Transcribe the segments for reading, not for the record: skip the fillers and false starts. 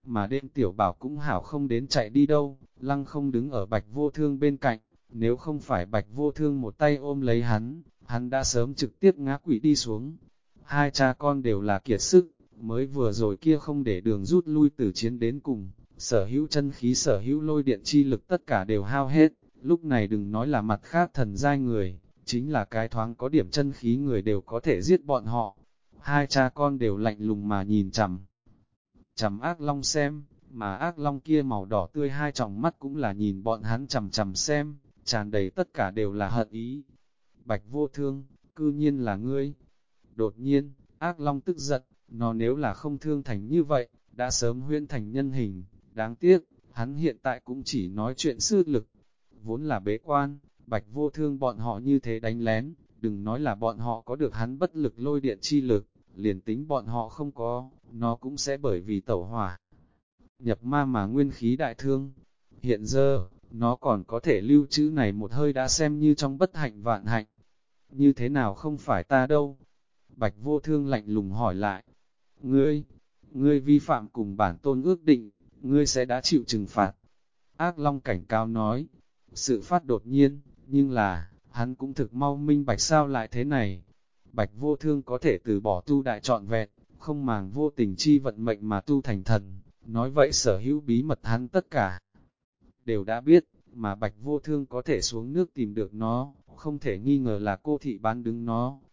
mà đêm tiểu bảo cũng hảo không đến chạy đi đâu, lăng không đứng ở Bạch Vô Thương bên cạnh, nếu không phải Bạch Vô Thương một tay ôm lấy hắn đã sớm trực tiếp ngã quỵ đi xuống. Hai cha con đều là kiệt sức, mới vừa rồi kia không để đường rút lui từ chiến đến cùng, sở hữu chân khí sở hữu lôi điện chi lực tất cả đều hao hết, lúc này đừng nói là mặt khác thần giai người, chính là cái thoáng có điểm chân khí người đều có thể giết bọn họ. Hai cha con đều lạnh lùng mà nhìn chằm ác long xem, mà ác long kia màu đỏ tươi hai tròng mắt cũng là nhìn bọn hắn chằm xem, tràn đầy tất cả đều là hận ý. Bạch Vô Thương, cư nhiên là ngươi. Đột nhiên, ác long tức giận, nó nếu là không thương thành như vậy, đã sớm huyễn thành nhân hình, đáng tiếc, hắn hiện tại cũng chỉ nói chuyện sư lực. Vốn là bế quan, Bạch Vô Thương bọn họ như thế đánh lén, đừng nói là bọn họ có được hắn bất lực lôi điện chi lực, liền tính bọn họ không có, nó cũng sẽ bởi vì tẩu hỏa. Nhập ma mà nguyên khí đại thương. Hiện giờ, nó còn có thể lưu trữ này một hơi đã xem như trong bất hạnh vạn hạnh. Như thế nào không phải ta đâu? Bạch Vô Thương lạnh lùng hỏi lại. Ngươi vi phạm cùng bản tôn ước định, ngươi sẽ đã chịu trừng phạt. Ác Long cảnh cáo nói, sự phát đột nhiên, nhưng là, hắn cũng thực mau minh bạch sao lại thế này. Bạch Vô Thương có thể từ bỏ tu đại trọn vẹn, không màng vô tình chi vận mệnh mà tu thành thần, nói vậy sở hữu bí mật hắn tất cả đều đã biết, mà Bạch Vô Thương có thể xuống nước tìm được nó, không thể nghi ngờ là cô thị bán đứng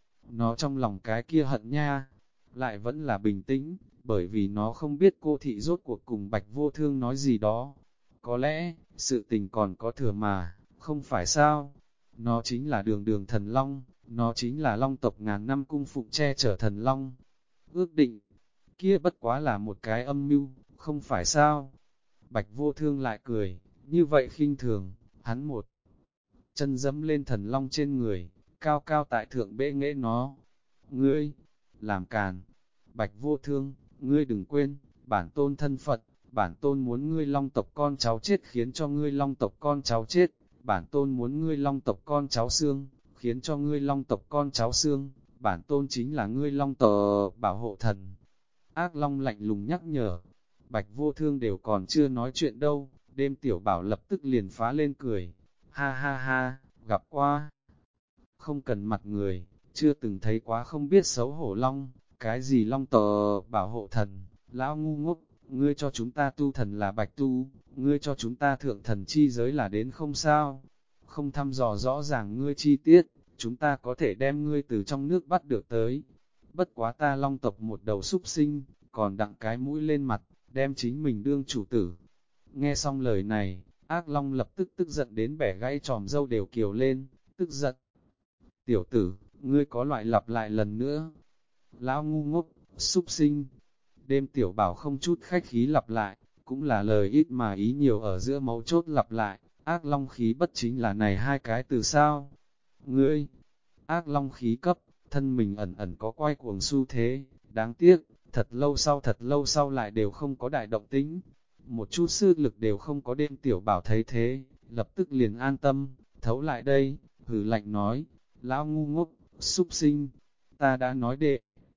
nó trong lòng cái kia hận nha, lại vẫn là bình tĩnh, bởi vì nó không biết cô thị rốt cuộc cùng Bạch Vô Thương nói gì đó. Có lẽ, sự tình còn có thừa mà, không phải sao? Nó chính là đường đường thần long, nó chính là long tộc ngàn năm cung phụng che chở thần long. Ước định, kia bất quá là một cái âm mưu, không phải sao? Bạch Vô Thương lại cười, như vậy khinh thường, hắn một chân dẫm lên thần long trên người, cao cao tại thượng bệ nghệ nó. Ngươi, làm càn, Bạch Vô Thương, ngươi đừng quên, bản tôn thân Phật, bản tôn muốn ngươi long tộc con cháu chết khiến cho ngươi long tộc con cháu chết, bản tôn muốn ngươi long tộc con cháu xương, khiến cho ngươi long tộc con cháu xương, bản tôn chính là ngươi long tộc bảo hộ thần. Ác Long lạnh lùng nhắc nhở, Bạch Vô Thương đều còn chưa nói chuyện đâu, đêm tiểu bảo lập tức liền phá lên cười, ha ha ha, gặp qua. Không cần mặt người, chưa từng thấy quá không biết xấu hổ long, cái gì long tờ bảo hộ thần, lão ngu ngốc, ngươi cho chúng ta tu thần là bạch tu, ngươi cho chúng ta thượng thần chi giới là đến không sao, không thăm dò rõ ràng ngươi chi tiết, chúng ta có thể đem ngươi từ trong nước bắt được tới. Bất quá ta long tộc một đầu súc sinh, còn đặng cái mũi lên mặt, đem chính mình đương chủ tử. Nghe xong lời này, ác long lập tức tức giận đến bẻ gãy tròm dâu đều kiều lên, tức giận. Tiểu tử, ngươi có loại lặp lại lần nữa. Lão ngu ngốc, súc sinh. Đêm tiểu bảo không chút khách khí lặp lại, cũng là lời ít mà ý nhiều ở giữa mấu chốt lặp lại. Ác long khí bất chính là này hai cái từ sao? Ngươi, ác long khí cấp, thân mình ẩn ẩn có quay cuồng xu thế, đáng tiếc, thật lâu sau lại đều không có đại động tính. Một chút sư lực đều không có. Đêm tiểu bảo thấy thế, lập tức liền an tâm, thấu lại đây, hử lạnh nói, lão ngu ngốc, súc sinh, ta đã nói đệ.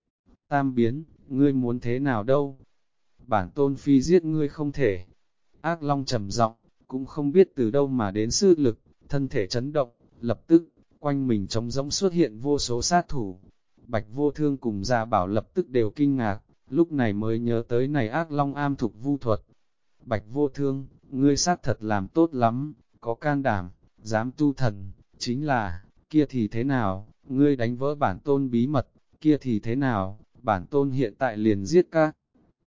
Tam biến, ngươi muốn thế nào đâu? Bản tôn phi giết ngươi không thể. Ác long trầm giọng, cũng không biết từ đâu mà đến sư lực, thân thể chấn động, lập tức, quanh mình trống rỗng xuất hiện vô số sát thủ. Bạch Vô Thương cùng Gia Bảo lập tức đều kinh ngạc, lúc này mới nhớ tới này ác long am thục vu thuật. Bạch Vô Thương, ngươi xác thật làm tốt lắm, có can đảm, dám tu thần, chính là, kia thì thế nào, ngươi đánh vỡ bản tôn bí mật, kia thì thế nào, bản tôn hiện tại liền giết các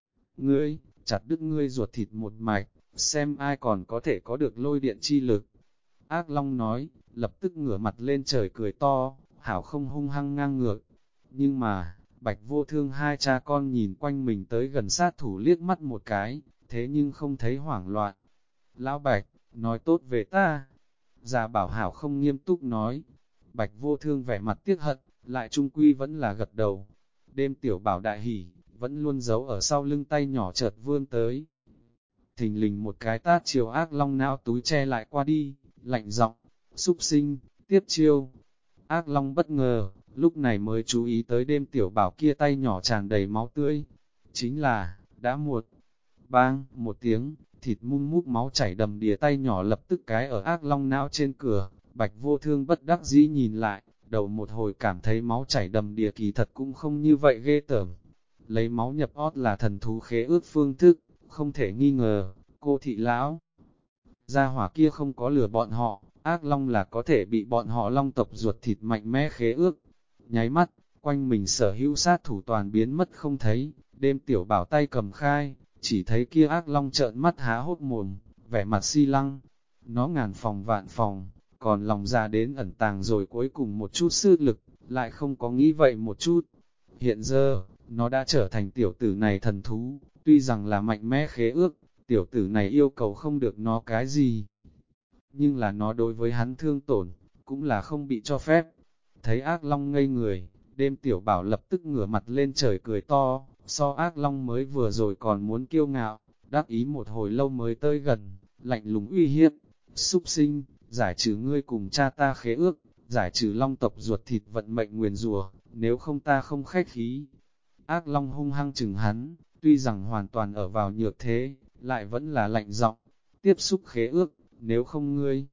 ngươi, chặt đứt ngươi ruột thịt một mạch, xem ai còn có thể có được lôi điện chi lực. Ác Long nói, lập tức ngửa mặt lên trời cười to, hảo không hung hăng ngang ngược. Nhưng mà, Bạch Vô Thương hai cha con nhìn quanh mình tới gần sát thủ liếc mắt một cái, thế nhưng không thấy hoảng loạn. Lão Bạch, nói tốt về ta. Già Bảo hảo không nghiêm túc nói. Bạch Vô Thương vẻ mặt tiếc hận, lại trung quy vẫn là gật đầu. Đêm tiểu bảo đại hỉ, vẫn luôn giấu ở sau lưng tay nhỏ chợt vươn tới. Thình lình một cái tát chiều Ác Long não túi che lại qua đi, lạnh giọng, súc sinh, tiếp chiêu. Ác Long bất ngờ, lúc này mới chú ý tới đêm tiểu bảo kia tay nhỏ tràn đầy máu tươi. Chính là, đã muộn. Bang, một tiếng, thịt mum mút máu chảy đầm đìa tay nhỏ lập tức cái ở ác long não trên cửa, Bạch Vô Thương bất đắc dĩ nhìn lại, đầu một hồi cảm thấy máu chảy đầm đìa kỳ thật cũng không như vậy ghê tởm. Lấy máu nhập ót là thần thú khế ước phương thức, không thể nghi ngờ, cô thị lão. Gia hỏa kia không có lừa bọn họ, ác long là có thể bị bọn họ long tộc ruột thịt mạnh mẽ khế ước. Nháy mắt, quanh mình sở hữu sát thủ toàn biến mất không thấy, đêm tiểu bảo tay cầm khai, chỉ thấy kia ác long trợn mắt há hốt mồm, vẻ mặt si lăng. Nó ngàn phòng vạn phòng, còn lòng ra đến ẩn tàng rồi cuối cùng một chút sức lực, lại không có nghĩ vậy một chút. Hiện giờ, nó đã trở thành tiểu tử này thần thú, tuy rằng là mạnh mẽ khế ước, tiểu tử này yêu cầu không được nó cái gì. Nhưng là nó đối với hắn thương tổn, cũng là không bị cho phép. Thấy ác long ngây người, đêm tiểu bảo lập tức ngửa mặt lên trời cười to, so ác long mới vừa rồi còn muốn kiêu ngạo, đáp ý một hồi lâu mới tới gần, lạnh lùng uy hiếp, súc sinh, giải trừ ngươi cùng cha ta khế ước, giải trừ long tộc ruột thịt vận mệnh nguyền rùa, nếu không ta không khách khí. Ác long hung hăng chừng hắn, tuy rằng hoàn toàn ở vào nhược thế, lại vẫn là lạnh giọng, tiếp xúc khế ước, nếu không ngươi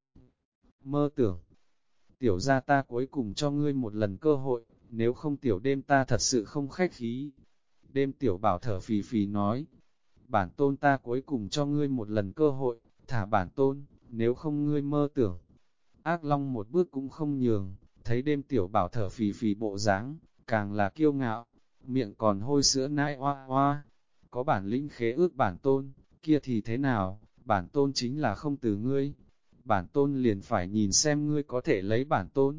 mơ tưởng. Tiểu gia ta cuối cùng cho ngươi một lần cơ hội, nếu không tiểu đêm ta thật sự không khách khí. Đêm tiểu bảo thở phì phì nói, bản tôn ta cuối cùng cho ngươi một lần cơ hội, thả bản tôn, nếu không ngươi mơ tưởng. Ác long một bước cũng không nhường, thấy đêm tiểu bảo thở phì phì bộ dáng, càng là kiêu ngạo, miệng còn hôi sữa nãi oa oa. Có bản lĩnh khế ước bản tôn, kia thì thế nào, bản tôn chính là không từ ngươi. Bản tôn liền phải nhìn xem ngươi có thể lấy bản tôn.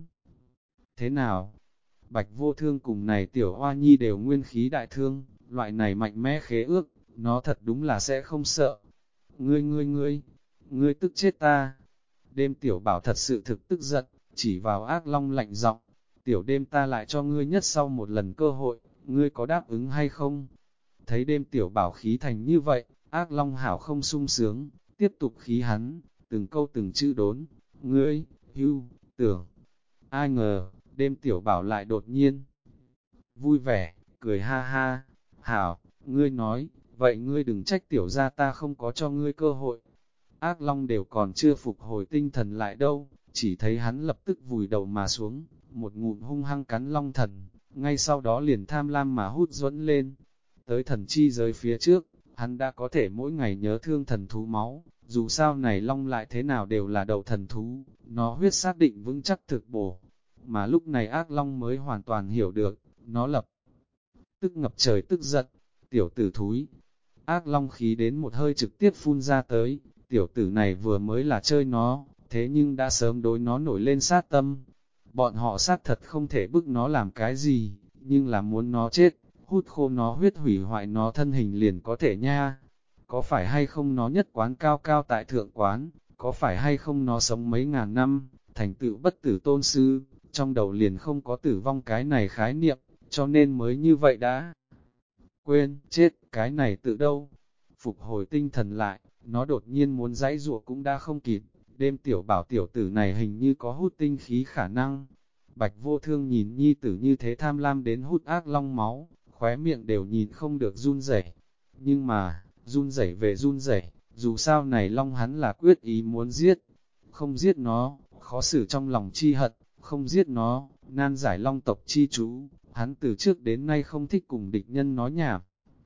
Thế nào? Bạch Vô Thương cùng này tiểu hoa nhi đều nguyên khí đại thương, loại này mạnh mẽ khế ước, nó thật đúng là sẽ không sợ. Ngươi tức chết ta. Đêm tiểu bảo thật sự thực tức giận, chỉ vào ác long lạnh giọng, tiểu đêm ta lại cho ngươi nhất sau một lần cơ hội, ngươi có đáp ứng hay không? Thấy đêm tiểu bảo khí thành như vậy, ác long hảo không sung sướng, tiếp tục khí hắn, từng câu từng chữ đốn, ngươi, tưởng. Ai ngờ, đêm tiểu bảo lại đột nhiên vui vẻ, cười ha ha, hảo, ngươi nói, vậy ngươi đừng trách tiểu gia ta không có cho ngươi cơ hội. Ác long đều còn chưa phục hồi tinh thần lại đâu, chỉ thấy hắn lập tức vùi đầu mà xuống, một ngụm hung hăng cắn long thần, ngay sau đó liền tham lam mà hút dẫn lên. Tới thần chi giới phía trước, hắn đã có thể mỗi ngày nhớ thương thần thú máu, dù sao này long lại thế nào đều là đầu thần thú, nó huyết xác định vững chắc thực bổ. Mà lúc này ác long mới hoàn toàn hiểu được, nó lập tức ngập trời tức giận, tiểu tử thúi. Ác long khí đến một hơi trực tiếp phun ra tới, tiểu tử này vừa mới là chơi nó, thế nhưng đã sớm đối nó nổi lên sát tâm. Bọn họ sát thật không thể bức nó làm cái gì, nhưng là muốn nó chết, hút khô nó huyết hủy hoại nó thân hình liền có thể nha. Có phải hay không nó nhất quán cao cao tại thượng quán, có phải hay không nó sống mấy ngàn năm, thành tựu bất tử tôn sư, trong đầu liền không có tử vong cái này khái niệm, cho nên mới như vậy đã. Quên, chết, cái này tự đâu? Phục hồi tinh thần lại, nó đột nhiên muốn giãy giụa cũng đã không kịp, đêm tiểu bảo tiểu tử này hình như có hút tinh khí khả năng. Bạch Vô Thương nhìn nhi tử như thế tham lam đến hút ác long máu, khóe miệng đều nhìn không được run rẩy. Nhưng mà, run rẩy về run rẩy, dù sao này long hắn là quyết ý muốn giết. Không giết nó, khó xử trong lòng chi hận, không giết nó, nan giải long tộc chi chú, hắn từ trước đến nay không thích cùng địch nhân nói nhảm.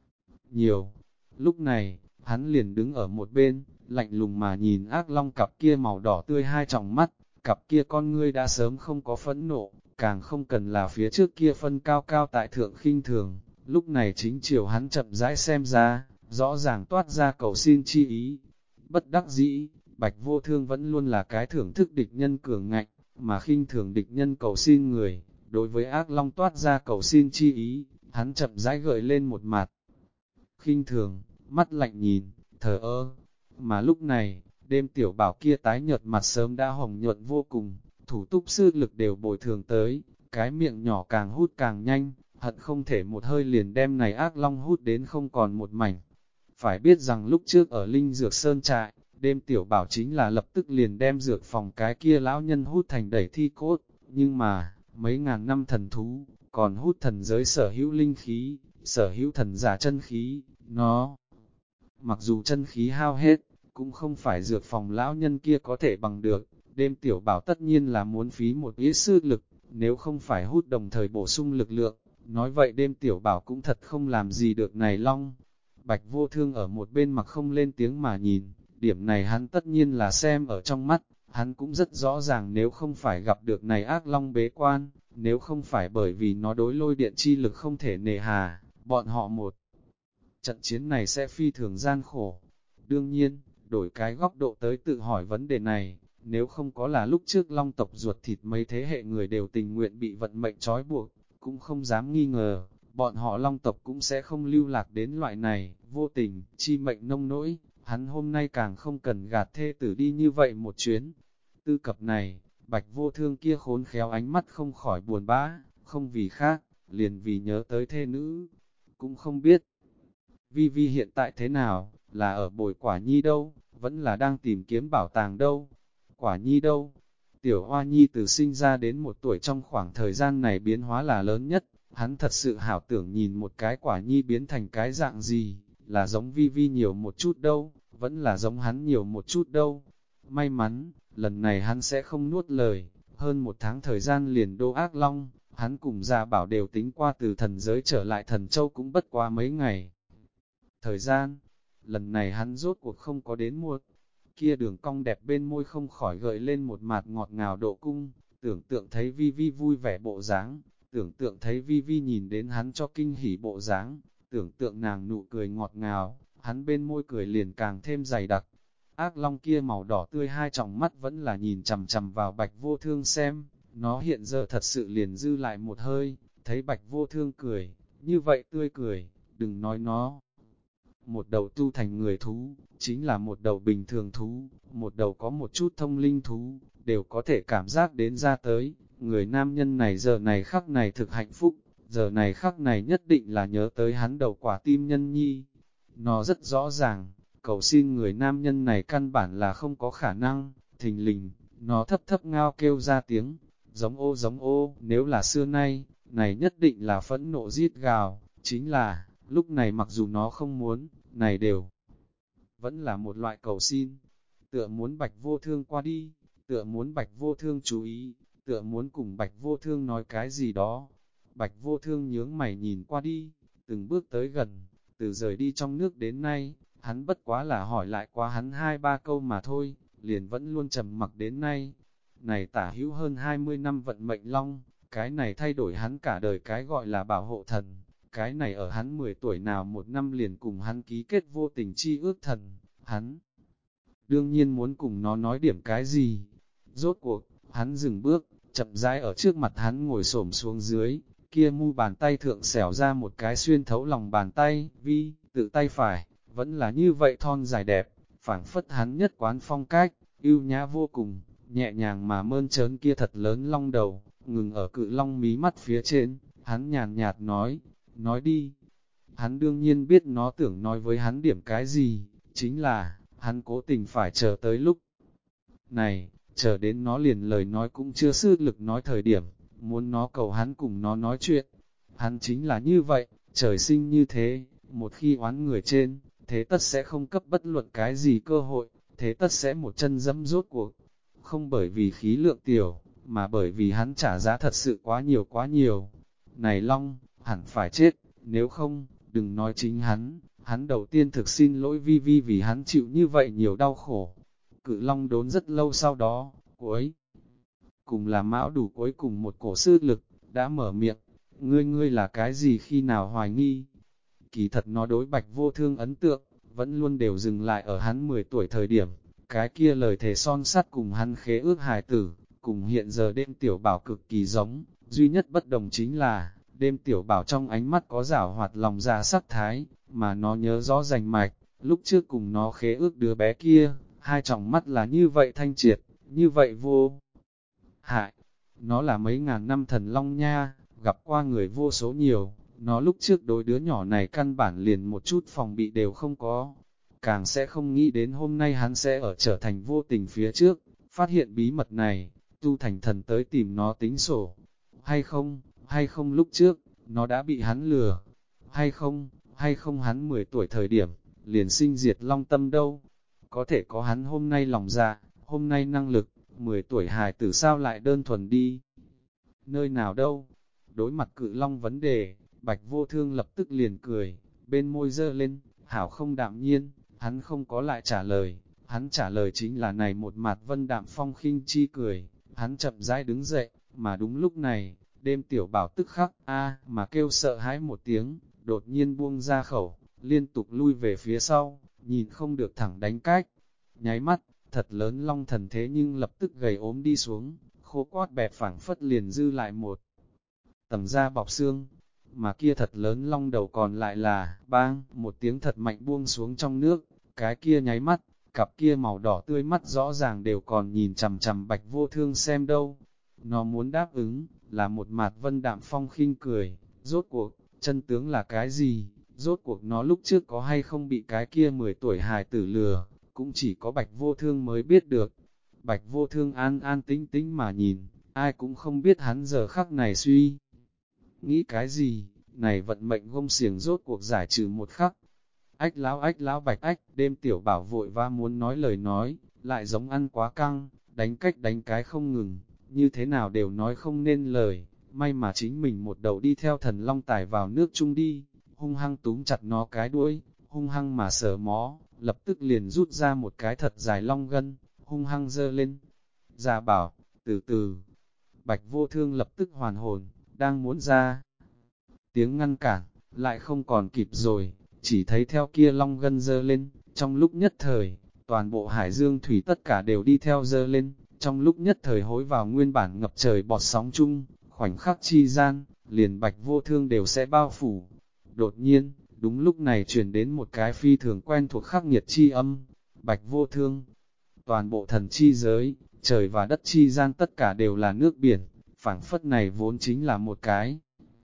Nhiều, lúc này, hắn liền đứng ở một bên, lạnh lùng mà nhìn ác long cặp kia màu đỏ tươi hai tròng mắt, cặp kia con ngươi đã sớm không có phẫn nộ, càng không cần là phía trước kia phân cao cao tại thượng khinh thường, lúc này chính chiều hắn chậm rãi xem ra, rõ ràng toát ra cầu xin chi ý. Bất đắc dĩ, Bạch Vô Thương vẫn luôn là cái thưởng thức địch nhân cường ngạnh, mà khinh thường địch nhân cầu xin người, đối với ác long toát ra cầu xin chi ý, hắn chậm rãi gợi lên một mặt. Khinh thường, mắt lạnh nhìn, thờ ơ, mà lúc này, đêm tiểu bảo kia tái nhợt mặt sớm đã hồng nhuận vô cùng, thủ túc sư lực đều bồi thường tới, cái miệng nhỏ càng hút càng nhanh, hận không thể một hơi liền đem này ác long hút đến không còn một mảnh. Phải biết rằng lúc trước ở Linh Dược Sơn trại, đêm tiểu bảo chính là lập tức liền đem dược phòng cái kia lão nhân hút thành đẩy thi cốt, nhưng mà, mấy ngàn năm thần thú, còn hút thần giới sở hữu linh khí, sở hữu thần giả chân khí, nó mặc dù chân khí hao hết, cũng không phải dược phòng lão nhân kia có thể bằng được, đêm tiểu bảo tất nhiên là muốn phí một ít sức lực, nếu không phải hút đồng thời bổ sung lực lượng, nói vậy đêm tiểu bảo cũng thật không làm gì được này long. Bạch Vô Thương ở một bên mặc không lên tiếng mà nhìn, điểm này hắn tất nhiên là xem ở trong mắt, hắn cũng rất rõ ràng nếu không phải gặp được này ác long bế quan, nếu không phải bởi vì nó đối lôi điện chi lực không thể nề hà, bọn họ một trận chiến này sẽ phi thường gian khổ. Đương nhiên, đổi cái góc độ tới tự hỏi vấn đề này, nếu không có là lúc trước long tộc ruột thịt mấy thế hệ người đều tình nguyện bị vận mệnh trói buộc, cũng không dám nghi ngờ, bọn họ long tộc cũng sẽ không lưu lạc đến loại này, vô tình, chi mệnh nông nỗi, hắn hôm nay càng không cần gạt thê tử đi như vậy một chuyến. Tư cập này, Bạch Vô Thương kia khốn khéo ánh mắt không khỏi buồn bã, không vì khác, liền vì nhớ tới thê nữ, cũng không biết. Vi Vi hiện tại thế nào, là ở bồi Quả Nhi đâu, vẫn là đang tìm kiếm bảo tàng đâu, Quả Nhi đâu. Tiểu Hoa Nhi từ sinh ra đến 1 tuổi trong khoảng thời gian này biến hóa là lớn nhất, hắn thật sự hảo tưởng nhìn một cái Quả Nhi biến thành cái dạng gì, là giống Vi Vi nhiều một chút đâu, vẫn là giống hắn nhiều một chút đâu. May mắn, lần này hắn sẽ không nuốt lời, hơn 1 tháng thời gian liền đô ác long, hắn cùng Gia Bảo đều tính qua từ thần giới trở lại thần châu cũng bất quá mấy ngày. Thời gian, lần này hắn rốt cuộc không có đến muộn, kia đường cong đẹp bên môi không khỏi gợi lên một mạt ngọt ngào độ cung, tưởng tượng thấy Vi Vi vui vẻ bộ dáng, tưởng tượng thấy Vi Vi nhìn đến hắn cho kinh hỉ bộ dáng, tưởng tượng nàng nụ cười ngọt ngào, hắn bên môi cười liền càng thêm dày đặc. Ác long kia màu đỏ tươi hai tròng mắt vẫn là nhìn chằm chằm vào Bạch Vô Thương xem, nó hiện giờ thật sự liền dư lại một hơi, thấy Bạch Vô Thương cười, như vậy tươi cười, đừng nói nó. Một đầu tu thành người thú, chính là một đầu bình thường thú, một đầu có một chút thông linh thú, đều có thể cảm giác đến ra tới, người nam nhân này giờ này khắc này thực hạnh phúc, giờ này khắc này nhất định là nhớ tới hắn đầu quả tim nhân nhi. Nó rất rõ ràng, cầu xin người nam nhân này căn bản là không có khả năng, thình lình, nó thấp thấp ngao kêu ra tiếng, giống ô, nếu là xưa nay, này nhất định là phẫn nộ giết gào, chính là, lúc này mặc dù nó không muốn, này đều vẫn là một loại cầu xin, tựa muốn Bạch Vô Thương qua đi, tựa muốn Bạch Vô Thương chú ý, tựa muốn cùng Bạch Vô Thương nói cái gì đó. Bạch Vô Thương nhướng mày nhìn qua đi, từng bước tới gần, từ rời đi trong nước đến nay, hắn bất quá là hỏi lại qua hắn 2-3 câu mà thôi, liền vẫn luôn trầm mặc đến nay. Này tả hữu hơn 20 năm vận mệnh long, cái này thay đổi hắn cả đời cái gọi là bảo hộ thần, cái này ở hắn 10 tuổi nào một năm liền cùng hắn ký kết vô tình chi ước thần, hắn đương nhiên muốn cùng nó nói điểm cái gì. Rốt cuộc, hắn dừng bước, chậm rãi ở trước mặt hắn ngồi xổm xuống dưới, kia mu bàn tay thượng xẻo ra một cái xuyên thấu lòng bàn tay, Vi, tự tay phải, vẫn là như vậy thon dài đẹp, phảng phất hắn nhất quán phong cách, ưu nhã vô cùng, nhẹ nhàng mà mơn trớn kia thật lớn long đầu, ngừng ở cự long mí mắt phía trên, hắn nhàn nhạt nói đi. Hắn đương nhiên biết nó tưởng nói với hắn điểm cái gì, chính là, hắn cố tình phải chờ tới lúc này, chờ đến nó liền lời nói cũng chưa sức lực nói thời điểm, muốn nó cầu hắn cùng nó nói chuyện. Hắn chính là như vậy, trời sinh như thế, một khi oán người trên, thế tất sẽ không cấp bất luận cái gì cơ hội, thế tất sẽ một chân dẫm rốt cuộc. Không bởi vì khí lượng tiểu, mà bởi vì hắn trả giá thật sự quá nhiều quá nhiều. Này Long, hẳn phải chết, nếu không, đừng nói chính hắn đầu tiên thực xin lỗi Vi Vi vì hắn chịu như vậy nhiều đau khổ. Cự Long đốn rất lâu sau đó, cuối cùng là Mão Đủ cuối cùng một cổ sư lực, đã mở miệng, ngươi là cái gì khi nào hoài nghi? Kỳ thật nó đối Bạch Vô Thương ấn tượng, vẫn luôn đều dừng lại ở hắn 10 tuổi thời điểm, cái kia lời thề son sắt cùng hắn khế ước hài tử, cùng hiện giờ đêm tiểu bảo cực kỳ giống, duy nhất bất đồng chính là, đêm tiểu bảo trong ánh mắt có giảo hoạt lòng già sắc thái, mà nó nhớ rõ rành mạch, lúc trước cùng nó khế ước đứa bé kia, hai tròng mắt là như vậy thanh triệt, như vậy vô hại. Nó là mấy ngàn năm thần long nha, gặp qua người vô số nhiều, nó lúc trước đối đứa nhỏ này căn bản liền một chút phòng bị đều không có. Càng sẽ không nghĩ đến hôm nay hắn sẽ ở trở thành vô tình phía trước, phát hiện bí mật này, tu thành thần tới tìm nó tính sổ. Hay không lúc trước, nó đã bị hắn lừa, hay không hắn 10 tuổi thời điểm, liền sinh diệt long tâm đâu. Có thể có hắn hôm nay lòng dạ, hôm nay năng lực, 10 tuổi hài tử sao lại đơn thuần đi. Nơi nào đâu? Đối mặt cự long vấn đề, Bạch Vô Thương lập tức liền cười, bên môi dơ lên, hảo không đạm nhiên, hắn không có lại trả lời, hắn trả lời chính là này một mặt vân đạm phong khinh chi cười, hắn chậm rãi đứng dậy, mà đúng lúc này, đêm tiểu bảo tức khắc, mà kêu sợ hãi một tiếng, đột nhiên buông ra khẩu, liên tục lui về phía sau, nhìn không được thẳng đánh cách, nháy mắt, thật lớn long thần thế nhưng lập tức gầy ốm đi xuống, khô quát bẹp phảng phất liền dư lại một tầng da bọc xương, mà kia thật lớn long đầu còn lại là, bang, một tiếng thật mạnh buông xuống trong nước, cái kia nháy mắt, cặp kia màu đỏ tươi mắt rõ ràng đều còn nhìn chằm chằm Bạch Vô Thương xem đâu. Nó muốn đáp ứng, là một mặt vân đạm phong khinh cười, rốt cuộc, chân tướng là cái gì, rốt cuộc nó lúc trước có hay không bị cái kia 10 tuổi hài tử lừa, cũng chỉ có Bạch Vô Thương mới biết được. Bạch Vô Thương an an tĩnh tĩnh mà nhìn, ai cũng không biết hắn giờ khắc này suy nghĩ cái gì, này vận mệnh gông xiềng rốt cuộc giải trừ một khắc. Ách lão Bạch ách, đêm tiểu bảo vội va muốn nói lời nói, lại giống ăn quá căng, đánh cách đánh cái không ngừng, như thế nào đều nói không nên lời, may mà chính mình một đầu đi theo thần long tải vào nước chung đi, hung hăng túm chặt nó cái đuôi, hung hăng mà sờ mó, lập tức liền rút ra một cái thật dài long gân, hung hăng dơ lên. Già bảo, từ từ, Bạch Vô Thương lập tức hoàn hồn, đang muốn ra tiếng ngăn cản, lại không còn kịp rồi, chỉ thấy theo kia long gân dơ lên, trong lúc nhất thời, toàn bộ hải dương thủy tất cả đều đi theo dơ lên, trong lúc nhất thời hối vào nguyên bản ngập trời bọt sóng chung, khoảnh khắc chi gian, liền Bạch Vô Thương đều sẽ bao phủ. Đột nhiên, đúng lúc này truyền đến một cái phi thường quen thuộc khắc nghiệt chi âm, Bạch Vô Thương, toàn bộ thần chi giới, trời và đất chi gian tất cả đều là nước biển, phảng phất này vốn chính là một cái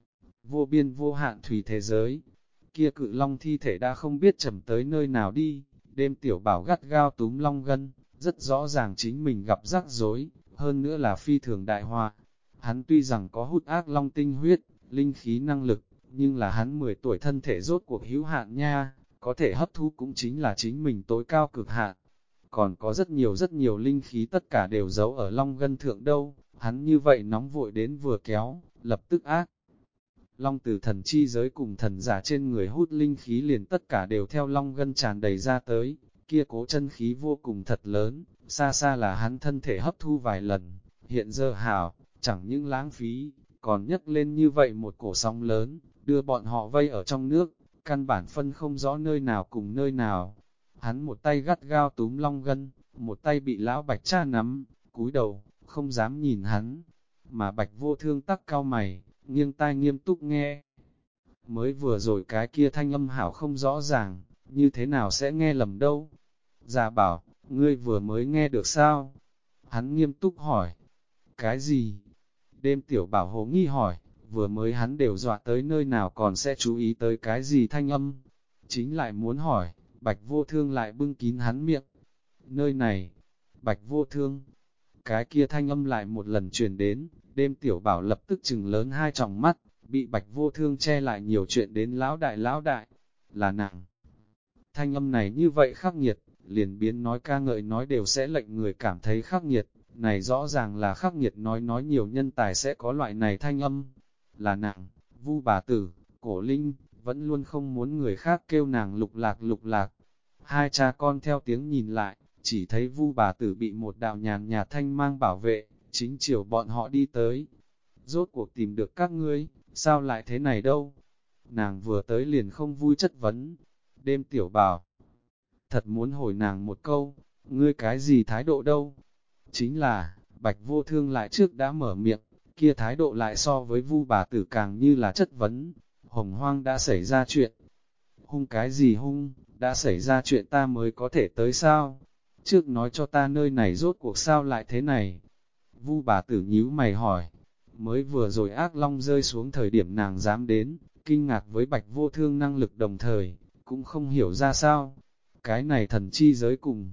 vô biên vô hạn thủy thế giới. Kia cự long thi thể đã không biết chầm tới nơi nào đi, đêm tiểu bảo gắt gao túm long gân, rất rõ ràng chính mình gặp rắc rối, hơn nữa là phi thường đại họa. Hắn tuy rằng có hút ác long tinh huyết, linh khí năng lực, nhưng là hắn 10 tuổi thân thể rốt cuộc hữu hạn nha, có thể hấp thu cũng chính là chính mình tối cao cực hạn. Còn có rất nhiều linh khí tất cả đều giấu ở long gân thượng đâu, hắn như vậy nóng vội đến vừa kéo, lập tức ác. Long từ thần chi giới cùng thần giả trên người hút linh khí liền tất cả đều theo long gân tràn đầy ra tới, kia cố chân khí vô cùng thật lớn, xa xa là hắn thân thể hấp thu vài lần, hiện giờ hảo, chẳng những lãng phí, còn nhấc lên như vậy một cổ sóng lớn, đưa bọn họ vây ở trong nước, căn bản phân không rõ nơi nào cùng nơi nào. Hắn một tay gắt gao túm long gân, một tay bị lão Bạch cha nắm, cúi đầu, không dám nhìn hắn, mà Bạch Vô Thương tắc cao mày, nghiêng tai nghiêm túc nghe. Mới vừa rồi cái kia thanh âm hảo không rõ ràng, như thế nào sẽ nghe lầm đâu? Già bảo, ngươi vừa mới nghe được sao? Hắn nghiêm túc hỏi. Cái gì? Đêm tiểu bảo hồ nghi hỏi, vừa mới hắn đều dọa tới nơi nào còn sẽ chú ý tới cái gì thanh âm? Chính lại muốn hỏi, Bạch Vô Thương lại bưng kín hắn miệng. Nơi này, Bạch Vô Thương, cái kia thanh âm lại một lần truyền đến, đêm tiểu bảo lập tức chừng lớn hai tròng mắt, bị Bạch Vô Thương che lại nhiều chuyện đến lão đại, là nàng. Thanh âm này như vậy khắc nghiệt, liền biến nói ca ngợi nói đều sẽ lệnh người cảm thấy khắc nghiệt, này rõ ràng là khắc nghiệt nói nhiều nhân tài sẽ có loại này thanh âm, là nàng, Vu bà tử, Cổ Linh, vẫn luôn không muốn người khác kêu nàng lục lạc. Hai cha con theo tiếng nhìn lại, chỉ thấy Vu bà tử bị một đạo nhàn nhạt thanh mang bảo vệ, chính chiều bọn họ đi tới. Rốt cuộc tìm được các ngươi, sao lại thế này đâu? Nàng vừa tới liền không vui chất vấn. Đêm tiểu bảo, thật muốn hỏi nàng một câu, ngươi cái gì thái độ đâu? Chính là, Bạch Vô Thương lại trước đã mở miệng, kia thái độ lại so với Vu bà tử càng như là chất vấn. Hồng Hoang đã xảy ra chuyện. Hung cái gì hung, đã xảy ra chuyện ta mới có thể tới sao? Trước nói cho ta nơi này rốt cuộc sao lại thế này? Vu bà tử nhíu mày hỏi. Mới vừa rồi ác long rơi xuống thời điểm nàng dám đến, kinh ngạc với Bạch Vô Thương năng lực đồng thời, cũng không hiểu ra sao. Cái này thần chi giới cùng.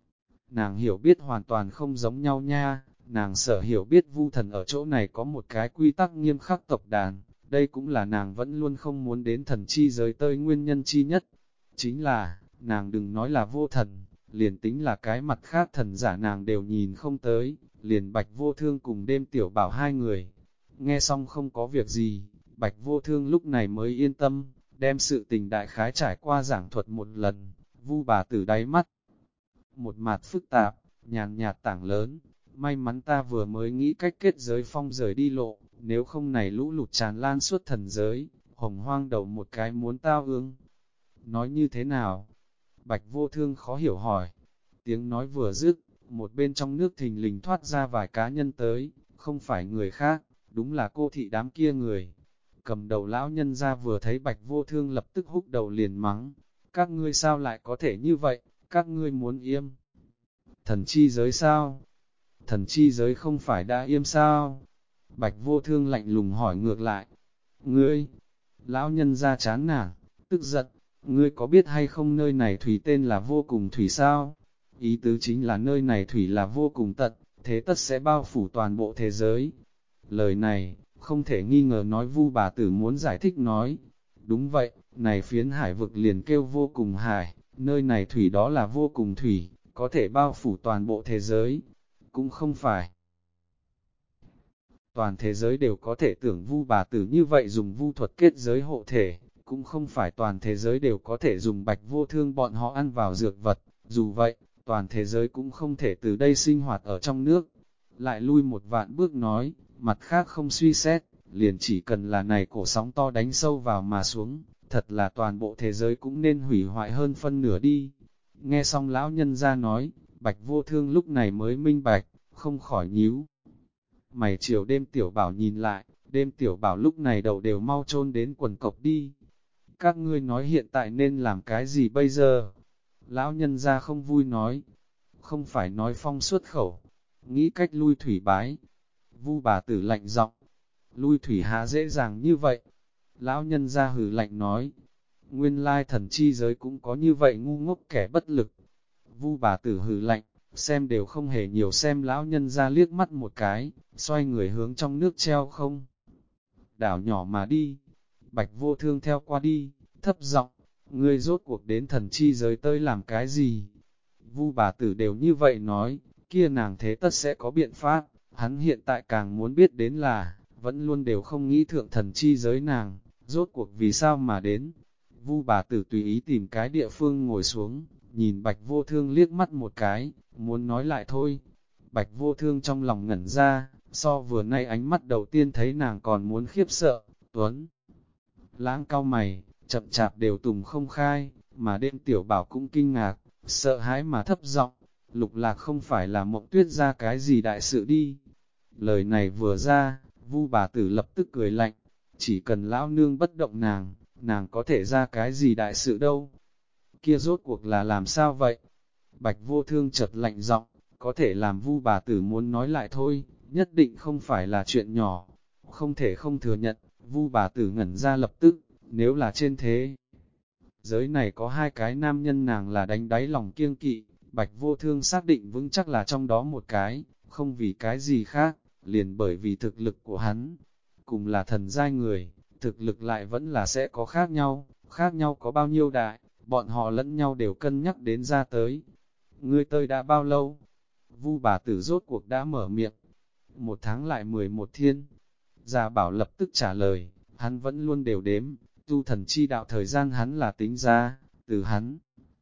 Nàng hiểu biết hoàn toàn không giống nhau nha, nàng sở hiểu biết Vu thần ở chỗ này có một cái quy tắc nghiêm khắc tộc đàn, đây cũng là nàng vẫn luôn không muốn đến thần chi giới tơi nguyên nhân chi nhất. Chính là, nàng đừng nói là vô thần, liền tính là cái mặt khác thần giả nàng đều nhìn không tới, liền Bạch Vô Thương cùng đêm tiểu bảo hai người. Nghe xong không có việc gì, Bạch Vô Thương lúc này mới yên tâm, đem sự tình đại khái trải qua giảng thuật một lần, Vu bà tử đáy mắt. Một mặt phức tạp, nhàn nhạt tảng lớn, may mắn ta vừa mới nghĩ cách kết giới phong rời đi lộ, nếu không này lũ lụt tràn lan suốt thần giới, hồng hoang đầu một cái muốn tao ương. Nói như thế nào? Bạch Vô Thương khó hiểu hỏi. Tiếng nói vừa dứt, một bên trong nước thình lình thoát ra vài cá nhân tới, không phải người khác, đúng là cô thị đám kia người. Cầm đầu lão nhân ra vừa thấy Bạch Vô Thương lập tức húc đầu liền mắng. Các ngươi sao lại có thể như vậy, các ngươi muốn yêm. Thần chi giới sao? Thần chi giới không phải đã yêm sao? Bạch Vô Thương lạnh lùng hỏi ngược lại. Ngươi, lão nhân ra chán nản, tức giận, ngươi có biết hay không nơi này thủy tên là vô cùng thủy sao? Ý tứ chính là nơi này thủy là vô cùng tận, thế tất sẽ bao phủ toàn bộ thế giới. Lời này, không thể nghi ngờ nói Vu bà tử muốn giải thích nói. Đúng vậy, này phiến hải vực liền kêu vô cùng hải, nơi này thủy đó là vô cùng thủy, có thể bao phủ toàn bộ thế giới. Cũng không phải toàn thế giới đều có thể tưởng Vu bà tử như vậy dùng vu thuật kết giới hộ thể, cũng không phải toàn thế giới đều có thể dùng Bạch Vô Thương bọn họ ăn vào dược vật, dù vậy, toàn thế giới cũng không thể từ đây sinh hoạt ở trong nước. Lại lui một vạn bước nói, mặt khác không suy xét, liền chỉ cần là này cổ sóng to đánh sâu vào mà xuống, thật là toàn bộ thế giới cũng nên hủy hoại hơn phân nửa đi. Nghe xong lão nhân ra nói, Bạch Vô Thương lúc này mới minh bạch, không khỏi nhíu. Mày chiều đêm tiểu bảo nhìn lại, đêm tiểu bảo lúc này đầu đều mau chôn đến quần cộc đi. Các ngươi nói hiện tại nên làm cái gì bây giờ? Lão nhân ra không vui nói, không phải nói phong xuất khẩu, nghĩ cách lui thủy bái. Vu bà tử lạnh giọng, lui thủy há dễ dàng như vậy. Lão nhân ra hừ lạnh nói, nguyên lai thần chi giới cũng có như vậy ngu ngốc kẻ bất lực. Vu bà tử hừ lạnh, xem đều không hề nhiều xem lão nhân ra liếc mắt một cái, xoay người hướng trong nước treo không. Đảo nhỏ mà đi, Bạch Vô Thương theo qua đi, thấp giọng, ngươi rốt cuộc đến thần chi giới tới làm cái gì? Vu bà tử đều như vậy nói, kia nàng thế tất sẽ có biện pháp, hắn hiện tại càng muốn biết đến là, vẫn luôn đều không nghĩ thượng thần chi giới nàng, rốt cuộc vì sao mà đến. Vu bà tử tùy ý tìm cái địa phương ngồi xuống, nhìn Bạch Vô Thương liếc mắt một cái, muốn nói lại thôi. Bạch Vô Thương trong lòng ngẩn ra, so vừa nay ánh mắt đầu tiên thấy nàng còn muốn khiếp sợ, Tuấn. Lãng cao mày, chậm chạp đều tùng không khai, mà đêm tiểu bảo cũng kinh ngạc, sợ hãi mà thấp giọng, Lục Lạc không phải là Mộng Tuyết ra cái gì đại sự đi. Lời này vừa ra, Vu bà tử lập tức cười lạnh, chỉ cần lão nương bất động nàng, nàng có thể ra cái gì đại sự đâu. Kia rốt cuộc là làm sao vậy? Bạch Vô Thương chợt lạnh giọng, có thể làm Vu bà tử muốn nói lại thôi, nhất định không phải là chuyện nhỏ. Không thể không thừa nhận, Vu bà tử ngẩn ra lập tức, nếu là trên thế giới này có hai cái nam nhân nàng là đánh đáy lòng kiêng kỵ, Bạch Vô Thương xác định vững chắc là trong đó một cái, không vì cái gì khác, liền bởi vì thực lực của hắn. Cùng là thần giai người, thực lực lại vẫn là sẽ có khác nhau có bao nhiêu đại, bọn họ lẫn nhau đều cân nhắc đến ra tới. Ngươi tới đã bao lâu? Vu bà tử rốt cuộc đã mở miệng. 1 tháng lại 11 thiên. Gia Bảo lập tức trả lời, hắn vẫn luôn đều đếm, tu thần chi đạo thời gian hắn là tính ra, từ hắn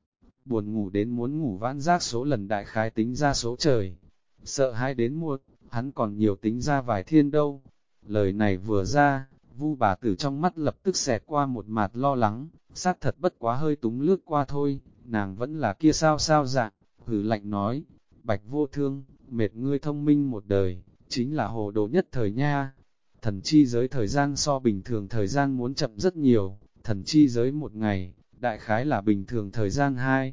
buồn ngủ đến muốn ngủ vãn giác số lần đại khái tính ra số trời. Sợ hai đến muộn, hắn còn nhiều tính ra vài thiên đâu. Lời này vừa ra, Vu bà tử trong mắt lập tức xẹt qua một mặt lo lắng, xác thật bất quá hơi túng lướt qua thôi, nàng vẫn là kia sao dạng, hử lạnh nói, Bạch Vô Thương, mệt ngươi thông minh một đời, chính là hồ đồ nhất thời nha. Thần chi giới thời gian so bình thường thời gian muốn chậm rất nhiều, thần chi giới một ngày, đại khái là bình thường thời gian 2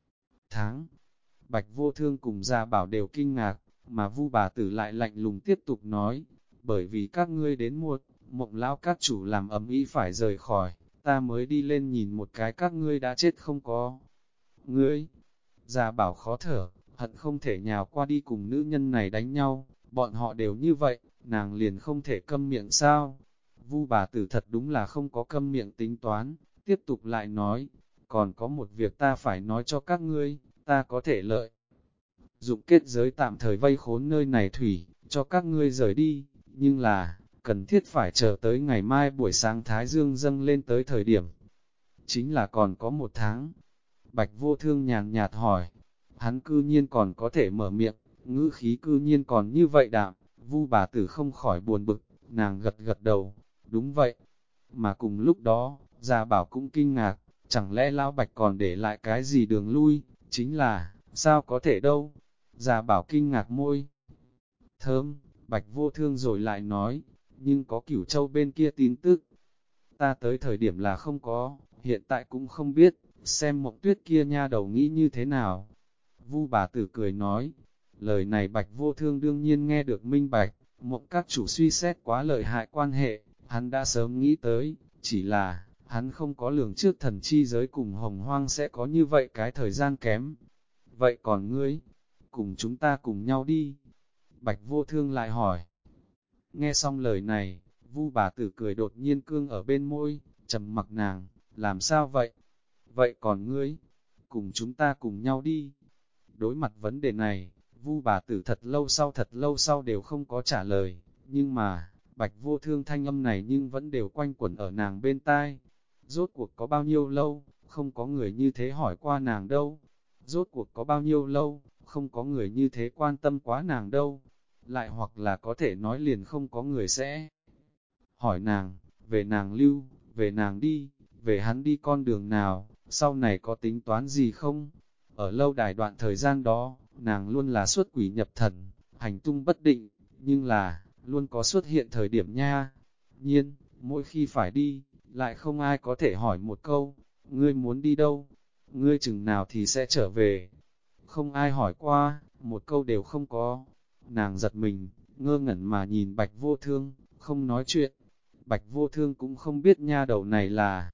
tháng. Bạch Vô Thương cùng Gia Bảo đều kinh ngạc, mà Vu bà tử lại lạnh lùng tiếp tục nói, bởi vì các ngươi đến muộn, Mộng lão các chủ làm ấm ý phải rời khỏi, ta mới đi lên nhìn một cái các ngươi đã chết không có. Ngươi, Gia Bảo khó thở, hận không thể nhào qua đi cùng nữ nhân này đánh nhau, bọn họ đều như vậy, nàng liền không thể câm miệng sao? Vu bà tử thật đúng là không có câm miệng tính toán, tiếp tục lại nói, Còn có một việc ta phải nói cho các ngươi, ta có thể lợi dụng kết giới tạm thời vây khốn nơi này thủy, cho các ngươi rời đi, nhưng là, cần thiết phải chờ tới ngày mai buổi sáng Thái Dương dâng lên tới thời điểm. Chính là còn có 1 tháng. Bạch Vô Thương nhàn nhạt hỏi, hắn cư nhiên còn có thể mở miệng, ngữ khí cư nhiên còn như vậy đạm, Vu bà tử không khỏi buồn bực, nàng gật gật đầu, đúng vậy. Mà cùng lúc đó, Gia Bảo cũng kinh ngạc, chẳng lẽ Lão Bạch còn để lại cái gì đường lui, chính là, sao có thể đâu. Gia Bảo kinh ngạc môi thơm, Bạch Vô Thương rồi lại nói, nhưng có Cửu Châu bên kia tin tức. Ta tới thời điểm là không có, hiện tại cũng không biết, xem Mộng Tuyết kia nha đầu nghĩ như thế nào. Vu bà tử cười nói, lời này Bạch Vô Thương đương nhiên nghe được minh bạch, Mộng các chủ suy xét quá lợi hại quan hệ, hắn đã sớm nghĩ tới, chỉ là, hắn không có lường trước thần chi giới cùng Hồng Hoang sẽ có như vậy cái thời gian kém. Vậy còn ngươi, cùng chúng ta cùng nhau đi. Bạch Vô Thương lại hỏi. Nghe xong lời này, Vu bà tử cười đột nhiên cương ở bên môi, trầm mặc nàng, làm sao vậy? Vậy còn ngươi, cùng chúng ta cùng nhau đi. Đối mặt vấn đề này, Vu bà tử thật lâu sau đều không có trả lời, nhưng mà, Bạch Vô Thương thanh âm này nhưng vẫn đều quanh quẩn ở nàng bên tai. Rốt cuộc có bao nhiêu lâu, không có người như thế hỏi qua nàng đâu. Rốt cuộc có bao nhiêu lâu, không có người như thế quan tâm quá nàng đâu. Lại hoặc là có thể nói liền không có người sẽ hỏi nàng, về nàng lưu, về nàng đi, về hắn đi con đường nào, sau này có tính toán gì không? Ở lâu đài đoạn thời gian đó, nàng luôn là xuất quỷ nhập thần, hành tung bất định, nhưng là, luôn có xuất hiện thời điểm nha. Nhiên, mỗi khi phải đi, lại không ai có thể hỏi một câu, ngươi muốn đi đâu? Ngươi chừng nào thì sẽ trở về? Không ai hỏi qua, một câu đều không có. Nàng giật mình, ngơ ngẩn mà nhìn Bạch Vô Thương, không nói chuyện. Bạch Vô Thương cũng không biết nha đầu này là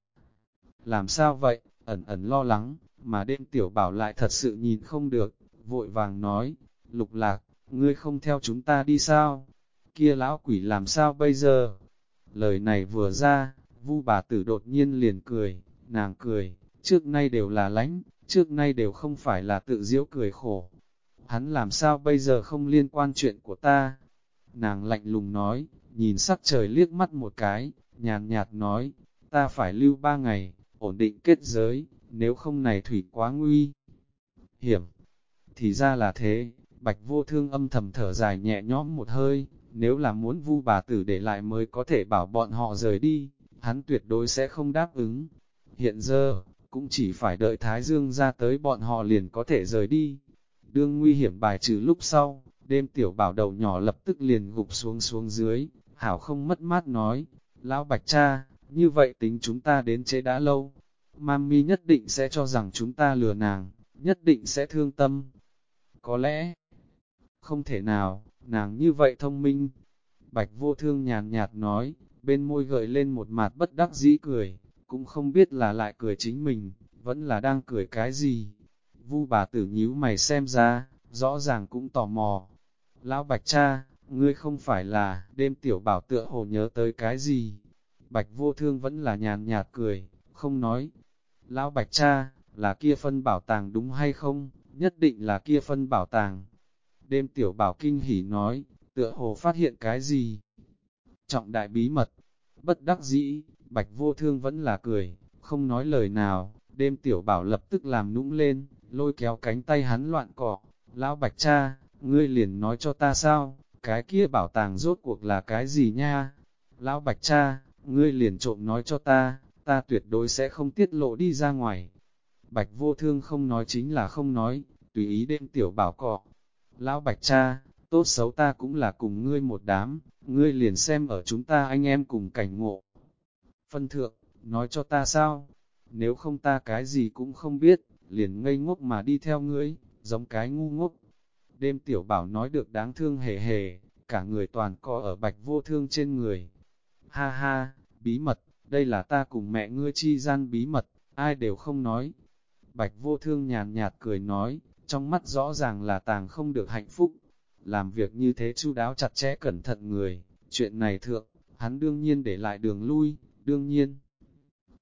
làm sao vậy, ẩn ẩn lo lắng, mà đêm tiểu bảo lại thật sự nhìn không được, vội vàng nói, Lục Lạc, ngươi không theo chúng ta đi sao? Kia lão quỷ làm sao bây giờ? Lời này vừa ra, Vu bà tử đột nhiên liền cười, nàng cười, trước nay đều là lánh, trước nay đều không phải là tự giễu cười khổ. Hắn làm sao bây giờ không liên quan chuyện của ta? Nàng lạnh lùng nói, nhìn sắc trời liếc mắt một cái, nhàn nhạt nói, ta phải lưu 3 ngày, ổn định kết giới, nếu không này thủy quá nguy hiểm. Thì ra là thế, Bạch Vô Thương âm thầm thở dài nhẹ nhõm một hơi, nếu là muốn Vu bà tử để lại mới có thể bảo bọn họ rời đi, hắn tuyệt đối sẽ không đáp ứng. Hiện giờ, cũng chỉ phải đợi Thái Dương ra tới bọn họ liền có thể rời đi. Đương nguy hiểm bài trừ lúc sau, đêm tiểu bảo đầu nhỏ lập tức liền gục xuống dưới, hảo không mất mát nói, lão Bạch cha, như vậy tính chúng ta đến chế đã lâu, Mami nhất định sẽ cho rằng chúng ta lừa nàng, nhất định sẽ thương tâm. Có lẽ, không thể nào, nàng như vậy thông minh. Bạch Vô Thương nhàn nhạt nói, bên môi gợi lên một mặt bất đắc dĩ cười, cũng không biết là lại cười chính mình, vẫn là đang cười cái gì. Vu bà tử nhíu mày xem ra, rõ ràng cũng tò mò. Lão Bạch cha, ngươi không phải là, đêm tiểu bảo tựa hồ nhớ tới cái gì. Bạch Vô Thương vẫn là nhàn nhạt cười, không nói. Lão Bạch cha, là kia phân bảo tàng đúng hay không? Nhất định là kia phân bảo tàng. Đêm tiểu bảo kinh hỉ nói, tựa hồ phát hiện cái gì? Trọng đại bí mật. Bất đắc dĩ, Bạch Vô Thương vẫn là cười, không nói lời nào. Đêm tiểu bảo lập tức làm nũng lên, lôi kéo cánh tay hắn loạn cọ. Lão Bạch cha, ngươi liền nói cho ta sao, cái kia bảo tàng rốt cuộc là cái gì nha? Lão Bạch cha, ngươi liền trộm nói cho ta, ta tuyệt đối sẽ không tiết lộ đi ra ngoài. Bạch Vô Thương không nói chính là không nói, tùy ý đêm tiểu bảo cọ. Lão Bạch cha, tốt xấu ta cũng là cùng ngươi một đám, ngươi liền xem ở chúng ta anh em cùng cảnh ngộ. Phân thượng, nói cho ta sao? Nếu không ta cái gì cũng không biết, liền ngây ngốc mà đi theo ngươi, giống cái ngu ngốc. Đêm tiểu bảo nói được đáng thương hề hề, cả người toàn co ở Bạch Vô Thương trên người. Ha ha, bí mật, đây là ta cùng mẹ ngươi chi gian bí mật, ai đều không nói. Bạch Vô Thương nhàn nhạt cười nói, trong mắt rõ ràng là tàng không được hạnh phúc. Làm việc như thế chu đáo chặt chẽ cẩn thận người, chuyện này thượng, hắn đương nhiên để lại đường lui, đương nhiên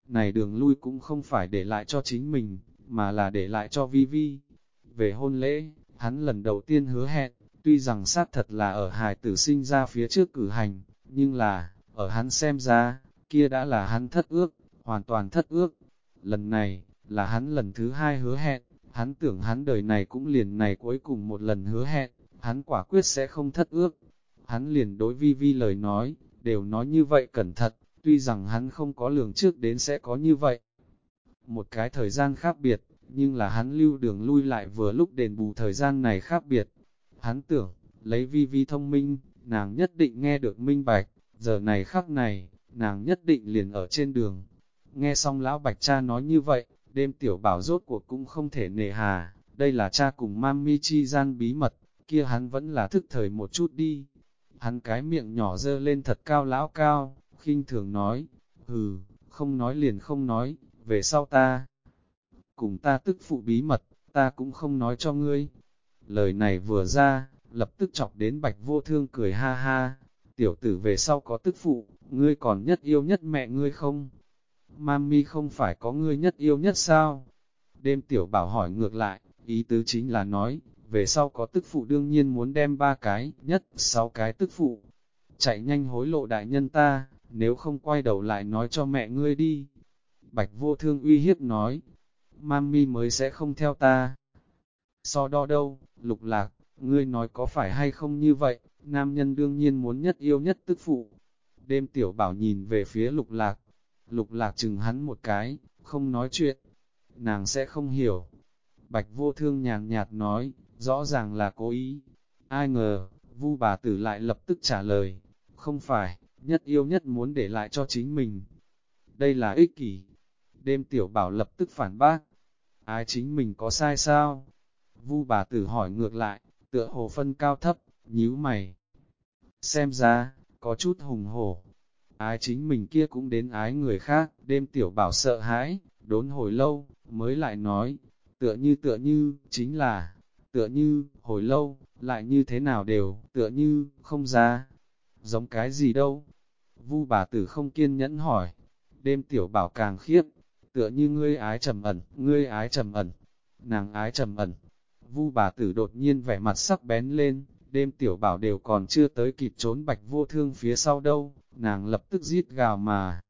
Này đường lui cũng không phải để lại cho chính mình, mà là để lại cho Vi Vi. Về hôn lễ, hắn lần đầu tiên hứa hẹn, tuy rằng xác thật là ở hài tử sinh ra phía trước cử hành, nhưng là, ở hắn xem ra, kia đã là hắn thất ước, hoàn toàn thất ước. Lần này, là hắn lần thứ hai hứa hẹn, hắn tưởng hắn đời này cũng liền này cuối cùng một lần hứa hẹn, hắn quả quyết sẽ không thất ước. Hắn liền đối Vi Vi lời nói, đều nói như vậy cẩn thận, tuy rằng hắn không có lường trước đến sẽ có như vậy. Một cái thời gian khác biệt, nhưng là hắn lưu đường lui lại vừa lúc đền bù thời gian này khác biệt. Hắn tưởng, lấy Vi Vi thông minh, nàng nhất định nghe được minh bạch, giờ này khắc này, nàng nhất định liền ở trên đường. Nghe xong lão bạch cha nói như vậy, đêm tiểu bảo rốt cuộc cũng không thể nề hà, đây là cha cùng mami chi gian bí mật, kia hắn vẫn là thức thời một chút đi. Hắn cái miệng nhỏ dơ lên thật cao lão cao, khinh thường nói, hừ, không nói liền không nói, về sau ta. Cùng ta tức phụ bí mật, ta cũng không nói cho ngươi. Lời này vừa ra, lập tức chọc đến bạch vô thương cười ha ha, tiểu tử về sau có tức phụ, ngươi còn nhất yêu nhất mẹ ngươi không? Mami không phải có ngươi nhất yêu nhất sao? Đêm tiểu bảo hỏi ngược lại, ý tứ chính là nói, về sau có tức phụ đương nhiên muốn đem 3 cái, nhất 6 cái tức phụ. Chạy nhanh hối lộ đại nhân ta, nếu không quay đầu lại nói cho mẹ ngươi đi. Bạch vô thương uy hiếp nói, mami mới sẽ không theo ta. So đo đâu, lục lạc, ngươi nói có phải hay không như vậy, nam nhân đương nhiên muốn nhất yêu nhất tức phụ. Đêm tiểu bảo nhìn về phía lục lạc chừng hắn một cái, không nói chuyện, nàng sẽ không hiểu. Bạch vô thương nhàn nhạt nói, rõ ràng là cố ý. Ai ngờ, Vu bà tử lại lập tức trả lời, không phải, nhất yêu nhất muốn để lại cho chính mình. Đây là ích kỷ. Đêm tiểu bảo lập tức phản bác, ái chính mình có sai sao? Vu bà tử hỏi ngược lại, tựa hồ phân cao thấp, nhíu mày. Xem ra, có chút hùng hổ. Ái chính mình kia cũng đến ái người khác, đêm tiểu bảo sợ hãi, đốn hồi lâu, mới lại nói, tựa như, chính là, tựa như, hồi lâu, lại như thế nào đều, tựa như, không ra. Giống cái gì đâu? Vu bà tử không kiên nhẫn hỏi. Đêm tiểu bảo càng khiếp, tựa như ngươi ái trầm ẩn, ngươi ái trầm ẩn, nàng ái trầm ẩn. Vu bà tử đột nhiên vẻ mặt sắc bén lên, đêm tiểu bảo đều còn chưa tới kịp trốn bạch vô thương phía sau đâu, nàng lập tức giết gào mà.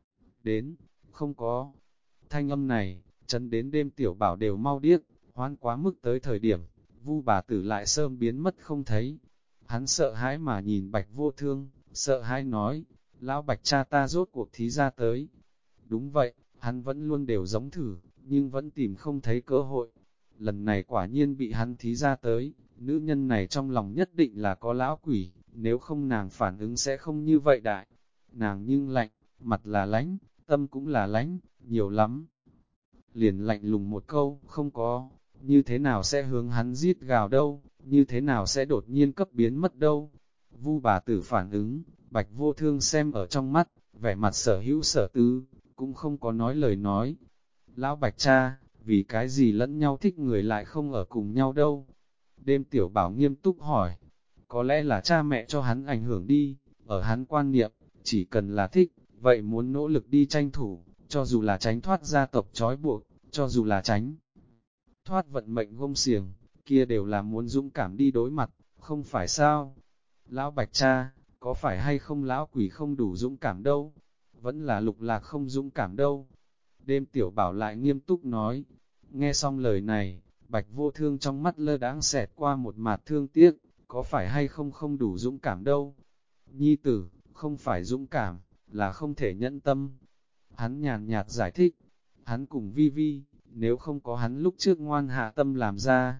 Đến, không có. Thanh âm này, chấn đến đêm tiểu bảo đều mau điếc, hoan quá mức tới thời điểm, Vu bà tử lại sớm biến mất không thấy. Hắn sợ hãi mà nhìn bạch vô thương, sợ hãi nói, lão bạch cha ta rốt cuộc thí ra tới. Đúng vậy, hắn vẫn luôn đều giống thử, nhưng vẫn tìm không thấy cơ hội. Lần này quả nhiên bị hắn thí ra tới, nữ nhân này trong lòng nhất định là có lão quỷ, nếu không nàng phản ứng sẽ không như vậy đại. Nàng nhưng lạnh, mặt là lánh, tâm cũng là lánh, nhiều lắm. Liền lạnh lùng một câu, không có, như thế nào sẽ hướng hắn giết gào đâu, như thế nào sẽ đột nhiên cấp biến mất đâu. Vu bà tử phản ứng, bạch vô thương xem ở trong mắt, vẻ mặt sở hữu sở tư, cũng không có nói lời nói. Lão bạch cha, vì cái gì lẫn nhau thích người lại không ở cùng nhau đâu? Đêm tiểu bảo nghiêm túc hỏi, có lẽ là cha mẹ cho hắn ảnh hưởng đi, ở hắn quan niệm, chỉ cần là thích, vậy muốn nỗ lực đi tranh thủ, cho dù là tránh thoát gia tộc trói buộc, cho dù là tránh thoát vận mệnh gông xiềng, kia đều là muốn dũng cảm đi đối mặt, không phải sao? Lão bạch cha, có phải hay không lão quỷ không đủ dũng cảm đâu? Vẫn là lục lạc không dũng cảm đâu? Đêm tiểu bảo lại nghiêm túc nói, nghe xong lời này, bạch vô thương trong mắt lơ đãng xẹt qua một mạt thương tiếc, có phải hay không không đủ dũng cảm đâu? Nhi tử, không phải dũng cảm, là không thể nhẫn tâm. Hắn nhàn nhạt giải thích, hắn cùng Vi Vi, nếu không có hắn lúc trước ngoan hạ tâm làm ra.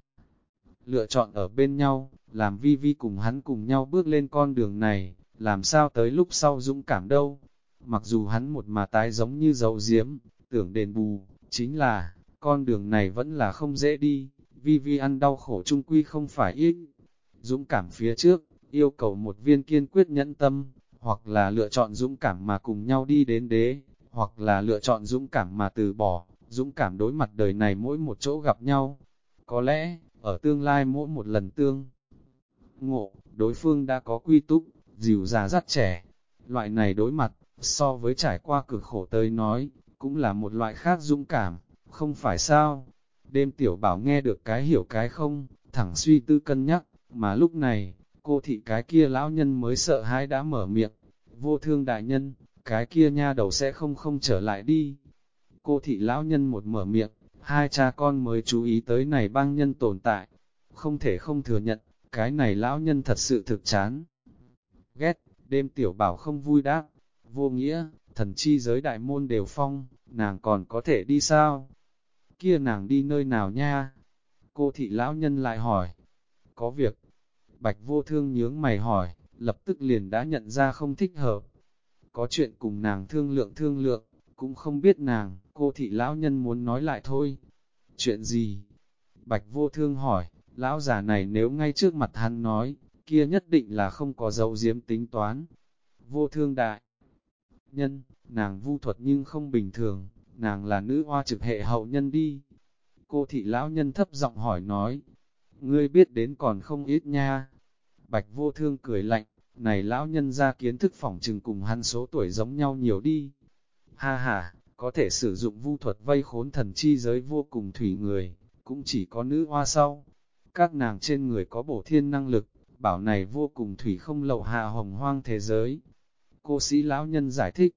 Lựa chọn ở bên nhau, làm Vi Vi cùng hắn cùng nhau bước lên con đường này, làm sao tới lúc sau dũng cảm đâu. Mặc dù hắn một mà tái giống như dấu diếm, tưởng đền bù, chính là, con đường này vẫn là không dễ đi, Vi Vi ăn đau khổ chung quy không phải ít. Dũng cảm phía trước, yêu cầu một viên kiên quyết nhẫn tâm, hoặc là lựa chọn dũng cảm mà cùng nhau đi đến đế, hoặc là lựa chọn dũng cảm mà từ bỏ, dũng cảm đối mặt đời này mỗi một chỗ gặp nhau. Có lẽ, ở tương lai mỗi một lần tương ngộ, đối phương đã có quy túc, dìu già dắt trẻ. Loại này đối mặt, so với trải qua cực khổ tới nói, cũng là một loại khác dũng cảm, không phải sao? Đêm tiểu bảo nghe được cái hiểu cái không, thẳng suy tư cân nhắc, mà lúc này, cô thị cái kia lão nhân mới sợ hãi đã mở miệng, vô thương đại nhân, cái kia nha đầu sẽ không trở lại đi. Cô thị lão nhân một mở miệng, hai cha con mới chú ý tới này bang nhân tồn tại, không thể không thừa nhận, cái này lão nhân thật sự thực chán. Ghét, đêm tiểu bảo không vui đáp, vô nghĩa, thần chi giới đại môn đều phong, nàng còn có thể đi sao? Kia nàng đi nơi nào nha? Cô thị lão nhân lại hỏi, có việc. Bạch vô thương nhướng mày hỏi, lập tức liền đã nhận ra không thích hợp. Có chuyện cùng nàng thương lượng, cũng không biết nàng, cô thị lão nhân muốn nói lại thôi. Chuyện gì? Bạch vô thương hỏi, lão già này nếu ngay trước mặt hắn nói, kia nhất định là không có dấu diếm tính toán. Vô thương đại nhân, nàng vu thuật nhưng không bình thường, nàng là nữ hoa trực hệ hậu nhân đi. Cô thị lão nhân thấp giọng hỏi nói, ngươi biết đến còn không ít nha. Bạch vô thương cười lạnh, này lão nhân ra kiến thức phỏng trừng cùng hắn số tuổi giống nhau nhiều đi. Ha ha, có thể sử dụng vu thuật vây khốn thần chi giới vô cùng thủy người, cũng chỉ có nữ hoa sau. Các nàng trên người có bổ thiên năng lực, bảo này vô cùng thủy không lậu hạ hồng hoang thế giới. Cô sĩ lão nhân giải thích,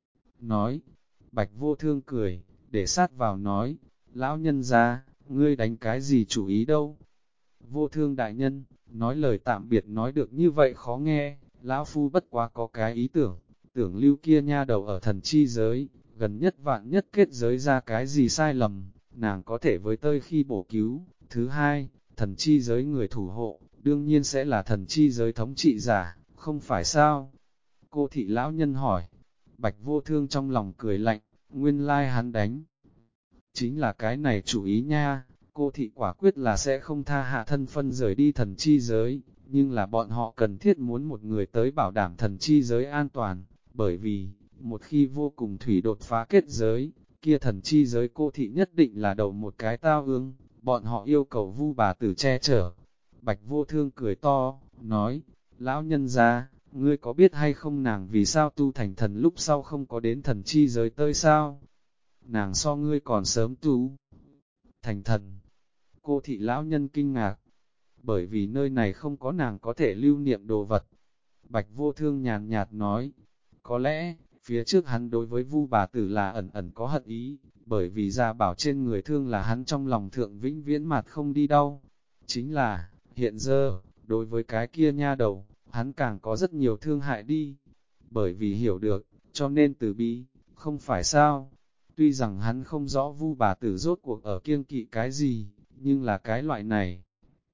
nói, bạch vô thương cười, để sát vào nói, lão nhân ra, ngươi đánh cái gì chủ ý đâu. Vô thương đại nhân, nói lời tạm biệt nói được như vậy khó nghe, lão phu bất quá có cái ý tưởng, tưởng lưu kia nha đầu ở thần chi giới, gần nhất vạn nhất kết giới ra cái gì sai lầm, nàng có thể với tơi khi bổ cứu. Thứ hai, thần chi giới người thủ hộ, đương nhiên sẽ là thần chi giới thống trị giả, không phải sao? Cô thị lão nhân hỏi, bạch vô thương trong lòng cười lạnh, nguyên lai hắn đánh. Chính là cái này chủ ý nha, cô thị quả quyết là sẽ không tha hạ thân phân rời đi thần chi giới, nhưng là bọn họ cần thiết muốn một người tới bảo đảm thần chi giới an toàn, bởi vì, một khi vô cùng thủy đột phá kết giới, kia thần chi giới cô thị nhất định là đầu một cái tao ương, bọn họ yêu cầu vu bà tử che chở. Bạch vô thương cười to, nói, lão nhân gia, ngươi có biết hay không nàng vì sao tu thành thần lúc sau không có đến thần chi giới tơi sao? Nàng so ngươi còn sớm tu thành thần. Cô thị lão nhân kinh ngạc, bởi vì nơi này không có nàng có thể lưu niệm đồ vật. Bạch vô thương nhàn nhạt nói, có lẽ, phía trước hắn đối với vu bà tử là ẩn ẩn có hận ý, bởi vì gia bảo trên người thương là hắn trong lòng thượng vĩnh viễn mặt không đi đâu. Chính là, hiện giờ, đối với cái kia nha đầu, hắn càng có rất nhiều thương hại đi. Bởi vì hiểu được, cho nên từ bi, không phải sao. Tuy rằng hắn không rõ vu bà tử rốt cuộc ở kiêng kỵ cái gì, nhưng là cái loại này.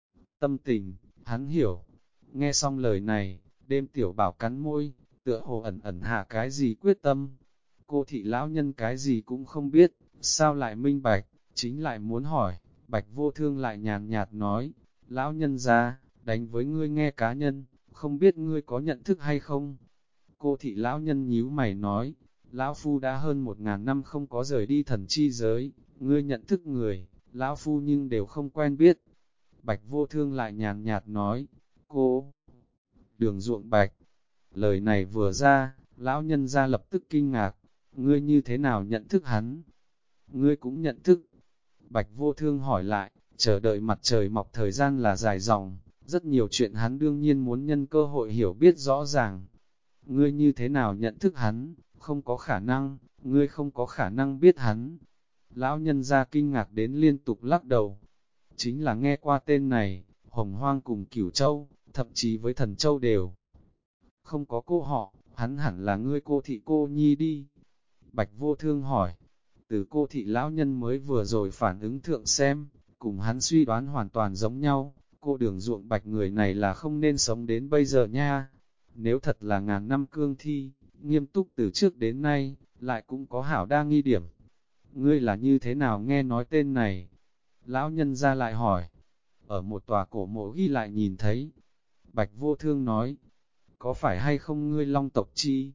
Tâm tình, hắn hiểu. Nghe xong lời này, đêm tiểu bảo cắn môi, tựa hồ ẩn ẩn hạ cái gì quyết tâm. Cô thị lão nhân cái gì cũng không biết, sao lại minh bạch, chính lại muốn hỏi. Bạch vô thương lại nhàn nhạt nói, lão nhân ra, đánh với ngươi nghe cá nhân, không biết ngươi có nhận thức hay không? Cô thị lão nhân nhíu mày nói, lão phu đã hơn 1000 năm không có rời đi thần chi giới, ngươi nhận thức người, lão phu nhưng đều không quen biết. Bạch vô thương lại nhàn nhạt nói, cô, đường ruộng bạch. Lời này vừa ra, lão nhân ra lập tức kinh ngạc, ngươi như thế nào nhận thức hắn? Ngươi cũng nhận thức. Bạch vô thương hỏi lại, chờ đợi mặt trời mọc thời gian là dài dòng, rất nhiều chuyện hắn đương nhiên muốn nhân cơ hội hiểu biết rõ ràng. Ngươi như thế nào nhận thức hắn, không có khả năng, ngươi không có khả năng biết hắn. Lão nhân ra kinh ngạc đến liên tục lắc đầu. Chính là nghe qua tên này, Hồng Hoang cùng Cửu Châu, thậm chí với Thần Châu đều. Không có cô họ, hắn hẳn là ngươi cô thị cô nhi đi. Bạch vô thương hỏi, từ cô thị lão nhân mới vừa rồi phản ứng thượng xem, cùng hắn suy đoán hoàn toàn giống nhau, cô đường ruộng bạch người này là không nên sống đến bây giờ nha. Nếu thật là ngàn năm cương thi, nghiêm túc từ trước đến nay, lại cũng có hảo đa nghi điểm. Ngươi là như thế nào nghe nói tên này? Lão nhân ra lại hỏi, ở một tòa cổ mộ ghi lại nhìn thấy. Bạch vô thương nói, có phải hay không ngươi long tộc chi?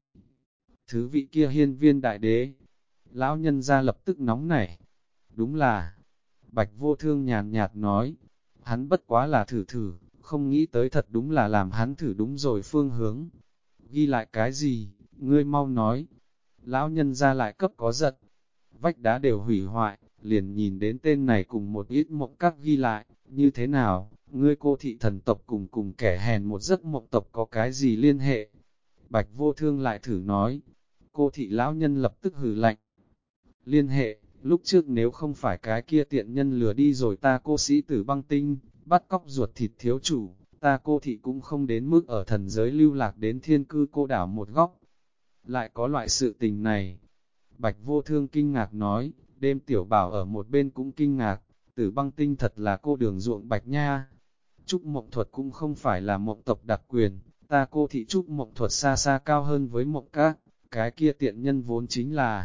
Thứ vị kia hiên viên đại đế. Lão nhân ra lập tức nóng nảy. Đúng là, bạch vô thương nhàn nhạt nói, hắn bất quá là thử thử, không nghĩ tới thật đúng là làm hắn thử đúng rồi phương hướng. Ghi lại cái gì, ngươi mau nói. Lão nhân ra lại cấp có giận. vách đá đều hủy hoại, liền nhìn đến tên này cùng một ít mộng các ghi lại, như thế nào, ngươi cô thị thần tộc cùng kẻ hèn một giấc mộng tộc có cái gì liên hệ? Bạch Vô Thương lại thử nói, cô thị lão nhân lập tức hừ lạnh. Liên hệ, lúc trước nếu không phải cái kia tiện nhân lừa đi rồi ta cô sĩ tử băng tinh, bắt cóc ruột thịt thiếu chủ, ta cô thị cũng không đến mức ở thần giới lưu lạc đến thiên cư cô đảo một góc. Lại có loại sự tình này. Bạch Vô Thương kinh ngạc nói, đêm tiểu bảo ở một bên cũng kinh ngạc, tử băng tinh thật là cô đường ruộng bạch nha. Trúc mộng thuật cũng không phải là mộng tộc đặc quyền, ta cô thị trúc mộng thuật xa xa cao hơn với mộng các, cái kia tiện nhân vốn chính là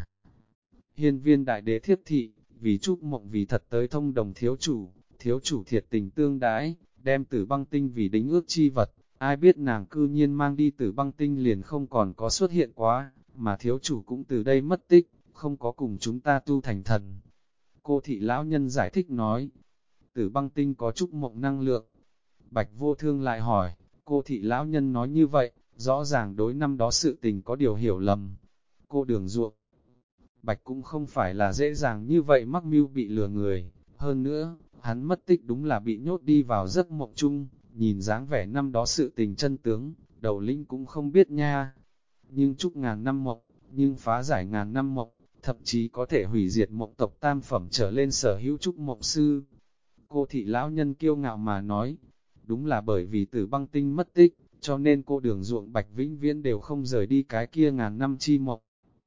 hiên viên đại đế thiếp thị, vì trúc mộng vì thật tới thông đồng thiếu chủ thiệt tình tương đãi, đem tử băng tinh vì đính ước chi vật, ai biết nàng cư nhiên mang đi tử băng tinh liền không còn có xuất hiện quá, mà thiếu chủ cũng từ đây mất tích, không có cùng chúng ta tu thành thần. Cô thị lão nhân giải thích nói, tử băng tinh có trúc mộng năng lượng. Bạch Vô Thương lại hỏi, cô thị lão nhân nói như vậy, rõ ràng đối năm đó sự tình có điều hiểu lầm. Cô đường ruộng, Bạch cũng không phải là dễ dàng như vậy mắc mưu bị lừa người, hơn nữa, hắn mất tích đúng là bị nhốt đi vào giấc mộng chung, nhìn dáng vẻ năm đó sự tình chân tướng, đầu lĩnh cũng không biết nha. Nhưng chúc ngàn năm mộng, nhưng phá giải ngàn năm mộng, thậm chí có thể hủy diệt mộng tộc tam phẩm trở lên sở hữu trúc mộng sư. Cô thị lão nhân kiêu ngạo mà nói, đúng là bởi vì tử băng tinh mất tích, cho nên cô đường ruộng Bạch vĩnh viễn đều không rời đi cái kia ngàn năm chi mộng.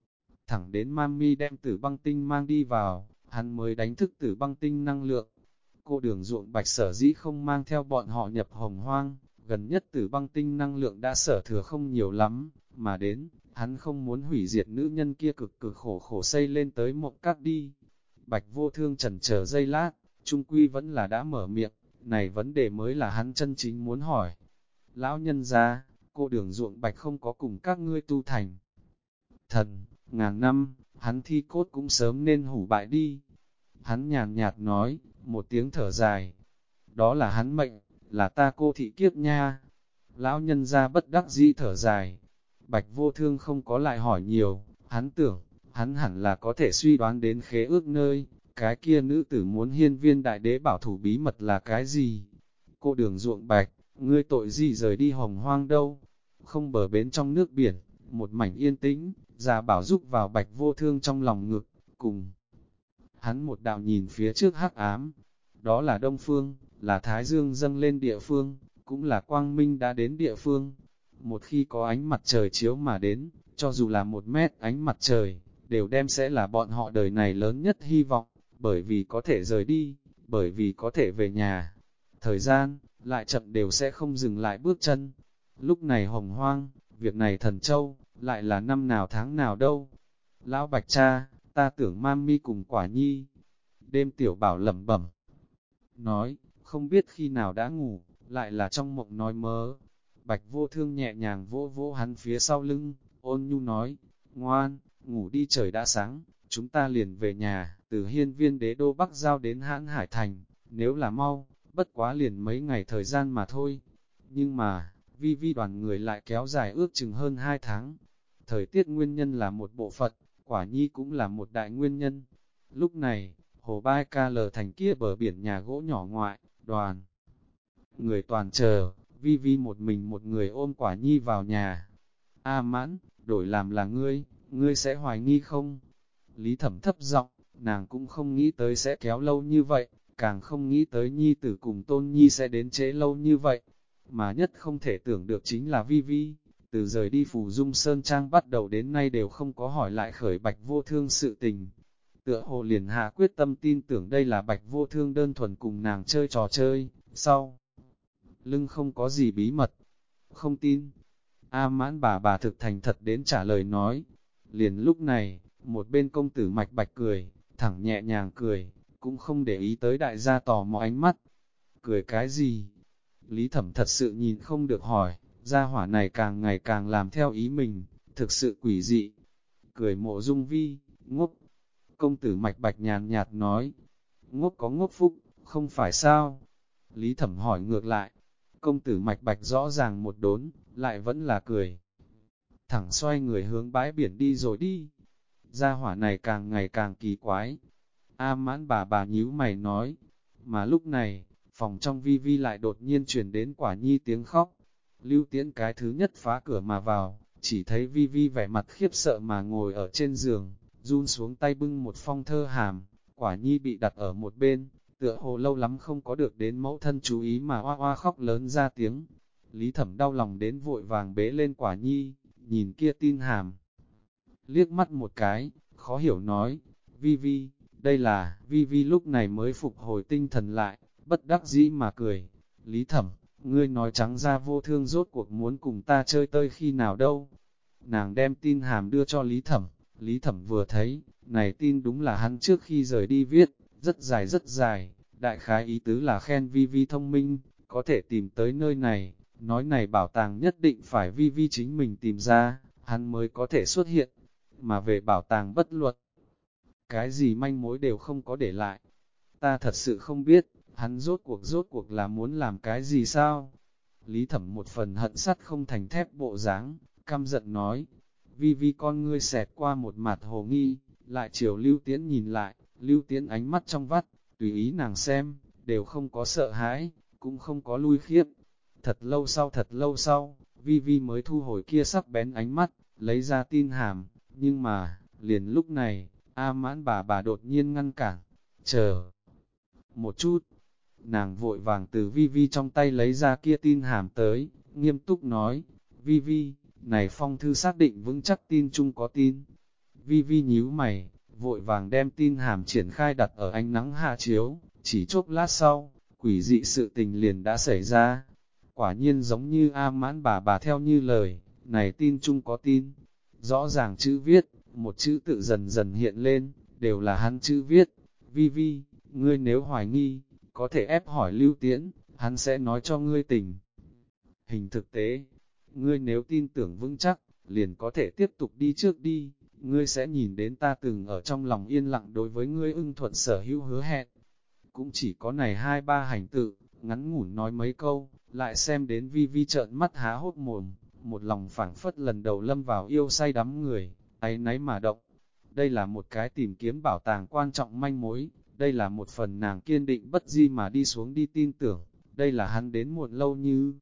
Thẳng đến Mami đem tử băng tinh mang đi vào, hắn mới đánh thức tử băng tinh năng lượng. Cô đường ruộng Bạch sở dĩ không mang theo bọn họ nhập hồng hoang, gần nhất tử băng tinh năng lượng đã sở thừa không nhiều lắm, mà đến, hắn không muốn hủy diệt nữ nhân kia cực khổ xây lên tới mộng các đi. Bạch Vô Thương chần chờ giây lát, trung quy vẫn là đã mở miệng, này vấn đề mới là hắn chân chính muốn hỏi. Lão nhân gia, cô đường ruộng Bạch không có cùng các ngươi tu thành thần, ngàn năm, hắn thi cốt cũng sớm nên hủ bại đi. Hắn nhàn nhạt nói, một tiếng thở dài, đó là hắn mệnh, là ta cô thị kiếp nha. Lão nhân gia bất đắc dĩ thở dài, Bạch Vô Thương không có lại hỏi nhiều, hắn tưởng, hắn hẳn là có thể suy đoán đến khế ước nơi, cái kia nữ tử muốn hiên viên đại đế bảo thủ bí mật là cái gì. Cô đường ruộng Bạch, ngươi tội gì rời đi hồng hoang đâu, không bờ bến trong nước biển, một mảnh yên tĩnh, già bảo giúp vào Bạch Vô Thương trong lòng ngực, cùng hắn một đạo nhìn phía trước hắc ám, đó là Đông Phương, là Thái Dương dâng lên địa phương, cũng là quang minh đã đến địa phương. Một khi có ánh mặt trời chiếu mà đến, cho dù là 1 mét ánh mặt trời, đều đem sẽ là bọn họ đời này lớn nhất hy vọng, bởi vì có thể rời đi, bởi vì có thể về nhà. Thời gian, lại chậm đều sẽ không dừng lại bước chân. Lúc này hồng hoang, việc này thần châu, lại là năm nào tháng nào đâu. Lão Bạch cha, ta tưởng Mami cùng Quả Nhi. Đêm tiểu bảo lẩm bẩm nói, không biết khi nào đã ngủ, lại là trong mộng nói mớ. Bạch Vô Thương nhẹ nhàng vỗ vỗ hắn phía sau lưng, ôn nhu nói, ngoan, ngủ đi trời đã sáng, chúng ta liền về nhà, từ hiên viên đế đô Bắc giao đến hãn Hải Thành, nếu là mau, bất quá liền mấy ngày thời gian mà thôi. Nhưng mà, vi đoàn người lại kéo dài ước chừng hơn 2 tháng. Thời tiết nguyên nhân là một bộ phận, Quả Nhi cũng là một đại nguyên nhân. Lúc này, hồ Bai Ca lờ thành kia bờ biển nhà gỗ nhỏ ngoại, đoàn người toàn chờ, Vi một mình một người ôm Quả Nhi vào nhà. A Mãn, đổi làm là ngươi sẽ hoài nghi không? Lý Thẩm thấp giọng, nàng cũng không nghĩ tới sẽ kéo lâu như vậy, càng không nghĩ tới Nhi tử cùng Tôn Nhi sẽ đến trễ lâu như vậy. Mà nhất không thể tưởng được chính là Vi, từ rời đi Phù Dung Sơn Trang bắt đầu đến nay đều không có hỏi lại khởi Bạch Vô Thương sự tình. Tựa hồ liền hạ quyết tâm tin tưởng đây là Bạch Vô Thương đơn thuần cùng nàng chơi trò chơi, sau lưng không có gì bí mật. Không tin. A Mãn bà thực thành thật đến trả lời nói. Liền lúc này, một bên công tử Mạch Bạch cười, thẳng nhẹ nhàng cười, cũng không để ý tới đại gia tò mò ánh mắt. Cười cái gì? Lý Thẩm thật sự nhìn không được hỏi, gia hỏa này càng ngày càng làm theo ý mình, thực sự quỷ dị. Cười Mộ Dung Vi, ngốc. Công tử Mạch Bạch nhàn nhạt nói, ngốc có ngốc phúc, không phải sao? Lý Thẩm hỏi ngược lại, công tử Mạch Bạch rõ ràng một đốn, lại vẫn là cười. Thẳng xoay người hướng bãi biển đi rồi đi. gia hỏa này càng ngày càng kỳ quái. A Mãn bà nhíu mày nói, mà lúc này, phòng trong Vi Vi lại đột nhiên truyền đến Quả Nhi tiếng khóc. Lưu Tiễn cái thứ nhất phá cửa mà vào, chỉ thấy Vi Vi vẻ mặt khiếp sợ mà ngồi ở trên giường, run xuống tay bưng một phong thơ hàm. Quả Nhi bị đặt ở một bên, tựa hồ lâu lắm không có được đến mẫu thân chú ý mà oa oa khóc lớn ra tiếng. Lý Thẩm đau lòng đến vội vàng bế lên Quả Nhi, nhìn kia tin hàm. Liếc mắt một cái, khó hiểu nói, Vi Vi, đây là, Vi Vi lúc này mới phục hồi tinh thần lại, bất đắc dĩ mà cười. Lý Thẩm, ngươi nói trắng ra Vô Thương rốt cuộc muốn cùng ta chơi tơi khi nào đâu. Nàng đem tin hàm đưa cho Lý Thẩm vừa thấy, này tin đúng là hắn trước khi rời đi viết, rất dài, đại khái ý tứ là khen Vi Vi thông minh, có thể tìm tới nơi này, nói này bảo tàng nhất định phải Vi Vi chính mình tìm ra, hắn mới có thể xuất hiện, mà về bảo tàng bất luật. Cái gì manh mối đều không có để lại. Ta thật sự không biết, hắn rốt cuộc là muốn làm cái gì sao? Lý Thẩm một phần hận sắt không thành thép bộ dáng, căm giận nói. Vi Vi con ngươi xẹt qua một mặt hồ nghi, lại chiều Lưu Tiễn nhìn lại, Lưu Tiễn ánh mắt trong vắt, tùy ý nàng xem, đều không có sợ hãi, cũng không có lui khiếp. Thật lâu sau, Vi Vi mới thu hồi kia sắc bén ánh mắt, lấy ra tin hàm, nhưng mà, liền lúc này, A Mãn bà đột nhiên ngăn cản, chờ một chút. Nàng vội vàng từ Vi Vi trong tay lấy ra kia tin hàm tới, nghiêm túc nói, Vi Vi, này phong thư xác định vững chắc tin chung có tin. Vi Vi nhíu mày, vội vàng đem tin hàm triển khai đặt ở ánh nắng hạ chiếu, chỉ chốc lát sau, quỷ dị sự tình liền đã xảy ra. Quả nhiên giống như A Mãn bà theo như lời, này tin chung có tin. Rõ ràng chữ viết, một chữ tự dần dần hiện lên, đều là hắn chữ viết. Vi Vi, ngươi nếu hoài nghi, có thể ép hỏi Lưu Tiễn, hắn sẽ nói cho ngươi tình. Hình thực tế, ngươi nếu tin tưởng vững chắc, liền có thể tiếp tục đi trước đi, ngươi sẽ nhìn đến ta từng ở trong lòng yên lặng đối với ngươi ưng thuận sở hữu hứa hẹn. Cũng chỉ có này 2-3 hành tự, ngắn ngủn nói mấy câu, lại xem đến Vi Vi trợn mắt há hốt mồm, một lòng phảng phất lần đầu lâm vào yêu say đắm người, áy náy mà động. Đây là một cái tìm kiếm bảo tàng quan trọng manh mối, đây là một phần nàng kiên định bất di mà đi xuống đi tin tưởng, đây là hắn đến muộn lâu như.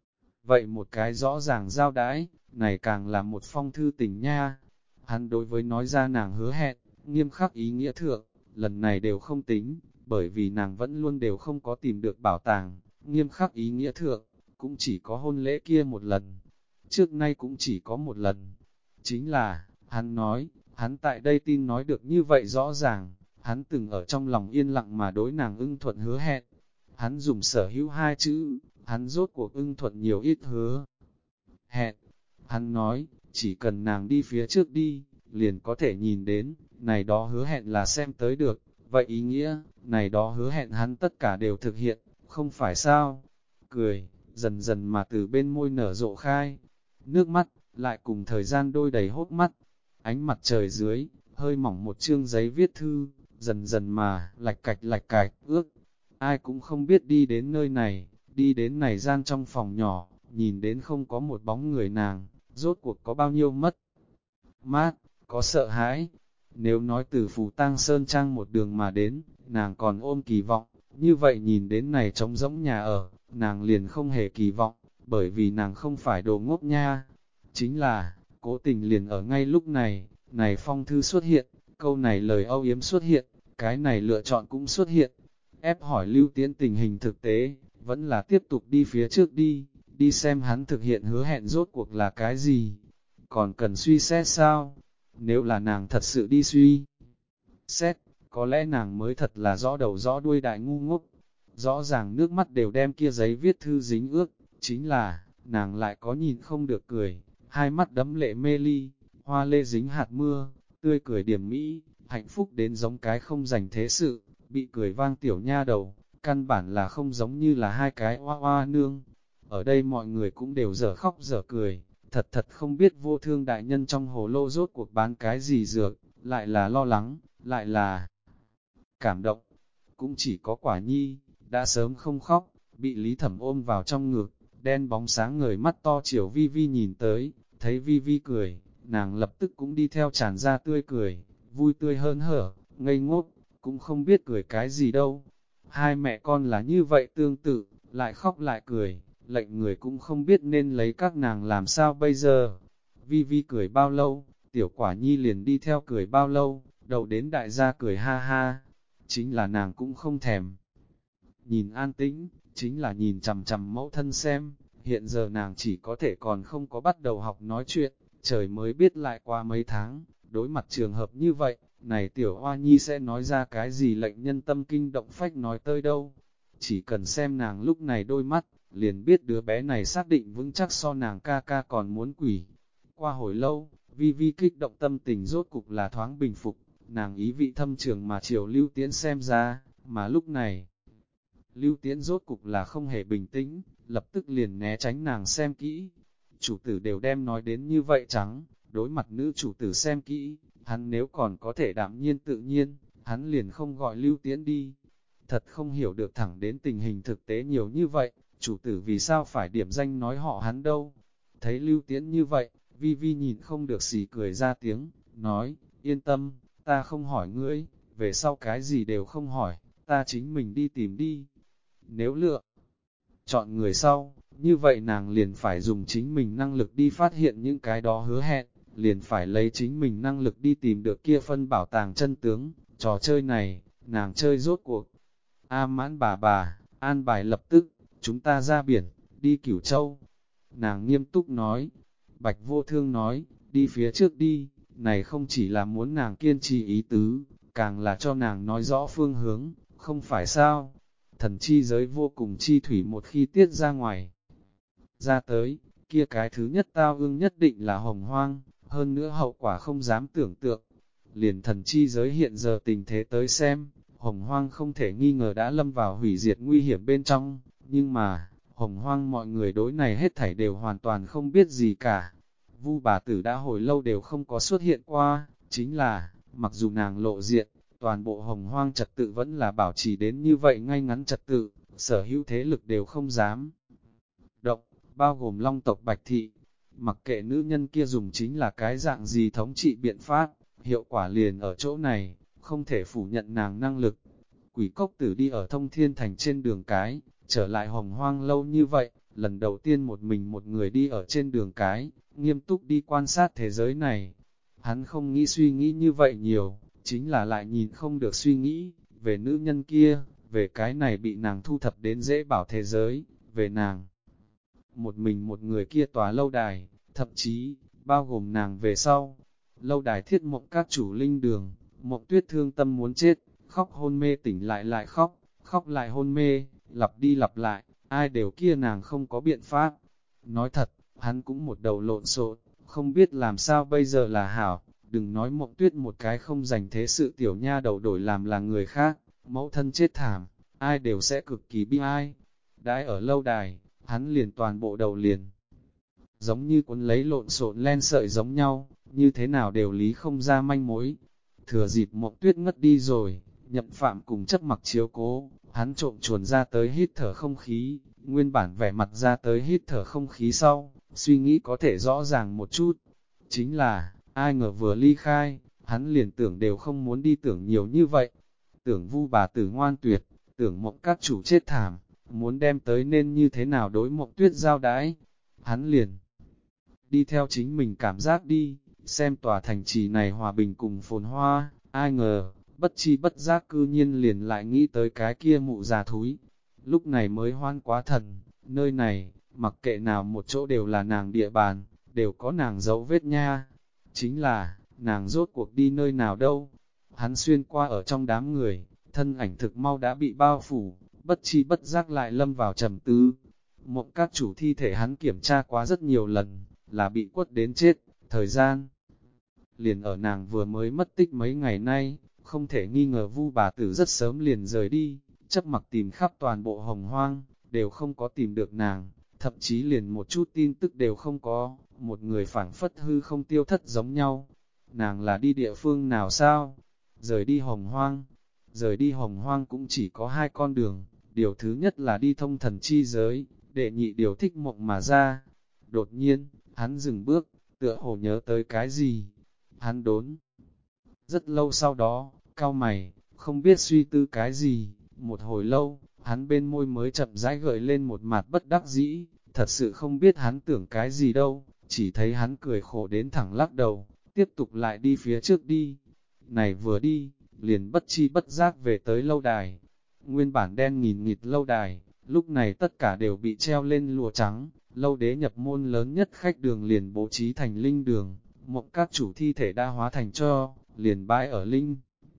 Vậy một cái rõ ràng giao đãi, này càng là một phong thư tình nha. Hắn đối với nói ra nàng hứa hẹn, nghiêm khắc ý nghĩa thượng, lần này đều không tính, bởi vì nàng vẫn luôn đều không có tìm được bảo tàng, nghiêm khắc ý nghĩa thượng, cũng chỉ có hôn lễ kia một lần. Trước nay cũng chỉ có một lần. Chính là, hắn nói, hắn tại đây tin nói được như vậy rõ ràng, hắn từng ở trong lòng yên lặng mà đối nàng ưng thuận hứa hẹn. Hắn dùng sở hữu 2 chữ, hắn rốt cuộc ưng thuận nhiều ít hứa hẹn. Hắn nói, chỉ cần nàng đi phía trước đi, liền có thể nhìn đến, này đó hứa hẹn là xem tới được, vậy ý nghĩa, này đó hứa hẹn hắn tất cả đều thực hiện, không phải sao? Cười, dần dần mà từ bên môi nở rộ khai, nước mắt, lại cùng thời gian đôi đầy hốt mắt, ánh mặt trời dưới, hơi mỏng một chương giấy viết thư, dần dần mà, lạch cạch, ước. Ai cũng không biết đi đến nơi này, đi đến này gian trong phòng nhỏ, nhìn đến không có một bóng người nàng, rốt cuộc có bao nhiêu mất mát, có sợ hãi. Nếu nói từ Phù Tang Sơn Trang một đường mà đến, nàng còn ôm kỳ vọng, như vậy nhìn đến này trống rỗng nhà ở, nàng liền không hề kỳ vọng, bởi vì nàng không phải đồ ngốc nha. Chính là, cố tình liền ở ngay lúc này, này phong thư xuất hiện, câu này lời âu yếm xuất hiện, cái này lựa chọn cũng xuất hiện. Ép hỏi Lưu Tiễn tình hình thực tế, vẫn là tiếp tục đi phía trước đi xem hắn thực hiện hứa hẹn rốt cuộc là cái gì. Còn cần suy xét sao? Nếu là nàng thật sự đi suy xét, có lẽ nàng mới thật là rõ đầu rõ đuôi đại ngu ngốc. Rõ ràng nước mắt đều đem kia giấy viết thư dính ướt, chính là, nàng lại có nhìn không được cười, hai mắt đẫm lệ mê ly, hoa lê dính hạt mưa, tươi cười điểm mỹ, hạnh phúc đến giống cái không dành thế sự, bị cười vang tiểu nha đầu, căn bản là không giống như là hai cái oa oa nương. Ở đây mọi người cũng đều dở khóc dở cười, thật không biết Vô Thương đại nhân trong hồ lô rốt cuộc bán cái gì dược, lại là lo lắng, lại là cảm động. Cũng chỉ có Quả Nhi, đã sớm không khóc, bị Lý Thẩm ôm vào trong ngực, đen bóng sáng ngời mắt to chiều Vi Vi nhìn tới, thấy Vi Vi cười, nàng lập tức cũng đi theo tràn ra tươi cười, vui tươi hớn hở, ngây ngốc, cũng không biết cười cái gì đâu. Hai mẹ con là như vậy tương tự, lại khóc lại cười, lệnh người cũng không biết nên lấy các nàng làm sao bây giờ. Vi Vi cười bao lâu, tiểu quả nhi liền đi theo cười bao lâu, đầu đến đại gia cười ha ha. Chính là nàng cũng không thèm nhìn an tĩnh, chính là nhìn chằm chằm mẫu thân xem, hiện giờ nàng chỉ có thể còn không có bắt đầu học nói chuyện, trời mới biết lại qua mấy tháng, đối mặt trường hợp như vậy, này tiểu hoa nhi sẽ nói ra cái gì lệnh nhân tâm kinh động phách nói tơi đâu. Chỉ cần xem nàng lúc này đôi mắt, liền biết đứa bé này xác định vững chắc so nàng ca ca còn muốn quỷ. Qua hồi lâu, Vi Vi kích động tâm tình rốt cục là thoáng bình phục, nàng ý vị thâm trường mà chiều Lưu Tiễn xem ra, mà lúc này, Lưu Tiễn rốt cục là không hề bình tĩnh, lập tức liền né tránh nàng xem kỹ. Chủ tử đều đem nói đến như vậy trắng, đối mặt nữ chủ tử xem kỹ, hắn nếu còn có thể đảm nhiên tự nhiên, hắn liền không gọi Lưu Tiễn đi. Thật không hiểu được thẳng đến tình hình thực tế nhiều như vậy, chủ tử vì sao phải điểm danh nói họ hắn đâu. Thấy Lưu Tiễn như vậy, Vi Vi nhìn không được xì cười ra tiếng, nói, yên tâm, ta không hỏi ngươi, về sau cái gì đều không hỏi, ta chính mình đi tìm đi. Nếu lựa chọn người sau, như vậy nàng liền phải dùng chính mình năng lực đi phát hiện những cái đó hứa hẹn, liền phải lấy chính mình năng lực đi tìm được kia phân bảo tàng chân tướng. Trò chơi này, nàng chơi rốt cuộc. A Mãn bà, an bài lập tức, chúng ta ra biển, đi Cửu Châu. Nàng nghiêm túc nói, Bạch Vô Thương nói, đi phía trước đi, này không chỉ là muốn nàng kiên trì ý tứ, càng là cho nàng nói rõ phương hướng, không phải sao. Thần chi giới vô cùng chi thủy một khi tiết ra ngoài. Ra tới, kia cái thứ nhất tao ương nhất định là hồng hoang, hơn nữa hậu quả không dám tưởng tượng. Liền thần chi giới hiện giờ tình thế tới xem, hồng hoang không thể nghi ngờ đã lâm vào hủy diệt nguy hiểm bên trong, nhưng mà, hồng hoang mọi người đối này hết thảy đều hoàn toàn không biết gì cả. Vu bà tử đã hồi lâu đều không có xuất hiện qua, chính là, mặc dù nàng lộ diện, toàn bộ hồng hoang trật tự vẫn là bảo trì đến như vậy ngay ngắn trật tự, sở hữu thế lực đều không dám động, bao gồm long tộc Bạch Thị. Mặc kệ nữ nhân kia dùng chính là cái dạng gì thống trị biện pháp, hiệu quả liền ở chỗ này, không thể phủ nhận nàng năng lực. Quỷ cốc tử đi ở thông thiên thành trên đường cái, trở lại hồng hoang lâu như vậy, lần đầu tiên một mình một người đi ở trên đường cái, nghiêm túc đi quan sát thế giới này. Hắn không nghĩ suy nghĩ như vậy nhiều, chính là lại nhìn không được suy nghĩ, về nữ nhân kia, về cái này bị nàng thu thập đến dễ bảo thế giới, về nàng. Một mình một người kia tòa lâu đài, thậm chí, bao gồm nàng về sau. Lâu đài thiết mộng các chủ linh đường, Mộng Tuyết thương tâm muốn chết, khóc hôn mê tỉnh lại khóc, khóc lại hôn mê, lặp đi lặp lại, ai đều kia nàng không có biện pháp. Nói thật, hắn cũng một đầu lộn xộn, không biết làm sao bây giờ là hảo, đừng nói Mộng Tuyết một cái không dành thế sự tiểu nha đầu đổi làm là người khác, mẫu thân chết thảm, ai đều sẽ cực kỳ bi ai. Đãi ở lâu đài, hắn liền toàn bộ đầu liền, giống như cuốn lấy lộn xộn len sợi giống nhau, như thế nào đều lý không ra manh mối. Thừa dịp Mộng Tuyết ngất đi rồi, Nhậm Phạm cùng chấp mặc chiếu cố, hắn trộm chuồn ra tới hít thở không khí, nguyên bản vẻ mặt ra tới hít thở không khí sau, suy nghĩ có thể rõ ràng một chút. Chính là, ai ngờ vừa ly khai, hắn liền tưởng đều không muốn đi tưởng nhiều như vậy. Tưởng Vu bà tử ngoan tuyệt, tưởng Mộng các chủ chết thảm, muốn đem tới nên như thế nào đối Mộng Tuyết giao đãi. Hắn liền đi theo chính mình cảm giác đi, xem tòa thành trì này hòa bình cùng phồn hoa, ai ngờ, bất chi bất giác cư nhiên liền lại nghĩ tới cái kia mụ già thúi. Lúc này mới hoan quá thần, nơi này, mặc kệ nào một chỗ đều là nàng địa bàn, đều có nàng dấu vết nha. Chính là, nàng rốt cuộc đi nơi nào đâu. Hắn xuyên qua ở trong đám người, thân ảnh thực mau đã bị bao phủ, bất chi bất giác lại lâm vào trầm tư. Mộng các chủ thi thể hắn kiểm tra quá rất nhiều lần, là bị quất đến chết, thời gian. Liền ở nàng vừa mới mất tích mấy ngày nay, không thể nghi ngờ Vu bà tử rất sớm liền rời đi, chấp mặc tìm khắp toàn bộ hồng hoang, đều không có tìm được nàng, thậm chí liền một chút tin tức đều không có, một người phảng phất hư không tiêu thất giống nhau. Nàng là đi địa phương nào sao? Rời đi hồng hoang. Rời đi hồng hoang cũng chỉ có hai con đường, điều thứ nhất là đi thông thần chi giới, đệ nhị điều thích mộng mà ra. Đột nhiên, hắn dừng bước, tựa hồ nhớ tới cái gì. Hắn đốn. Rất lâu sau đó, cau mày, không biết suy tư cái gì, một hồi lâu, hắn bên môi mới chậm rãi gợi lên một mặt bất đắc dĩ, thật sự không biết hắn tưởng cái gì đâu, chỉ thấy hắn cười khổ đến thẳng lắc đầu, tiếp tục lại đi phía trước đi. Này vừa đi, liền bất chi bất giác về tới lâu đài. Nguyên bản đen nghìn nghịt lâu đài, lúc này tất cả đều bị treo lên lụa trắng, lâu đế nhập môn lớn nhất khách đường liền bố trí thành linh đường, mộng các chủ thi thể đa hóa thành cho, liền bãi ở linh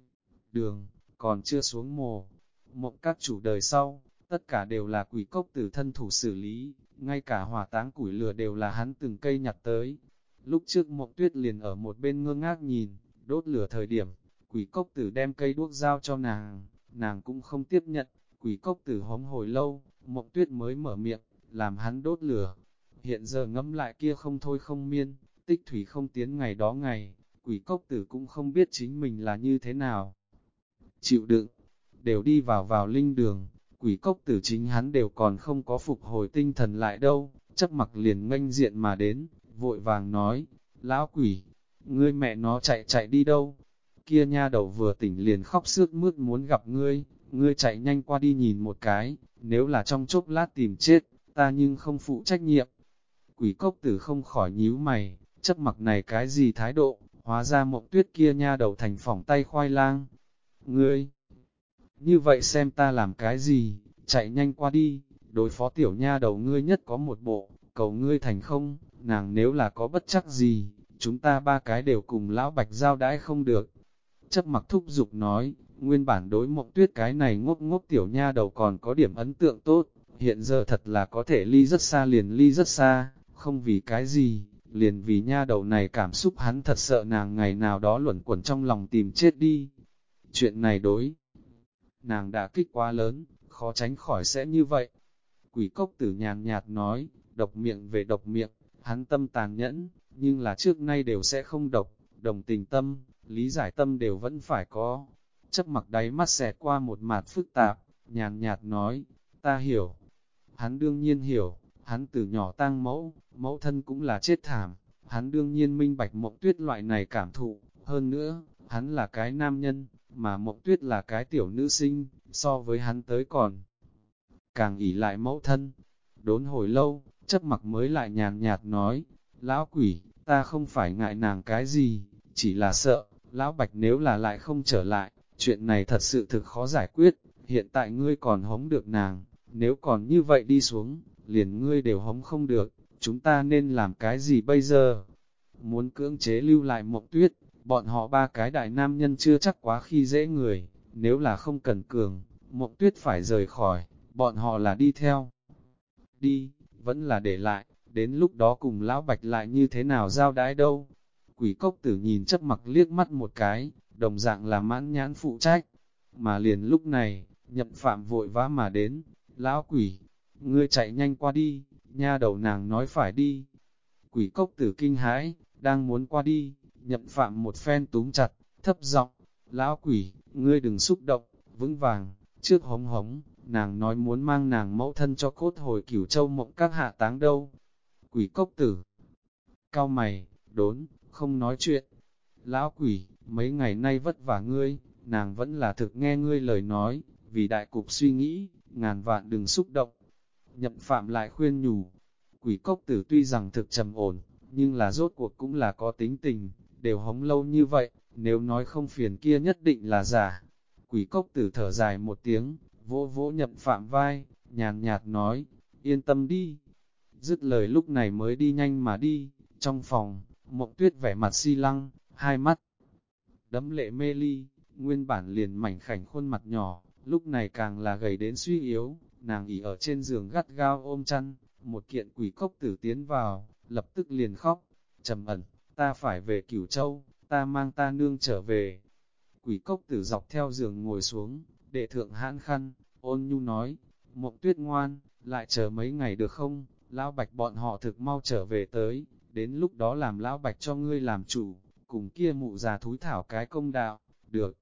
đường, còn chưa xuống mồ. Mộng các chủ đời sau, tất cả đều là quỷ cốc tử thân thủ xử lý, ngay cả hỏa táng củi lửa đều là hắn từng cây nhặt tới. Lúc trước Mộng Tuyết liền ở một bên ngơ ngác nhìn, đốt lửa thời điểm, quỷ cốc tử đem cây đuốc giao cho nàng cũng không tiếp nhận, quỷ cốc tử hống hồi lâu, Mộng Tuyết mới mở miệng, làm hắn đốt lửa. Hiện giờ ngẫm lại kia không thôi không miên, tích thủy không tiến ngày đó ngày, quỷ cốc tử cũng không biết chính mình là như thế nào. Chịu đựng, đều đi vào linh đường, quỷ cốc tử chính hắn đều còn không có phục hồi tinh thần lại đâu, chấp mặc liền nghênh diện mà đến, vội vàng nói, lão quỷ, ngươi mẹ nó chạy đi đâu, kia nha đầu vừa tỉnh liền khóc sướt mướt muốn gặp ngươi chạy nhanh qua đi nhìn một cái, nếu là trong chốc lát tìm chết, ta nhưng không phụ trách nhiệm. Quỷ cốc tử không khỏi nhíu mày, chấp mặc này cái gì thái độ, hóa ra Mộng Tuyết kia nha đầu thành phỏng tay khoai lang. Ngươi, như vậy xem ta làm cái gì, chạy nhanh qua đi, đối phó tiểu nha đầu ngươi nhất có một bộ, cầu ngươi thành không, nàng nếu là có bất chắc gì, chúng ta ba cái đều cùng lão bạch giao đãi không được. Chấp mặc thúc giục nói, nguyên bản đối Mộng Tuyết cái này ngốc ngốc tiểu nha đầu còn có điểm ấn tượng tốt, hiện giờ thật là có thể ly rất xa liền ly rất xa, không vì cái gì, liền vì nha đầu này cảm xúc hắn thật sợ nàng ngày nào đó luẩn quẩn trong lòng tìm chết đi. Chuyện này đối nàng đã kích quá lớn, khó tránh khỏi sẽ như vậy. Quỷ cốc tử nhàn nhạt nói, độc miệng về độc miệng, hắn tâm tàn nhẫn, nhưng là trước nay đều sẽ không độc, đồng tình tâm, lý giải tâm đều vẫn phải có. Chấp mặc đáy mắt xẹt qua một mặt phức tạp, nhàn nhạt nói, ta hiểu. Hắn đương nhiên hiểu, hắn từ nhỏ tang mẫu, mẫu thân cũng là chết thảm, hắn đương nhiên minh bạch Mộng Tuyết loại này cảm thụ, hơn nữa, hắn là cái nam nhân, mà Mộng Tuyết là cái tiểu nữ sinh, so với hắn tới còn càng ỷ lại mẫu thân. Đốn hồi lâu, chấp mặc mới lại nhàn nhạt nói, lão quỷ, ta không phải ngại nàng cái gì, chỉ là sợ, lão bạch nếu là lại không trở lại, chuyện này thật sự thực khó giải quyết, hiện tại ngươi còn hống được nàng, nếu còn như vậy đi xuống, liền ngươi đều hống không được, chúng ta nên làm cái gì bây giờ? Muốn cưỡng chế lưu lại Mộng Tuyết, bọn họ ba cái đại nam nhân chưa chắc quá khi dễ người, nếu là không cần cường, Mộng Tuyết phải rời khỏi, bọn họ là đi theo. Đi, vẫn là để lại, đến lúc đó cùng lão bạch lại như thế nào giao đái đâu. Quỷ cốc tử nhìn chấp mặc liếc mắt một cái, đồng dạng là mãn nhãn phụ trách. Mà liền lúc này, Nhậm Phạm vội vã mà đến, lão quỷ, ngươi chạy nhanh qua đi, nha đầu nàng nói phải đi. Quỷ cốc tử kinh hãi, đang muốn qua đi, Nhậm Phạm một phen túm chặt, thấp giọng, lão quỷ, ngươi đừng xúc động, vững vàng, trước hống hống, nàng nói muốn mang nàng mẫu thân cho cốt hồi Cửu Châu Mộng các hạ táng đâu. Quỷ cốc tử, cao mày, đốn, không nói chuyện. Lão quỷ, mấy ngày nay vất vả ngươi, nàng vẫn là thực nghe ngươi lời nói, vì đại cục suy nghĩ, ngàn vạn đừng xúc động. Nhậm Phạm lại khuyên nhủ, quỷ cốc tử tuy rằng thực trầm ổn, nhưng là rốt cuộc cũng là có tính tình, đều hống lâu như vậy, nếu nói không phiền kia nhất định là giả. Quỷ cốc tử thở dài một tiếng, vỗ vỗ Nhậm Phạm vai, nhàn nhạt nói, yên tâm đi. Dứt lời lúc này mới đi nhanh mà đi, trong phòng, Mộng Tuyết vẻ mặt si lăng, hai mắt đẫm lệ mê ly, nguyên bản liền mảnh khảnh khuôn mặt nhỏ, lúc này càng là gầy đến suy yếu, nàng ỉ ở trên giường gắt gao ôm chăn, một kiện quỷ cốc tử tiến vào, lập tức liền khóc, trầm ẩn, ta phải về Cửu Châu, ta mang ta nương trở về. Quỷ cốc tử dọc theo giường ngồi xuống, đệ thượng hãn khăn, ôn nhu nói, Mộng Tuyết ngoan, lại chờ mấy ngày được không, lão bạch bọn họ thực mau trở về tới, đến lúc đó làm lão bạch cho ngươi làm chủ, cùng kia mụ già thúi thảo cái công đạo, được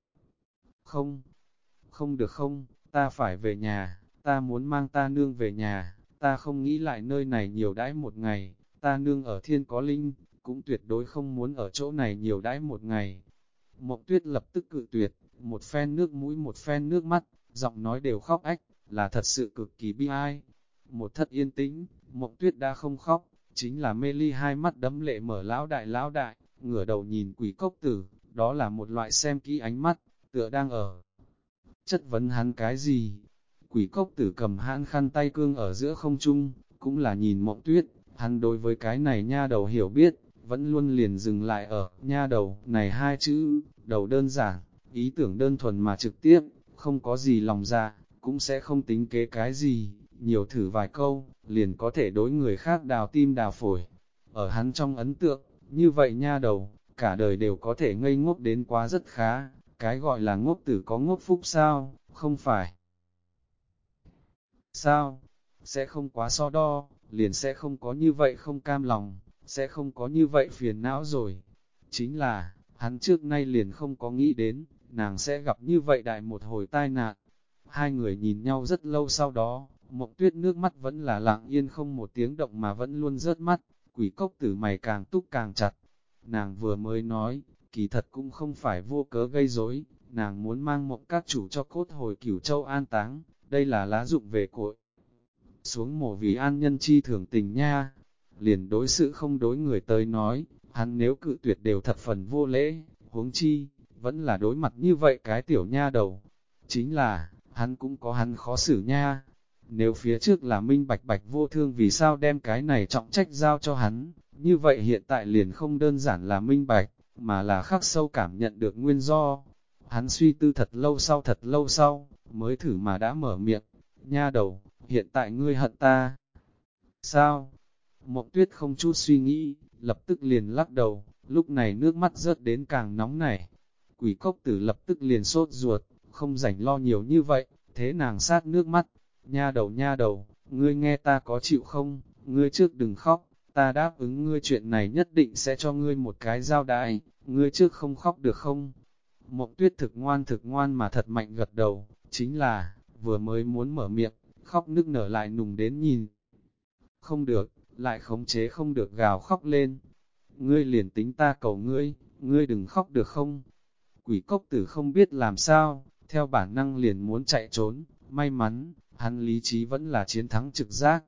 không? Không được không, ta phải về nhà, ta muốn mang ta nương về nhà, ta không nghĩ lại nơi này nhiều đãi một ngày, ta nương ở thiên có linh, cũng tuyệt đối không muốn ở chỗ này nhiều đãi một ngày. Mộng Tuyết lập tức cự tuyệt, một phen nước mũi một phen nước mắt, giọng nói đều khóc ách, là thật sự cực kỳ bi ai. Một thất yên tĩnh, Mộng Tuyết đã không khóc, chính là mê ly hai mắt đẫm lệ mở lão đại, ngửa đầu nhìn Quỷ Cốc Tử, đó là một loại xem kỹ ánh mắt, tựa đang ở chất vấn hắn cái gì. Quỷ Cốc Tử cầm hãn khăn tay cương ở giữa không trung, cũng là nhìn Mộng Tuyết, hắn đối với cái này nha đầu hiểu biết, vẫn luôn liền dừng lại ở nha đầu này hai chữ, đầu đơn giản, ý tưởng đơn thuần mà trực tiếp, không có gì lòng dạ, cũng sẽ không tính kế cái gì, nhiều thử vài câu, liền có thể đối người khác đào tim đào phổi. Ở hắn trong ấn tượng, như vậy nha đầu, cả đời đều có thể ngây ngốc đến quá rất khá, cái gọi là ngốc tử có ngốc phúc sao, không phải. Sao? Sẽ không quá so đo, liền sẽ không có như vậy không cam lòng, sẽ không có như vậy phiền não rồi. Chính là, hắn trước nay liền không có nghĩ đến, nàng sẽ gặp như vậy đại một hồi tai nạn. Hai người nhìn nhau rất lâu sau đó, Mộng Tuyết nước mắt vẫn là lặng yên không một tiếng động mà vẫn luôn rớt mắt, Quỷ Cốc Tử mày càng túc càng chặt. Nàng vừa mới nói, kỳ thật cũng không phải vô cớ gây rối, nàng muốn mang Mộng các chủ cho cốt hồi Cửu Châu an táng, đây là lá dụng về cội. Xuống mổ vì an nhân chi thường tình nha, liền đối sự không đối người tới nói, hắn nếu cự tuyệt đều thật phần vô lễ, huống chi, vẫn là đối mặt như vậy cái tiểu nha đầu. Chính là, hắn cũng có hắn khó xử nha. Nếu phía trước là minh bạch bạch vô thương vì sao đem cái này trọng trách giao cho hắn, như vậy hiện tại liền không đơn giản là minh bạch, mà là khắc sâu cảm nhận được nguyên do. Hắn suy tư thật lâu sau, mới thử mà đã mở miệng, nha đầu, hiện tại ngươi hận ta. Sao? Mộng Tuyết không chút suy nghĩ, lập tức liền lắc đầu, lúc này nước mắt rớt đến càng nóng nảy. Quỷ Cốc Tử lập tức liền sốt ruột, không rảnh lo nhiều như vậy, thế nàng sát nước mắt. Nha đầu, ngươi nghe ta có chịu không, ngươi trước đừng khóc, ta đáp ứng ngươi chuyện này nhất định sẽ cho ngươi một cái giao đãi, ngươi trước không khóc được không? Mộng Tuyết thực ngoan mà thật mạnh gật đầu, chính là, vừa mới muốn mở miệng, khóc nức nở lại nùng đến nhìn. Không được, lại khống chế không được gào khóc lên. Ngươi liền tính ta cầu ngươi, ngươi đừng khóc được không? Quỷ Cốc Tử không biết làm sao, theo bản năng liền muốn chạy trốn, may mắn, hắn lý trí vẫn là chiến thắng trực giác.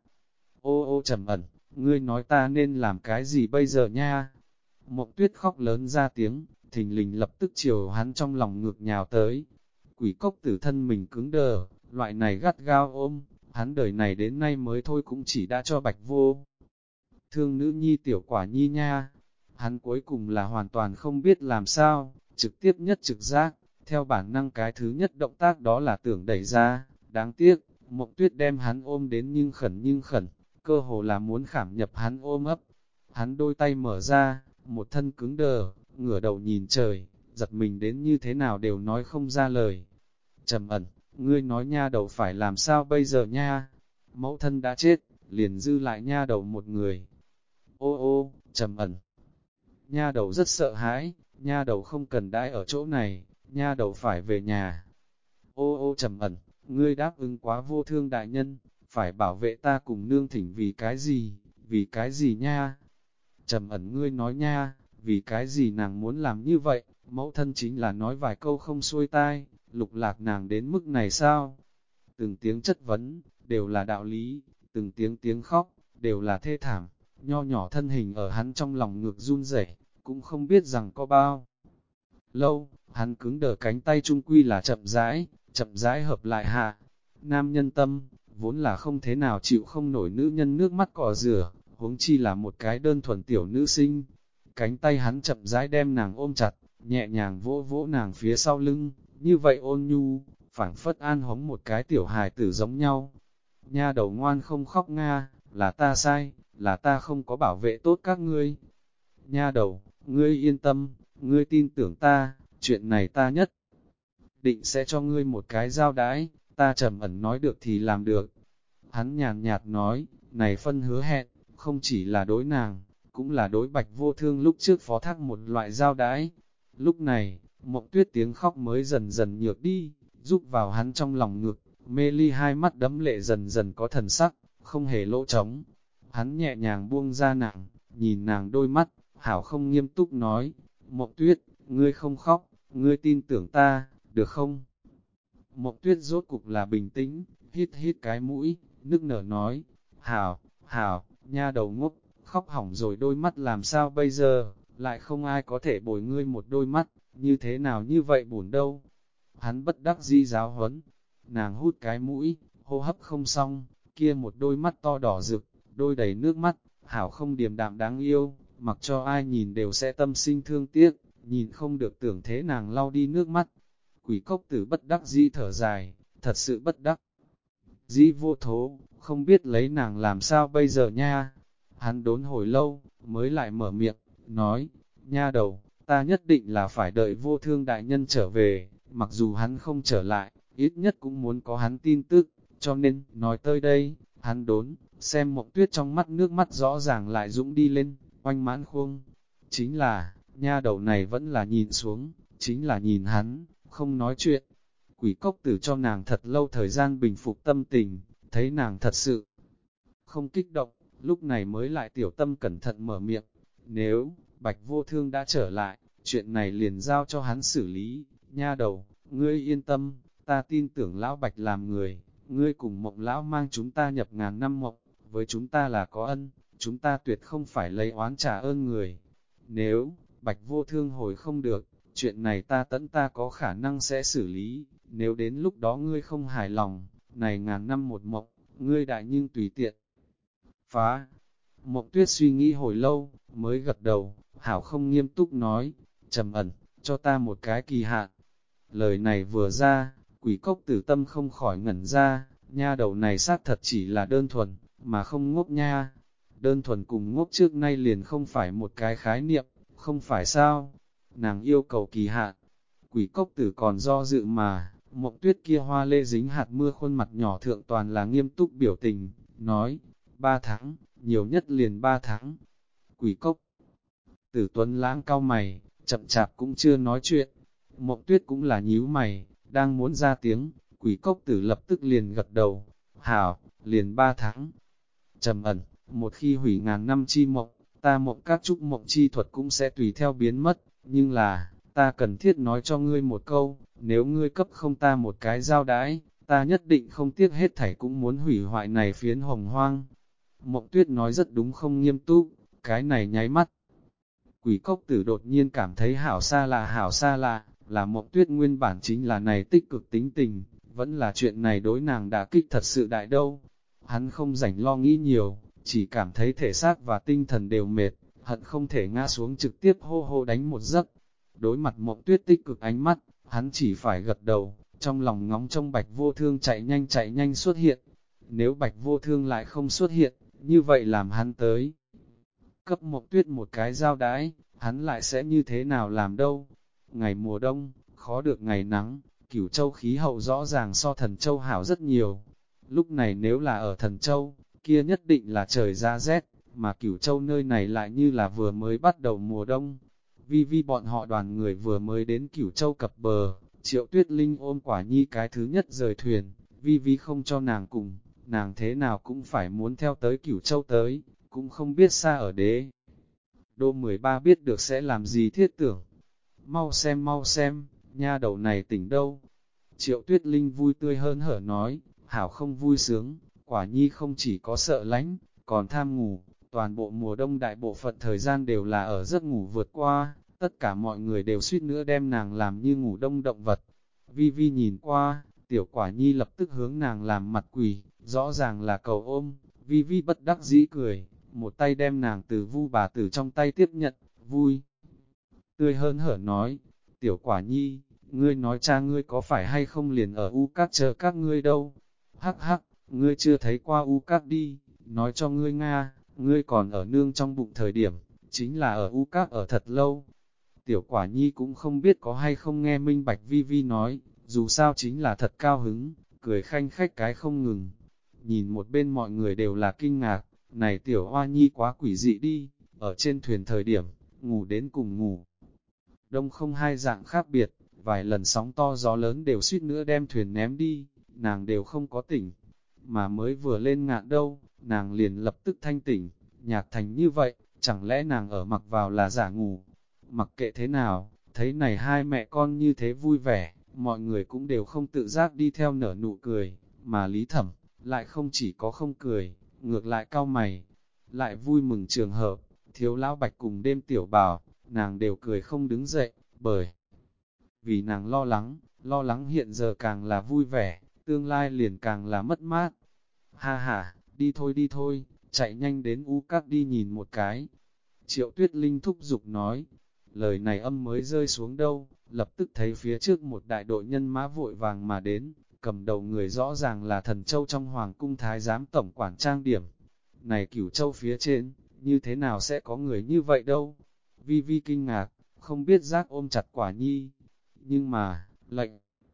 Ô Trầm Ẩn, ngươi nói ta nên làm cái gì bây giờ nha? Mộng Tuyết khóc lớn ra tiếng, thình lình lập tức chiều hắn trong lòng ngược nhào tới. Quỷ Cốc Tử thân mình cứng đờ, loại này gắt gao ôm, hắn đời này đến nay mới thôi cũng chỉ đã cho bạch vô. Thương nữ nhi tiểu quả nhi nha, hắn cuối cùng là hoàn toàn không biết làm sao, trực tiếp nhất trực giác, theo bản năng cái thứ nhất động tác đó là tưởng đẩy ra, đáng tiếc, Mộng Tuyết đem hắn ôm đến nhưng khẩn, cơ hồ là muốn khảm nhập hắn ôm ấp. Hắn đôi tay mở ra, một thân cứng đờ, ngửa đầu nhìn trời, giật mình đến như thế nào đều nói không ra lời. Trầm Ẩn, ngươi nói nha đầu phải làm sao bây giờ nha? Mẫu thân đã chết, liền dư lại nha đầu một người. Ô, Trầm Ẩn. Nha đầu rất sợ hãi, nha đầu không cần đãi ở chỗ này, nha đầu phải về nhà. Ô Trầm Ẩn, ngươi đáp ứng quá vô thương đại nhân, phải bảo vệ ta cùng nương thỉnh vì cái gì nha? Trầm Ẩn ngươi nói nha, vì cái gì nàng muốn làm như vậy, mẫu thân chính là nói vài câu không xuôi tai, lục lạc nàng đến mức này sao? Từng tiếng chất vấn, đều là đạo lý, từng tiếng khóc, đều là thê thảm, nho nhỏ thân hình ở hắn trong lòng ngược run rẩy, cũng không biết rằng có bao lâu, hắn cứng đờ cánh tay trung quy là chậm rãi hợp lại hạ. Nam nhân tâm, vốn là không thế nào chịu không nổi nữ nhân nước mắt cỏ rửa, huống chi là một cái đơn thuần tiểu nữ sinh. Cánh tay hắn chậm rãi đem nàng ôm chặt, nhẹ nhàng vỗ vỗ nàng phía sau lưng, như vậy ôn nhu, phảng phất an hống một cái tiểu hài tử giống nhau. Nha đầu ngoan không khóc nga, là ta sai, là ta không có bảo vệ tốt các ngươi. Nha đầu, ngươi yên tâm, ngươi tin tưởng ta, chuyện này ta nhất định sẽ cho ngươi một cái giao đãi, ta Trầm Ẩn nói được thì làm được. Hắn nhàn nhạt nói, này phân hứa hẹn, không chỉ là đối nàng, cũng là đối bạch vô thương lúc trước phó thác một loại giao đãi. Lúc này, Mộng Tuyết tiếng khóc mới dần dần nhược đi, giúp vào hắn trong lòng ngực, mê ly hai mắt đẫm lệ dần dần có thần sắc, không hề lỗ trống. Hắn nhẹ nhàng buông ra nàng, nhìn nàng đôi mắt, Hảo không nghiêm túc nói, Mộng Tuyết, ngươi không khóc, ngươi tin tưởng ta, được không? Mộng Tuyết rốt cục là bình tĩnh, hít hít cái mũi, nức nở nói, Hảo, Hảo, nha đầu ngốc, khóc hỏng rồi đôi mắt làm sao bây giờ, lại không ai có thể bồi ngươi một đôi mắt, như thế nào như vậy buồn đâu. Hắn bất đắc dĩ giáo huấn, nàng hút cái mũi, hô hấp không xong, kia một đôi mắt to đỏ rực, đôi đầy nước mắt, Hảo không điềm đạm đáng yêu, mặc cho ai nhìn đều sẽ tâm sinh thương tiếc, nhìn không được tưởng thế nàng lau đi nước mắt. Quỷ cốc tử bất đắc dĩ thở dài, thật sự bất đắc dĩ vô thố, không biết lấy nàng làm sao bây giờ nha. Hắn đốn hồi lâu, mới lại mở miệng, nói, nha đầu, ta nhất định là phải đợi vô thương đại nhân trở về, mặc dù hắn không trở lại, ít nhất cũng muốn có hắn tin tức, cho nên, nói tới đây, hắn đốn, xem Mộng Tuyết trong mắt nước mắt rõ ràng lại dũng đi lên, oanh mãn khuôn. Chính là, nha đầu này vẫn là nhìn xuống, chính là nhìn hắn, không nói chuyện. Quỷ cốc tử cho nàng thật lâu thời gian bình phục tâm tình, thấy nàng thật sự không kích động, lúc này mới lại tiểu tâm cẩn thận mở miệng. Nếu, Bạch Vô Thương đã trở lại, chuyện này liền giao cho hắn xử lý, nha đầu, ngươi yên tâm, ta tin tưởng Lão Bạch làm người, ngươi cùng Mộng Lão mang chúng ta nhập ngàn năm mộng, với chúng ta là có ân, chúng ta tuyệt không phải lấy oán trả ơn người. Nếu, Bạch Vô Thương hồi không được, chuyện này ta có khả năng sẽ xử lý, nếu đến lúc đó ngươi không hài lòng, này ngàn năm một mộng, ngươi đại nhưng tùy tiện. Phá, Mộng Tuyết suy nghĩ hồi lâu, mới gật đầu, Hảo không nghiêm túc nói, trầm ẩn, cho ta một cái kỳ hạn. Lời này vừa ra, quỷ cốc tử tâm không khỏi ngẩn ra, nha đầu này xác thật chỉ là đơn thuần, mà không ngốc nha. Đơn thuần cùng ngốc trước nay liền không phải một cái khái niệm, không phải sao? Nàng yêu cầu kỳ hạn. Quỷ cốc tử còn do dự mà, Mộng Tuyết kia hoa lê dính hạt mưa khuôn mặt nhỏ thượng toàn là nghiêm túc biểu tình, nói, 3 tháng, nhiều nhất liền 3 tháng. Quỷ cốc tử tuấn lãng cao mày, chậm chạp cũng chưa nói chuyện. Mộng Tuyết cũng là nhíu mày, đang muốn ra tiếng, quỷ cốc tử lập tức liền gật đầu. Hảo, liền 3 tháng. Trầm ẩn, một khi hủy ngàn năm chi mộng, ta mộng các trúc mộng chi thuật cũng sẽ tùy theo biến mất, nhưng là, ta cần thiết nói cho ngươi một câu, nếu ngươi cấp không ta một cái giao đãi, ta nhất định không tiếc hết thảy cũng muốn hủy hoại này phiến hồng hoang. Mộng Tuyết nói rất đúng không nghiêm túc, cái này nháy mắt. Quỷ cốc tử đột nhiên cảm thấy hảo xa lạ, là Mộng Tuyết nguyên bản chính là này tích cực tính tình, vẫn là chuyện này đối nàng đã kích thật sự đại đâu. Hắn không rảnh lo nghĩ nhiều, chỉ cảm thấy thể xác và tinh thần đều mệt, hận không thể ngã xuống trực tiếp hô hô đánh một giấc. Đối mặt Mộng Tuyết tích cực ánh mắt, hắn chỉ phải gật đầu, trong lòng ngóng trông Bạch Vô Thương chạy nhanh xuất hiện. Nếu Bạch Vô Thương lại không xuất hiện, như vậy làm hắn tới. Cấp Mộng Tuyết một cái giao đái, hắn lại sẽ như thế nào làm đâu? Ngày mùa đông, khó được ngày nắng, Cửu Châu khí hậu rõ ràng so Thần Châu hảo rất nhiều. Lúc này nếu là ở Thần Châu, kia nhất định là trời ra rét, mà Cửu Châu nơi này lại như là vừa mới bắt đầu mùa đông. Vi bọn họ đoàn người vừa mới đến Cửu Châu cập bờ, Triệu Tuyết Linh ôm Quả Nhi cái thứ nhất rời thuyền, Vi không cho nàng cùng, nàng thế nào cũng phải muốn theo tới Cửu Châu tới, cũng không biết xa ở đế. Đô 13 biết được sẽ làm gì thiết tưởng. Mau xem, nha đầu này tỉnh đâu. Triệu Tuyết Linh vui tươi hơn hở nói, hảo không vui sướng, Quả Nhi không chỉ có sợ lánh, còn tham ngủ, toàn bộ mùa đông đại bộ phận thời gian đều là ở giấc ngủ vượt qua, tất cả mọi người đều suýt nữa đem nàng làm như ngủ đông động vật. Vi nhìn qua, tiểu Quả Nhi lập tức hướng nàng làm mặt quỷ, rõ ràng là cầu ôm, Vi bất đắc dĩ cười, một tay đem nàng từ Vu bà tử trong tay tiếp nhận, vui. Tươi hơn hở nói, tiểu Quả Nhi, ngươi nói cha ngươi có phải hay không liền ở U Các chờ các ngươi đâu? Hắc, ngươi chưa thấy qua U Các đi, nói cho ngươi Nga, ngươi còn ở nương trong bụng thời điểm, chính là ở U Các ở thật lâu. Tiểu Quả Nhi cũng không biết có hay không nghe minh bạch Vi nói, dù sao chính là thật cao hứng, cười khanh khách cái không ngừng. Nhìn một bên mọi người đều là kinh ngạc, này tiểu Hoa Nhi quá quỷ dị đi, ở trên thuyền thời điểm, ngủ đến cùng ngủ. Đông không hai dạng khác biệt, vài lần sóng to gió lớn đều suýt nữa đem thuyền ném đi, nàng đều không có tỉnh. Mà mới vừa lên ngạn đâu, nàng liền lập tức thanh tỉnh, nhạc thành như vậy, chẳng lẽ nàng ở mặc vào là giả ngủ? Mặc kệ thế nào, thấy này hai mẹ con như thế vui vẻ, mọi người cũng đều không tự giác đi theo nở nụ cười, mà Lý Thẩm lại không chỉ có không cười, ngược lại cau mày, lại vui mừng trường hợp, Thiếu Lão Bạch cùng Đêm Tiểu Bảo, nàng đều cười không đứng dậy, bởi vì nàng lo lắng hiện giờ càng là vui vẻ, tương lai liền càng là mất mát. Ha ha, đi thôi, chạy nhanh đến U Các đi nhìn một cái. Triệu Tuyết Linh thúc giục nói, lời này âm mới rơi xuống đâu, lập tức thấy phía trước một đại đội nhân mã vội vàng mà đến, cầm đầu người rõ ràng là Thần Châu trong Hoàng cung Thái giám tổng quản trang điểm. Này Cửu Châu phía trên, như thế nào sẽ có người như vậy đâu? Vi Vi kinh ngạc, không biết giác ôm chặt Quả Nhi. Nhưng mà, lệnh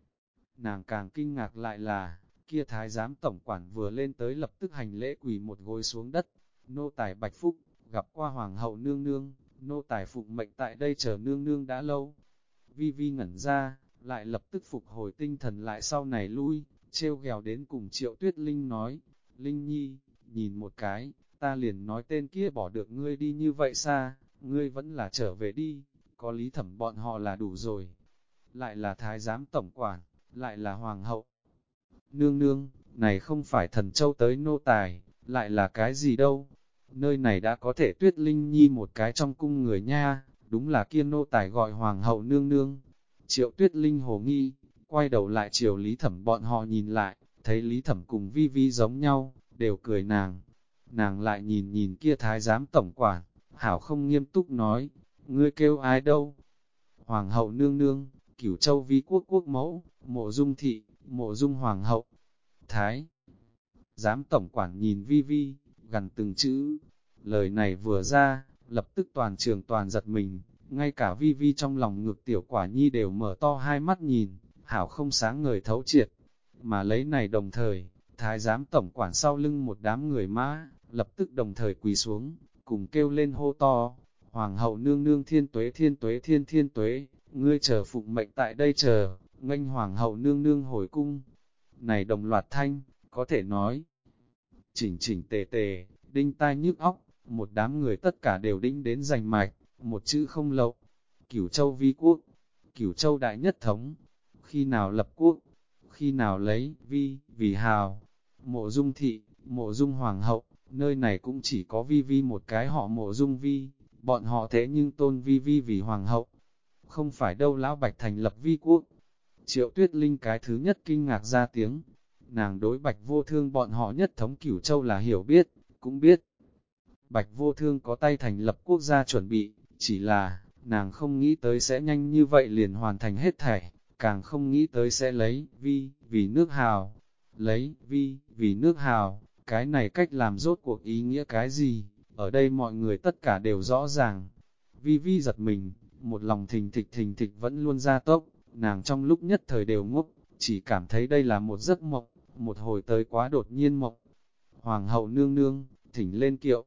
nàng càng kinh ngạc lại là, kia Thái giám tổng quản vừa lên tới lập tức hành lễ quỳ một gối xuống đất. Nô tài Bạch Phúc, gặp qua Hoàng hậu nương nương, nô tài phụng mệnh tại đây chờ nương nương đã lâu. Vi Vi ngẩn ra, lại lập tức phục hồi tinh thần lại sau này lui, treo ghèo đến cùng Triệu Tuyết Linh nói, Linh Nhi, nhìn một cái, ta liền nói tên kia bỏ được ngươi đi như vậy xa, ngươi vẫn là trở về đi, có Lý Thẩm bọn họ là đủ rồi. Lại là Thái giám tổng quản, lại là Hoàng hậu. Nương nương, này không phải Thần Châu tới nô tài, lại là cái gì đâu? Nơi này đã có thể Tuyết Linh Nhi một cái trong cung người nha, đúng là kia nô tài gọi Hoàng hậu nương nương. Triệu Tuyết Linh hồ nghi, quay đầu lại chiều Lý Thẩm bọn họ nhìn lại, thấy Lý Thẩm cùng Vi Vi giống nhau, đều cười nàng. Nàng lại nhìn nhìn kia Thái giám tổng quản, hảo không nghiêm túc nói, ngươi kêu ai đâu? Hoàng hậu nương nương, Cửu Châu Vi quốc quốc mẫu, Mộ Dung thị, Mộ Dung hoàng hậu. Thái giám tổng quản nhìn Vi Vi, gần từng chữ. Lời này vừa ra, lập tức toàn trường toàn giật mình, ngay cả Vi Vi trong lòng ngực tiểu Quả Nhi đều mở to hai mắt nhìn, hảo không sáng ngời thấu triệt. Mà lấy này đồng thời, Thái giám tổng quản sau lưng một đám người mã, lập tức đồng thời quỳ xuống, cùng kêu lên hô to, Hoàng hậu nương nương thiên tuế thiên tuế, ngươi chờ phụng mệnh tại đây chờ, nghênh Hoàng hậu nương nương hồi cung. Này đồng loạt thanh, có thể nói, chỉnh chỉnh tề tề, đinh tai nhức óc, một đám người tất cả đều đinh đến rành mạch, một chữ không lậu. Cửu Châu vi quốc, Cửu Châu đại nhất thống, khi nào lập quốc, khi nào lấy vì hào. Mộ Dung thị, Mộ Dung hoàng hậu, nơi này cũng chỉ có Vi Vi một cái họ Mộ Dung Vi, bọn họ thế nhưng tôn Vi Vi vì hoàng hậu. Không phải đâu lão Bạch thành lập vi quốc. Triệu Tuyết Linh cái thứ nhất kinh ngạc ra tiếng. Nàng đối Bạch Vô Thương bọn họ nhất thống Cửu Châu là hiểu biết, cũng biết. Bạch Vô Thương có tay thành lập quốc gia chuẩn bị, chỉ là, nàng không nghĩ tới sẽ nhanh như vậy liền hoàn thành hết thảy, càng không nghĩ tới sẽ lấy vì nước hào. Lấy vì nước hào, cái này cách làm rốt cuộc ý nghĩa cái gì, ở đây mọi người tất cả đều rõ ràng. Vi Vi giật mình, một lòng thình thịch vẫn luôn ra tốc, nàng trong lúc nhất thời đều ngốc, chỉ cảm thấy đây là một giấc mộng, một hồi tới quá đột nhiên mộng. Hoàng hậu nương nương, thỉnh lên kiệu.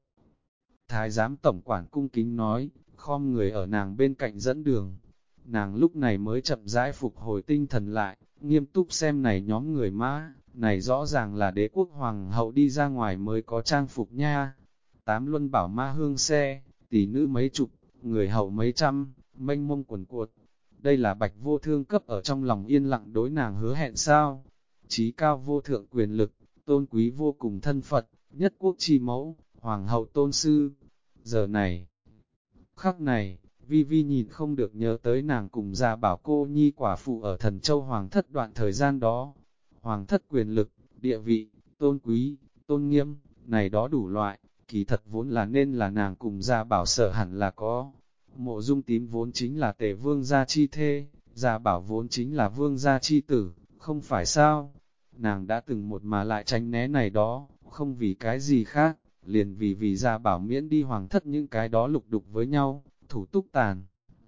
Thái giám tổng quản cung kính nói, khom người ở nàng bên cạnh dẫn đường. Nàng lúc này mới chậm rãi phục hồi tinh thần lại, nghiêm túc xem này nhóm người mã, này rõ ràng là đế quốc hoàng hậu đi ra ngoài mới có trang phục nha. 8 luân bảo ma hương xe, tỷ nữ mấy chục, người hậu mấy trăm, mênh mông quần cuột. Đây là Bạch Vô Thương cấp ở trong lòng yên lặng đối nàng hứa hẹn sao? Chí cao vô thượng quyền lực, tôn quý vô cùng thân Phật, nhất quốc chi mẫu, hoàng hậu tôn sư. Giờ này, khắc này, Vi Vi nhìn không được nhớ tới nàng cùng Gia Bảo cô nhi quả phụ ở Thần Châu Hoàng thất đoạn thời gian đó. Hoàng thất quyền lực, địa vị, tôn quý, tôn nghiêm, này đó đủ loại, kỳ thật vốn là nên là nàng cùng Gia Bảo sợ hẳn là có. Mộ Dung Tím vốn chính là tề vương gia chi thê, Gia Bảo vốn chính là vương gia chi tử, không phải sao? Nàng đã từng một mà lại tránh né này đó, không vì cái gì khác, liền vì Gia Bảo miễn đi hoàng thất những cái đó lục đục với nhau, thủ túc tàn.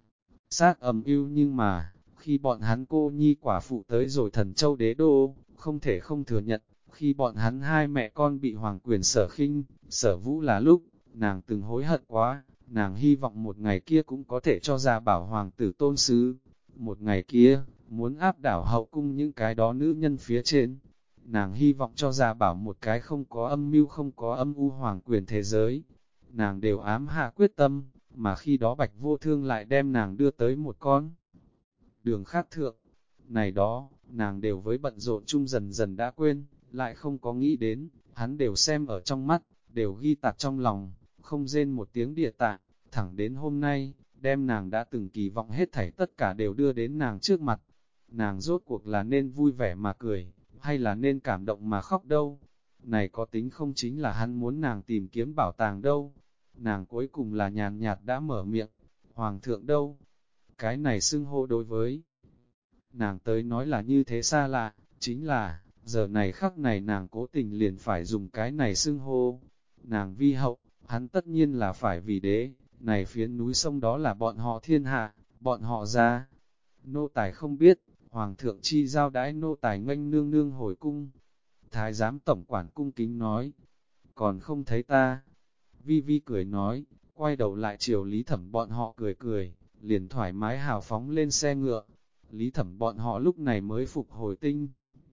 Sát ầm ưu nhưng mà, khi bọn hắn cô nhi quả phụ tới rồi Thần Châu đế đô, không thể không thừa nhận, khi bọn hắn hai mẹ con bị hoàng quyền sở khinh, sở vũ là lúc, nàng từng hối hận quá, nàng hy vọng một ngày kia cũng có thể cho Gia Bảo hoàng tử tôn sứ. Một ngày kia, muốn áp đảo hậu cung những cái đó nữ nhân phía trên. Nàng hy vọng cho Gia Bảo một cái không có âm mưu không có âm u hoàng quyền thế giới. nàng đều ám hạ quyết tâm, mà khi đó Bạch Vô Thương lại đem nàng đưa tới một con đường khác thượng. Này đó, nàng đều với bận rộn chung dần dần đã quên, lại không có nghĩ đến, hắn đều xem ở trong mắt, đều ghi tạc trong lòng, không rên một tiếng địa tạng, thẳng đến hôm nay, đem nàng đã từng kỳ vọng hết thảy tất cả đều đưa đến nàng trước mặt. Nàng rốt cuộc là nên vui vẻ mà cười, hay là nên cảm động mà khóc đâu? Này có tính không chính là hắn muốn nàng tìm kiếm bảo tàng đâu? Nàng cuối cùng là nhàn nhạt đã mở miệng, Hoàng thượng đâu? Cái này xưng hô đối với nàng tới nói là như thế xa lạ, chính là, giờ này khắc này nàng cố tình liền phải dùng cái này xưng hô. Nàng vi hậu, hắn tất nhiên là phải vì đế, này phiến núi sông đó là bọn họ thiên hạ, bọn họ ra. Nô tài không biết, Hoàng thượng chi giao đãi nô tài nghênh nương nương hồi cung. Thái giám tổng quản cung kính nói, còn không thấy ta. Vi Vi cười nói, quay đầu lại chiều Lý Thẩm bọn họ cười cười, liền thoải mái hào phóng lên xe ngựa. Lý Thẩm bọn họ lúc này mới phục hồi tinh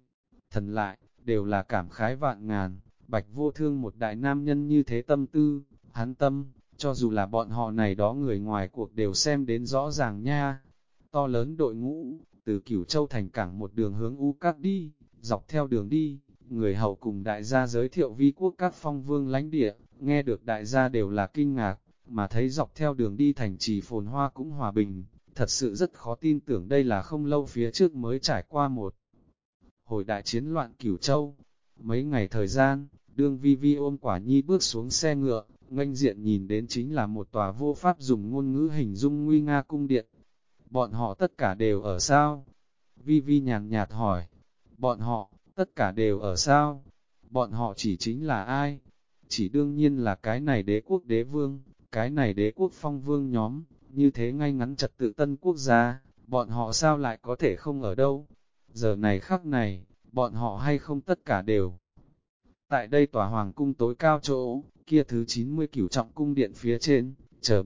thần lại, đều là cảm khái vạn ngàn, Bạch Vô Thương một đại nam nhân như thế tâm tư, hắn tâm, cho dù là bọn họ này đó người ngoài cuộc đều xem đến rõ ràng nha. To lớn đội ngũ, từ Cửu Châu thành cảng một đường hướng U Các đi, dọc theo đường đi, người hầu cùng đại gia giới thiệu vi quốc các phong vương lãnh địa, nghe được đại gia đều là kinh ngạc, mà thấy dọc theo đường đi thành trì phồn hoa cũng hòa bình, thật sự rất khó tin tưởng đây là không lâu phía trước mới trải qua một hồi đại chiến loạn Cửu Châu. Mấy ngày thời gian, đương Vi Vi ôm Quả Nhi bước xuống xe ngựa, nghênh diện nhìn đến chính là một tòa vô pháp dùng ngôn ngữ hình dung nguy nga cung điện. Bọn họ tất cả đều ở sao? Vi Vi nhàn nhạt hỏi. Bọn họ, tất cả đều ở sao? Bọn họ chỉ chính là ai? Chỉ đương nhiên là cái này đế quốc đế vương, cái này đế quốc phong vương nhóm, như thế ngay ngắn trật tự tân quốc gia, bọn họ sao lại có thể không ở đâu? Giờ này khắc này, bọn họ hay không tất cả đều. Tại đây tòa hoàng cung tối cao chỗ, kia thứ 90 cửu trọng cung điện phía trên, chờ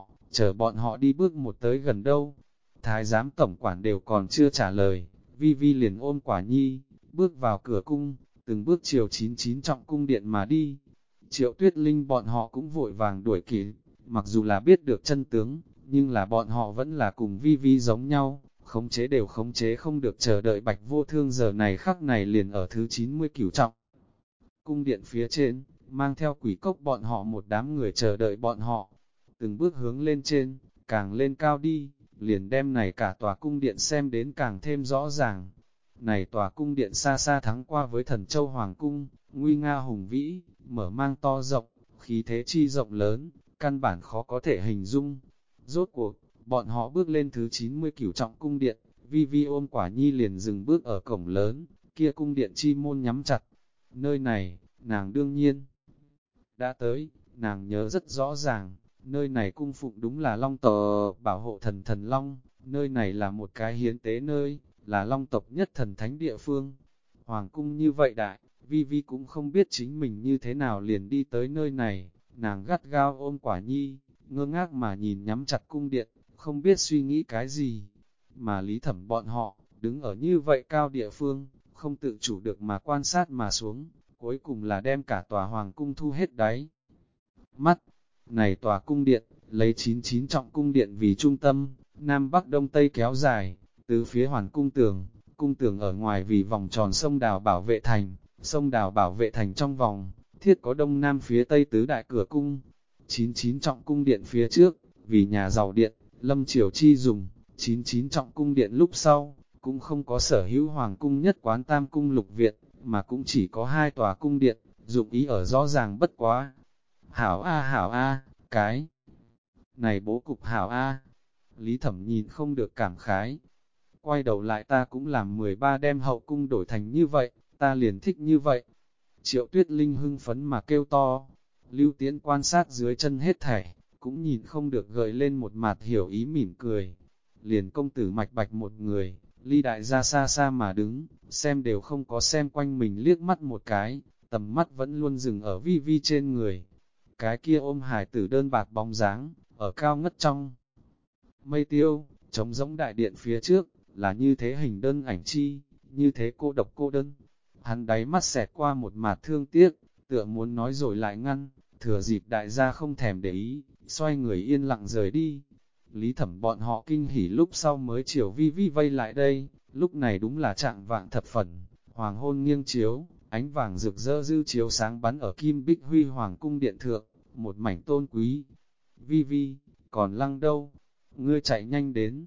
bọn họ đi bước một tới gần đâu. Thái giám tổng quản đều còn chưa trả lời, Vi Vi liền ôm Quả Nhi, bước vào cửa cung, từng bước chiều 99 trọng cung điện mà đi. Triệu Tuyết Linh bọn họ cũng vội vàng đuổi kịp, mặc dù là biết được chân tướng, nhưng là bọn họ vẫn là cùng Vi Vi giống nhau, khống chế đều khống chế không được, chờ đợi Bạch Vô Thương giờ này khắc này liền ở thứ 90 cửu trọng. Cung điện phía trên, mang theo quỷ cốc bọn họ một đám người chờ đợi bọn họ, từng bước hướng lên trên, càng lên cao đi, liền đem này cả tòa cung điện xem đến càng thêm rõ ràng. Này tòa cung điện xa xa thắng qua với Thần Châu Hoàng Cung, nguy nga hùng vĩ, mở mang to rộng, khí thế chi rộng lớn, căn bản khó có thể hình dung. Rốt cuộc, bọn họ bước lên thứ 90 cửu trọng cung điện, Vi Vi ôm Quả Nhi liền dừng bước ở cổng lớn, kia cung điện chi môn nhắm chặt. Nơi này, nàng đương nhiên đã tới, nàng nhớ rất rõ ràng, nơi này cung phụng đúng là Long tộc bảo hộ thần thần Long, nơi này là một cái hiến tế nơi, là Long tộc nhất thần thánh địa phương. Hoàng cung như vậy đại, Vi Vi cũng không biết chính mình như thế nào liền đi tới nơi này, nàng gắt gao ôm Quả Nhi, ngơ ngác mà nhìn nhắm chặt cung điện, không biết suy nghĩ cái gì. Mà Lý Thẩm bọn họ, đứng ở như vậy cao địa phương, không tự chủ được mà quan sát mà xuống, cuối cùng là đem cả tòa hoàng cung thu hết đáy. Mắt, này tòa cung điện, lấy 99 trọng cung điện vì trung tâm, Nam Bắc Đông Tây kéo dài, từ phía hoàn cung tường ở ngoài vì vòng tròn sông đào bảo vệ thành, sông đào bảo vệ thành trong vòng, thiết có Đông Nam phía Tây tứ đại cửa cung. 99 trọng cung điện phía trước, vì nhà giàu điện, lâm triều chi dùng, 99 trọng cung điện lúc sau, cũng không có sở hữu hoàng cung nhất quán tam cung lục viện, mà cũng chỉ có 2 tòa cung điện, dụng ý ở rõ ràng bất quá. Hảo a, cái này bố cục hảo a. Lý Thẩm nhìn không được cảm khái. Quay đầu lại ta cũng làm 13 đem hậu cung đổi thành như vậy, ta liền thích như vậy. Triệu Tuyết Linh hưng phấn mà kêu to. Lưu Tiến quan sát dưới chân hết thảy, cũng nhìn không được gợi lên một mặt hiểu ý mỉm cười. Liền công tử Mạch Bạch một người, ly đại ra xa xa mà đứng, xem đều không có xem quanh mình liếc mắt một cái, tầm mắt vẫn luôn dừng ở Vi Vi trên người. Cái kia ôm hải tử đơn bạc bóng dáng, ở cao ngất trong mây tiêu, trống rỗng đại điện phía trước, là như thế hình đơn ảnh chi, như thế cô độc cô đơn. Hắn đáy mắt xẹt qua một mạt thương tiếc, tựa muốn nói rồi lại ngăn, Thừa dịp đại gia không thèm để ý, xoay người yên lặng rời đi. Lý Thẩm bọn họ kinh hỉ lúc sau mới chiều Vi Vi vây lại đây, lúc này đúng là trạng vạng thập phần, hoàng hôn nghiêng chiếu, ánh vàng rực rỡ dư chiếu sáng bắn ở kim bích huy hoàng cung điện thượng, một mảnh tôn quý. Vi Vi, còn Lăng đâu? Ngươi chạy nhanh đến.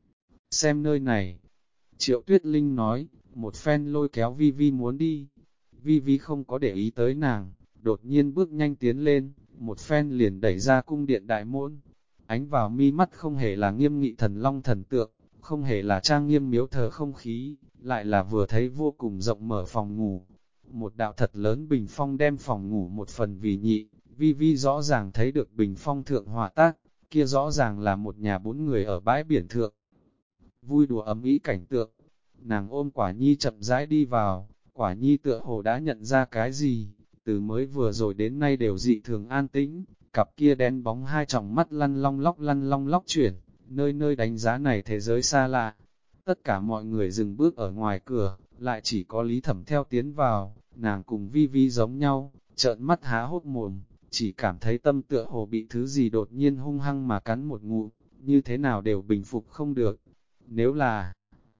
Xem nơi này. Triệu Tuyết Linh nói, một phen lôi kéo Vi Vi muốn đi. Vi Vi không có để ý tới nàng, đột nhiên bước nhanh tiến lên, một phen liền đẩy ra cung điện đại môn. Ánh vào mi mắt không hề là nghiêm nghị thần long thần tượng, không hề là trang nghiêm miếu thờ không khí, lại là vừa thấy vô cùng rộng mở phòng ngủ. Một đạo thật lớn bình phong đem phòng ngủ một phần vì nhị, Vi Vi rõ ràng thấy được bình phong thượng họa tác, kia rõ ràng là một nhà 4 người ở bãi biển thượng. Vui đùa ấm ý cảnh tượng, nàng ôm Quả Nhi chậm rãi đi vào, Quả Nhi tựa hồ đã nhận ra cái gì, từ mới vừa rồi đến nay đều dị thường an tĩnh, cặp kia đen bóng hai tròng mắt lăn long lóc chuyển, nơi nơi đánh giá này thế giới xa lạ. Tất cả mọi người dừng bước ở ngoài cửa, lại chỉ có Lý Thẩm theo tiến vào, nàng cùng Vi Vi giống nhau, trợn mắt há hốt mồm, chỉ cảm thấy tâm tựa hồ bị thứ gì đột nhiên hung hăng mà cắn một ngụm, như thế nào đều bình phục không được. Nếu là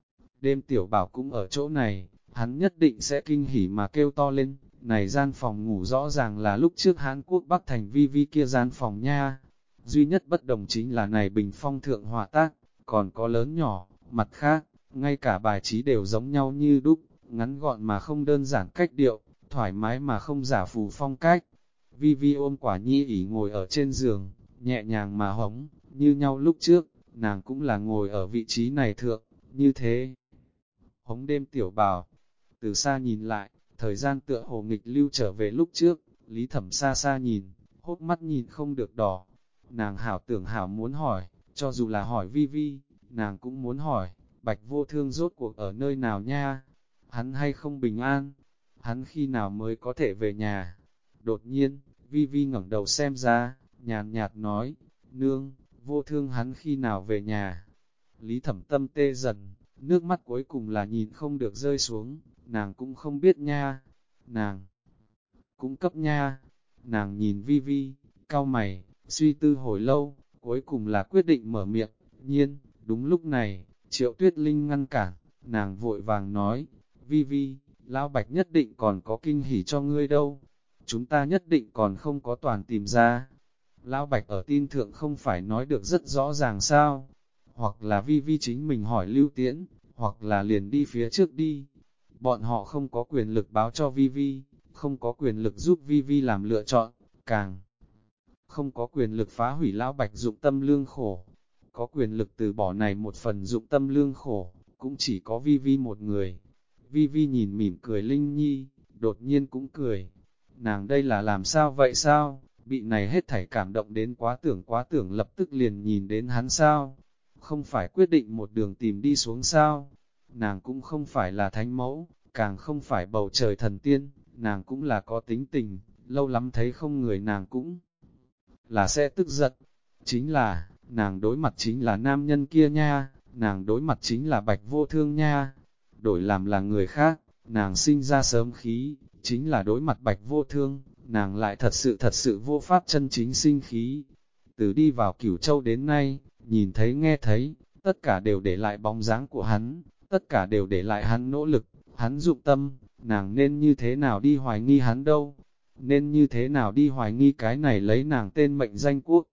đêm tiểu bảo cũng ở chỗ này, hắn nhất định sẽ kinh hỉ mà kêu to lên, này gian phòng ngủ rõ ràng là lúc trước Hán Quốc Bắc thành Vi Vi kia gian phòng nha. Duy nhất bất đồng chính là này bình phong thượng họa tác, còn có lớn nhỏ, mặt khác, ngay cả bài trí đều giống nhau như đúc, ngắn gọn mà không đơn giản cách điệu, thoải mái mà không giả phù phong cách. Vi Vi ôm Quả Nhi ỉ ngồi ở trên giường, nhẹ nhàng mà hống, như nhau lúc trước, nàng cũng là ngồi ở vị trí này thượng, như thế. Hống đêm tiểu bào, từ xa nhìn lại, thời gian tựa hồ nghịch lưu trở về lúc trước, Lý Thẩm xa xa nhìn, hốt mắt nhìn không được đỏ. Nàng hảo tưởng hảo muốn hỏi, cho dù là hỏi Vi Vi, nàng cũng muốn hỏi, Bạch Vô Thương rốt cuộc ở nơi nào nha? Hắn hay không bình an? Hắn khi nào mới có thể về nhà? Đột nhiên, Vi Vi ngẩng đầu xem ra, nhàn nhạt nói, nương, Vô Thương hắn khi nào về nhà? Lý Thẩm tâm tê dần, nước mắt cuối cùng là nhìn không được rơi xuống, nàng cũng không biết nha, nàng cũng cấp nha. Nàng nhìn Vi Vi, cau mày, suy tư hồi lâu, cuối cùng là quyết định mở miệng. Nhiên, đúng lúc này, Triệu Tuyết Linh ngăn cản, nàng vội vàng nói, Vi Vi, Lão Bạch nhất định còn có kinh hỉ cho ngươi đâu, chúng ta nhất định còn không có toàn tìm ra. Lão Bạch ở tin thượng không phải nói được rất rõ ràng sao, hoặc là Vi Vi chính mình hỏi Lưu Tiễn, hoặc là liền đi phía trước đi. Bọn họ không có quyền lực báo cho Vi Vi, không có quyền lực giúp Vi Vi làm lựa chọn, càng không có quyền lực phá hủy Lão Bạch dụng tâm lương khổ. Có quyền lực từ bỏ này một phần dụng tâm lương khổ, cũng chỉ có Vi Vi một người. Vi Vi nhìn mỉm cười Linh Nhi, đột nhiên cũng cười. Nàng đây là làm sao vậy sao? Bị này hết thảy cảm động đến quá tưởng lập tức liền nhìn đến hắn sao? Không phải quyết định một đường tìm đi xuống sao? Nàng cũng không phải là thánh mẫu, càng không phải bầu trời thần tiên, nàng cũng là có tính tình, lâu lắm thấy không người nàng cũng là sẽ tức giận. Chính là, nàng đối mặt chính là nam nhân kia nha, nàng đối mặt chính là Bạch Vô Thương nha. Đổi làm là người khác, nàng sinh ra sớm khí, chính là đối mặt Bạch Vô Thương, nàng lại thật sự vô pháp chân chính sinh khí. Từ đi vào Cửu Châu đến nay, nhìn thấy nghe thấy, tất cả đều để lại bóng dáng của hắn, tất cả đều để lại hắn nỗ lực, hắn dụng tâm, nàng nên như thế nào đi hoài nghi hắn đâu, nên như thế nào đi hoài nghi cái này lấy nàng tên mệnh danh quốc.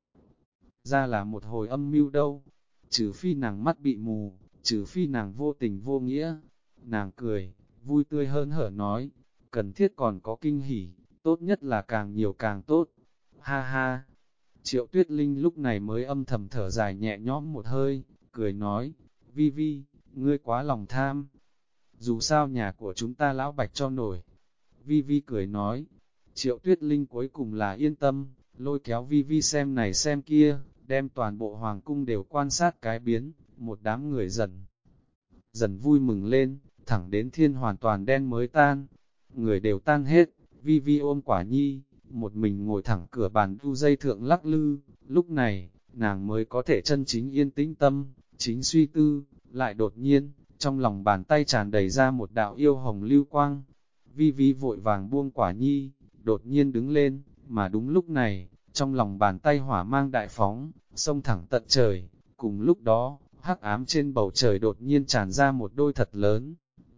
Ra là một hồi âm mưu đâu, trừ phi nàng mắt bị mù, trừ phi nàng vô tình vô nghĩa. Nàng cười, vui tươi hơn hở nói, cần thiết còn có kinh hỉ, tốt nhất là càng nhiều càng tốt. Ha ha! Triệu Tuyết Linh lúc này mới âm thầm thở dài nhẹ nhõm một hơi, cười nói, Vi Vi, ngươi quá lòng tham. Dù sao nhà của chúng ta Lão Bạch cho nổi. Vi Vi cười nói, Triệu Tuyết Linh cuối cùng là yên tâm, lôi kéo Vi Vi xem này xem kia, đem toàn bộ hoàng cung đều quan sát cái biến, một đám người dần vui mừng lên, thẳng đến thiên hoàn toàn đen mới tan. Người đều tan hết, Vi Vi ôm Quả Nhi, một mình ngồi thẳng cửa bàn đu dây thượng lắc lư, lúc này, nàng mới có thể chân chính yên tĩnh tâm, chính suy tư, lại đột nhiên, trong lòng bàn tay tràn đầy ra một đạo yêu hồng lưu quang. Vi Vi vội vàng buông Quả Nhi, đột nhiên đứng lên, Mà đúng lúc này, trong lòng bàn tay hỏa mang đại phóng, xông thẳng tận trời, cùng lúc đó, hắc ám trên bầu trời đột nhiên tràn ra một đôi thật lớn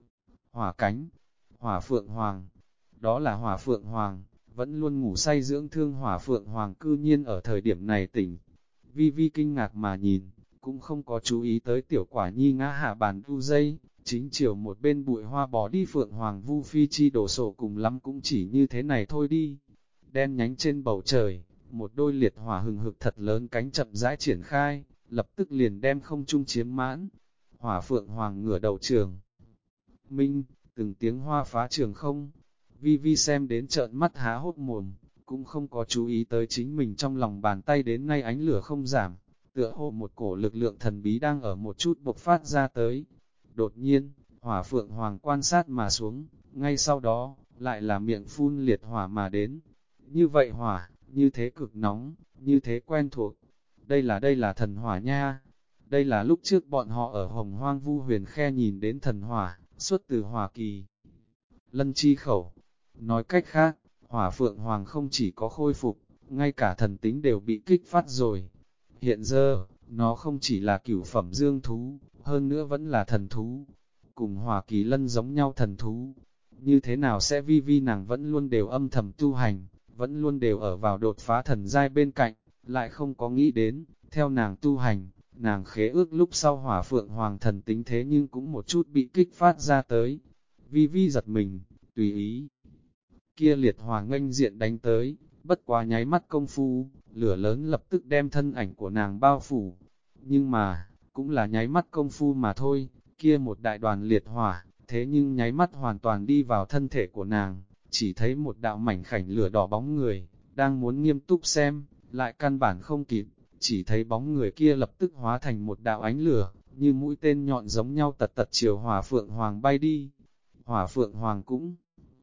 hỏa cánh, hỏa phượng hoàng. Đó là hỏa phượng hoàng, vẫn luôn ngủ say dưỡng thương hỏa phượng hoàng cư nhiên ở thời điểm này tỉnh. Vi Vi kinh ngạc mà nhìn, cũng không có chú ý tới tiểu quả nhi ngã hạ bàn đu dây, chính chiều một bên bụi hoa bỏ đi phượng hoàng vu phi chi đổ sổ cùng lắm cũng chỉ như thế này thôi đi. Đen nhánh trên bầu trời, một đôi liệt hỏa hừng hực thật lớn cánh chậm rãi triển khai, lập tức liền đem không trung chiếm mãn. Hỏa phượng hoàng ngửa đầu trường minh, từng tiếng hoa phá trường không. Vi Vi xem đến trợn mắt há hốc mồm, cũng không có chú ý tới chính mình trong lòng bàn tay đến nay ánh lửa không giảm, tựa hồ một cổ lực lượng thần bí đang ở một chút bộc phát ra tới. Đột nhiên, hỏa phượng hoàng quan sát mà xuống, ngay sau đó, lại là miệng phun liệt hỏa mà đến. Như vậy hỏa, như thế cực nóng, như thế quen thuộc. Đây là thần hỏa nha. Đây là lúc trước bọn họ ở Hồng Hoang Vu Huyền Khe nhìn đến thần hỏa, xuất từ Hoa Kỳ. Lân chi khẩu. Nói cách khác, hỏa phượng hoàng không chỉ có khôi phục, ngay cả thần tính đều bị kích phát rồi. Hiện giờ, nó không chỉ là cửu phẩm dương thú, hơn nữa vẫn là thần thú. Cùng Hoa Kỳ lân giống nhau thần thú. Như thế nào sẽ Vi Vi nàng vẫn luôn đều âm thầm tu hành, vẫn luôn đều ở vào đột phá thần giai bên cạnh, lại không có nghĩ đến, theo nàng tu hành, nàng khế ước lúc sau hỏa phượng hoàng thần tính thế nhưng cũng một chút bị kích phát ra tới. Vi Vi giật mình, tùy ý. Kia liệt hỏa nghênh diện đánh tới, bất quá nháy mắt công phu, lửa lớn lập tức đem thân ảnh của nàng bao phủ. Nhưng mà, cũng là nháy mắt công phu mà thôi, kia một đại đoàn liệt hỏa, thế nhưng nháy mắt hoàn toàn đi vào thân thể của nàng, chỉ thấy một đạo mảnh khảnh lửa đỏ bóng người, đang muốn nghiêm túc xem, lại căn bản không kịp, chỉ thấy bóng người kia lập tức hóa thành một đạo ánh lửa, như mũi tên nhọn giống nhau tật tật chiều hỏa phượng hoàng bay đi. Hỏa phượng hoàng cũng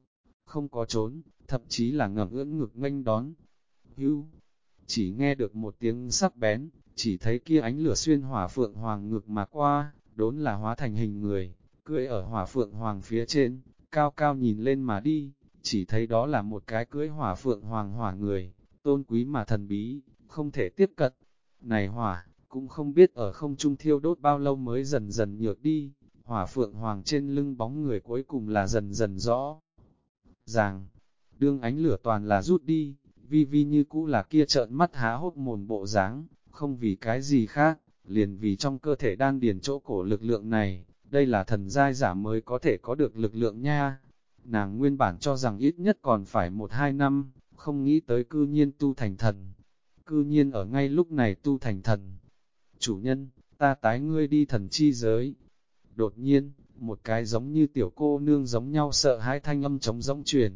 không có trốn, thậm chí là ngẩng ưỡn ngực nghênh đón. Hưu, chỉ nghe được một tiếng sắc bén, chỉ thấy kia ánh lửa xuyên hỏa phượng hoàng ngực mà qua, đốn là hóa thành hình người, cưỡi ở hỏa phượng hoàng phía trên, cao cao nhìn lên mà đi, chỉ thấy đó là một cái cưỡi hỏa phượng hoàng hỏa người, tôn quý mà thần bí, không thể tiếp cận. Này hỏa, cũng không biết ở không trung thiêu đốt bao lâu mới dần dần nhược đi, hỏa phượng hoàng trên lưng bóng người cuối cùng là dần dần rõ ràng. Đương ánh lửa toàn là rút đi, Vi Vi như cũ là kia trợn mắt há hốc mồm bộ dáng, không vì cái gì khác, liền vì trong cơ thể đan điền chỗ cổ lực lượng này, đây là thần giai giả mới có thể có được lực lượng nha. Nàng nguyên bản cho rằng ít nhất còn phải 1-2 năm, không nghĩ tới cư nhiên tu thành thần. Cư nhiên ở ngay lúc này tu thành thần. Chủ nhân, ta tái ngươi đi thần chi giới. Đột nhiên, một cái giống như tiểu cô nương giống nhau sợ hãi thanh âm trống rỗng truyền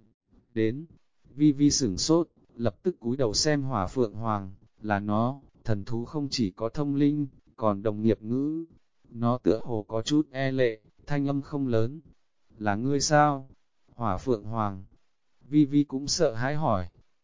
đến. Vi Vi sửng sốt, lập tức cúi đầu xem hỏa phượng hoàng, là nó, thần thú không chỉ có thông linh, còn đồng nghiệp ngữ. Nó tựa hồ có chút e lệ, thanh âm không lớn. Là ngươi sao? Hỏa phượng hoàng. Vi Vi cũng sợ hãi hỏi.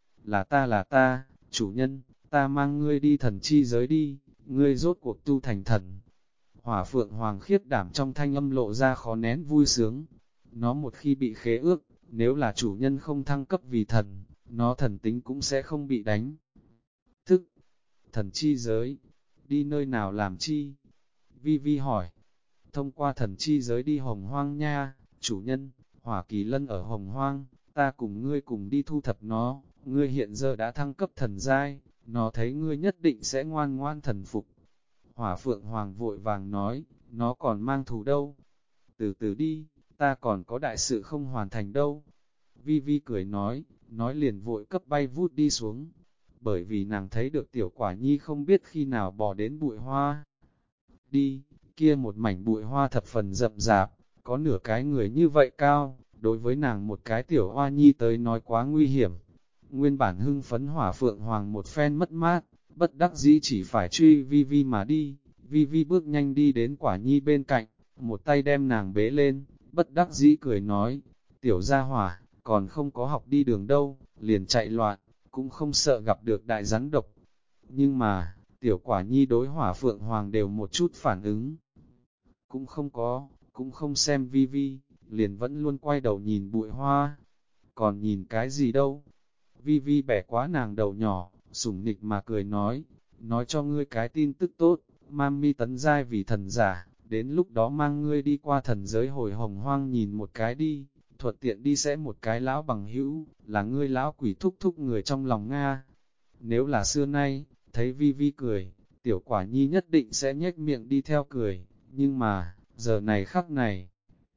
Là ta, chủ nhân, ta mang ngươi đi thần chi giới đi, ngươi rốt cuộc tu thành thần. Hỏa phượng hoàng khiếp đảm trong thanh âm lộ ra khó nén vui sướng. Nó một khi bị khế ước, nếu là chủ nhân không thăng cấp vì thần, nó thần tính cũng sẽ không bị đánh. Thức, thần chi giới, đi nơi nào làm chi? Vi Vi hỏi, thông qua thần chi giới đi hồng hoang nha, chủ nhân, hỏa kỳ lân ở hồng hoang, ta cùng ngươi cùng đi thu thập nó, ngươi hiện giờ đã thăng cấp thần giai, nó thấy ngươi nhất định sẽ ngoan ngoan thần phục. Hỏa phượng hoàng vội vàng nói, nó còn mang thù đâu. Từ từ đi, ta còn có đại sự không hoàn thành đâu. Vi Vi cười nói liền vội cấp bay vút đi xuống. Bởi vì nàng thấy được tiểu quả nhi không biết khi nào bò đến bụi hoa. Đi, kia một mảnh bụi hoa thập phần rậm rạp, có nửa cái người như vậy cao, đối với nàng một cái tiểu hoa nhi tới nói quá nguy hiểm. Nguyên bản hưng phấn hỏa phượng hoàng một phen mất mát, bất đắc dĩ chỉ phải truy Vi Vi mà đi. Vi Vi bước nhanh đi đến quả nhi bên cạnh, một tay đem nàng bế lên, bất đắc dĩ cười nói, tiểu gia hỏa, còn không có học đi đường đâu, liền chạy loạn, cũng không sợ gặp được đại rắn độc. Nhưng mà, tiểu quả nhi đối hỏa phượng hoàng đều một chút phản ứng. Cũng không có, cũng không xem Vi Vi, liền vẫn luôn quay đầu nhìn bụi hoa. Còn nhìn cái gì đâu? Vi Vi bẻ quá nàng đầu nhỏ, sủng nịch mà cười nói cho ngươi cái tin tức tốt, Mami tấn giai vì thần giả, đến lúc đó mang ngươi đi qua thần giới hồi hồng hoang nhìn một cái đi, thuận tiện đi sẽ một cái lão bằng hữu, là ngươi lão quỷ thúc thúc người trong lòng Nga. Nếu là xưa nay, thấy Vi Vi cười, tiểu quả nhi nhất định sẽ nhếch miệng đi theo cười, nhưng mà, giờ này khắc này,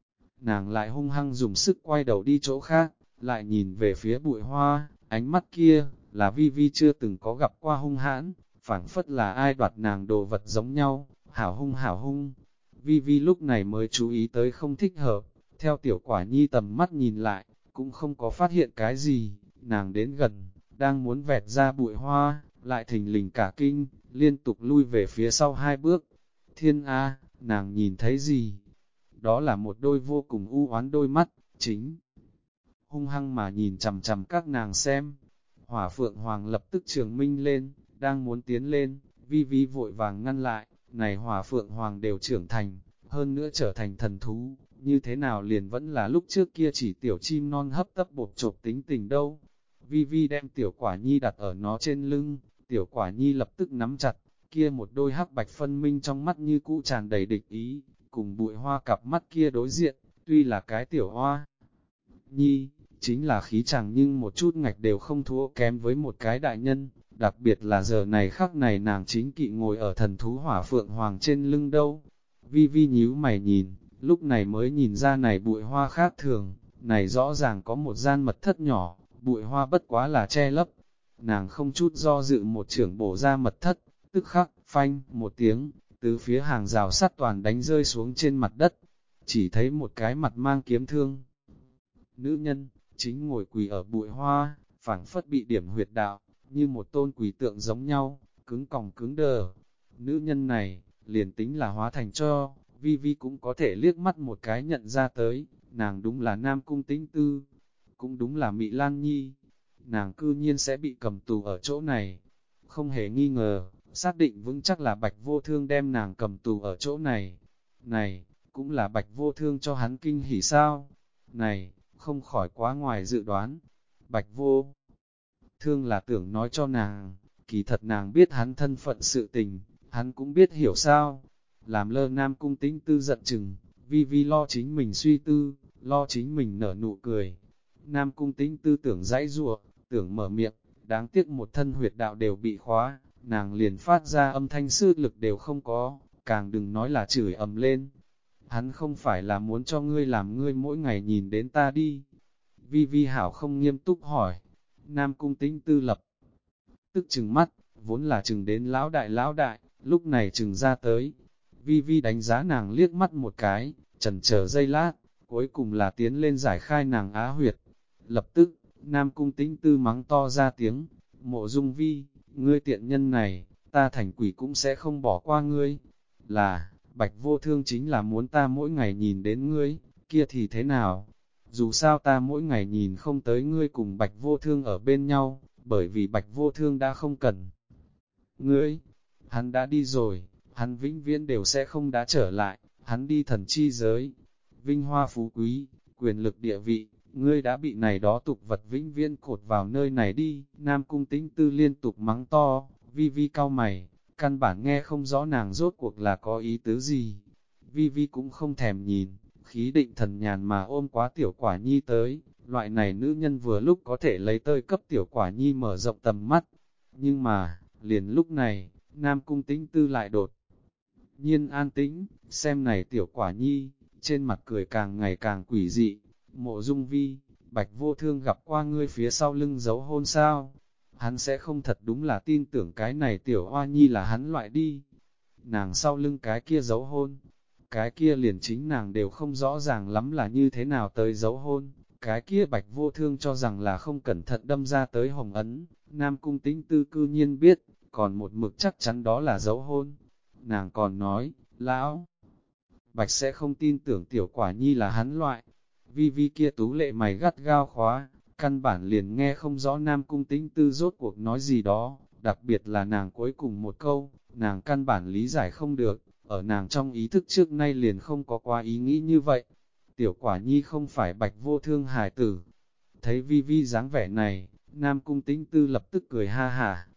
nàng lại hung hăng dùng sức quay đầu đi chỗ khác, lại nhìn về phía bụi hoa, ánh mắt kia, là Vi Vi chưa từng có gặp qua hung hãn, phảng phất là ai đoạt nàng đồ vật giống nhau, hảo hung hảo hung. Vi Vi lúc này mới chú ý tới không thích hợp, theo tiểu quả nhi tầm mắt nhìn lại, cũng không có phát hiện cái gì, nàng đến gần, đang muốn vẹt ra bụi hoa, lại thình lình cả kinh, liên tục lui về phía sau 2 bước. Thiên A, nàng nhìn thấy gì? Đó là một đôi vô cùng u oán đôi mắt, chính hung hăng mà nhìn chằm chằm các nàng xem. Hỏa Phượng Hoàng lập tức trường minh lên, đang muốn tiến lên, Vi Vi vội vàng ngăn lại, này Hỏa Phượng Hoàng đều trưởng thành, hơn nữa trở thành thần thú, như thế nào liền vẫn là lúc trước kia chỉ tiểu chim non hấp tấp bột chộp tính tình đâu. Vi Vi đem tiểu quả nhi đặt ở nó trên lưng, tiểu quả nhi lập tức nắm chặt, kia một đôi hắc bạch phân minh trong mắt như cũ tràn đầy địch ý, cùng bụi hoa cặp mắt kia đối diện, tuy là cái tiểu hoa nhi, chính là khí chàng nhưng một chút ngạch đều không thua kém với một cái đại nhân, đặc biệt là giờ này khắc này nàng chính kỵ ngồi ở thần thú Hỏa Phượng Hoàng trên lưng đâu. Vi Vi nhíu mày nhìn, lúc này mới nhìn ra này bụi hoa khác thường, này rõ ràng có một gian mật thất nhỏ, bụi hoa bất quá là che lấp. Nàng không chút do dự một trưởng bổ ra mật thất, tức khắc, phanh, một tiếng, từ phía hàng rào sắt toàn đánh rơi xuống trên mặt đất, chỉ thấy một cái mặt mang kiếm thương. Nữ nhân, chính ngồi quỳ ở bụi hoa, phảng phất bị điểm huyệt đạo, như một tôn quỷ tượng giống nhau, cứng còng cứng đờ. Nữ nhân này, liền tính là hóa thành cho, Vi Vi cũng có thể liếc mắt một cái nhận ra tới, nàng đúng là Nam Cung Tĩnh Tư, cũng đúng là Mị Lan Nhi. Nàng cư nhiên sẽ bị cầm tù ở chỗ này. Không hề nghi ngờ, xác định vững chắc là Bạch Vô Thương đem nàng cầm tù ở chỗ này. Này, cũng là Bạch Vô Thương cho hắn kinh hỉ sao? Này, không khỏi quá ngoài dự đoán. Bạch Vô Thương là tưởng nói cho nàng, kỳ thật nàng biết hắn thân phận sự tình, hắn cũng biết hiểu sao. Làm lơ Nam Cung Tĩnh Tư giận chừng, Vi Vi lo chính mình suy tư, lo chính mình nở nụ cười. Nam Cung Tĩnh Tư tưởng dãy rủa, tưởng mở miệng, đáng tiếc một thân huyệt đạo đều bị khóa, nàng liền phát ra âm thanh sư lực đều không có, càng đừng nói là chửi ầm lên. Hắn không phải là muốn cho ngươi làm ngươi mỗi ngày nhìn đến ta đi. Vi Vi hảo không nghiêm túc hỏi. Nam Cung Tĩnh Tư lập tức trừng mắt, vốn là trừng đến lão đại, lúc này trừng ra tới. Vi Vi đánh giá nàng liếc mắt một cái, chần chờ giây lát, cuối cùng là tiến lên giải khai nàng á huyệt. Lập tức, Nam Cung Tĩnh Tư mắng to ra tiếng, Mộ Dung Vi, ngươi tiện nhân này, ta thành quỷ cũng sẽ không bỏ qua ngươi. Là, Bạch Vô Thương chính là muốn ta mỗi ngày nhìn đến ngươi, kia thì thế nào? Dù sao ta mỗi ngày nhìn không tới ngươi cùng Bạch Vô Thương ở bên nhau, bởi vì Bạch Vô Thương đã không cần ngươi. Hắn đã đi rồi, hắn vĩnh viễn đều sẽ không đã trở lại, hắn đi thần chi giới. Vinh hoa phú quý, quyền lực địa vị, ngươi đã bị này đó tục vật vĩnh viễn cột vào nơi này đi. Nam Cung Tĩnh Tư liên tục mắng to, Vi Vi cau mày, căn bản nghe không rõ nàng rốt cuộc là có ý tứ gì. Vi Vi cũng không thèm nhìn, khí định thần nhàn mà ôm quá tiểu quả nhi tới, loại này nữ nhân vừa lúc có thể lấy tơi cấp tiểu quả nhi mở rộng tầm mắt. Nhưng mà, liền lúc này, Nam Cung Tĩnh Tư lại đột nhiên an tĩnh, xem này tiểu quả nhi, trên mặt cười càng ngày càng quỷ dị. Mộ Dung Vi, Bạch Vô Thương gặp qua ngươi phía sau lưng giấu hôn sao? Hắn sẽ không thật đúng là tin tưởng cái này tiểu hoa nhi là hắn loại đi. Nàng sau lưng cái kia giấu hôn, cái kia liền chính nàng đều không rõ ràng lắm là như thế nào tới giấu hôn. Cái kia Bạch Vô Thương cho rằng là không cẩn thận đâm ra tới hồng ấn, Nam Cung Tĩnh Tư cư nhiên biết, còn một mực chắc chắn đó là giấu hôn. Nàng còn nói, lão Bạch sẽ không tin tưởng tiểu quả nhi là hắn loại. Vi Vi kia tú lệ mày gắt gao khóa, căn bản liền nghe không rõ Nam Cung Tĩnh Tư rốt cuộc nói gì đó, đặc biệt là nàng cuối cùng một câu, nàng căn bản lý giải không được, ở nàng trong ý thức trước nay liền không có quá ý nghĩ như vậy. Tiểu quả nhi không phải Bạch Vô Thương hài tử. Thấy Vi Vi dáng vẻ này, Nam Cung Tĩnh Tư lập tức cười ha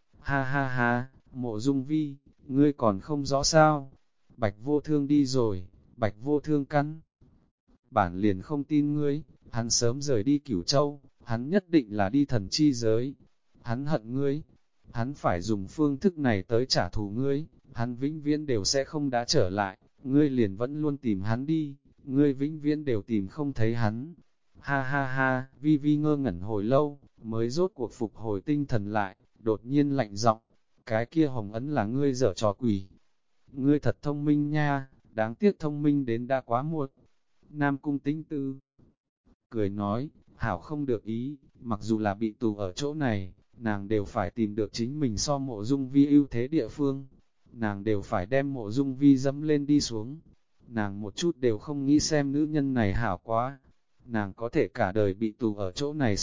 ha, Mộ Dung Vi, ngươi còn không rõ sao, Bạch Vô Thương đi rồi, Bạch Vô Thương căn bản liền không tin ngươi, hắn sớm rời đi Cửu Châu, hắn nhất định là đi thần chi giới, hắn hận ngươi, hắn phải dùng phương thức này tới trả thù ngươi, hắn vĩnh viễn đều sẽ không đã trở lại, ngươi liền vẫn luôn tìm hắn đi, ngươi vĩnh viễn đều tìm không thấy hắn. Ha ha ha, Vi Vi ngơ ngẩn hồi lâu, mới rốt cuộc phục hồi tinh thần lại, đột nhiên lạnh giọng, cái kia hồng ấn là ngươi dở trò quỷ. Ngươi thật thông minh nha, đáng tiếc thông minh đến đã quá muộn. Nam Cung Tĩnh Tư cười nói, hảo không được ý, mặc dù là bị tù ở chỗ này, nàng đều phải tìm được chính mình so Mộ Dung Vi ưu thế địa phương. Nàng đều phải đem Mộ Dung Vi dẫm lên đi xuống. Nàng một chút đều không nghĩ xem nữ nhân này hảo quá. Nàng có thể cả đời bị tù ở chỗ này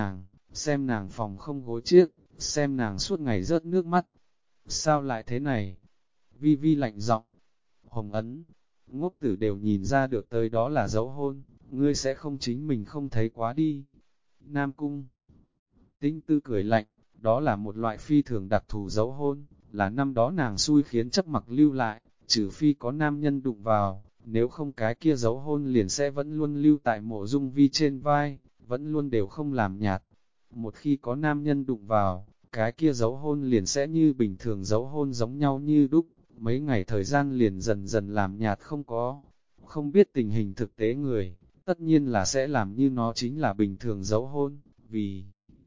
xem nàng phòng không gối chiếc, xem nàng suốt ngày rớt nước mắt. Sao lại thế này? Vi Vi lạnh giọng. Hồng ấn, ngốc tử đều nhìn ra được tới đó là dấu hôn, ngươi sẽ không chính mình không thấy quá đi. Nam Cung Tĩnh Tư cười lạnh, đó là một loại phi thường đặc thù dấu hôn, là năm đó nàng xui khiến chấp mặc lưu lại, trừ phi có nam nhân đụng vào, nếu không cái kia dấu hôn liền sẽ vẫn luôn lưu tại Mộ Dung Vi trên vai, vẫn luôn đều không làm nhạt. Một khi có nam nhân đụng vào, cái kia dấu hôn liền sẽ như bình thường dấu hôn giống nhau như đúc, mấy ngày thời gian liền dần dần làm nhạt không có. Không biết tình hình thực tế người, tất nhiên là sẽ làm như nó chính là bình thường dấu hôn, vì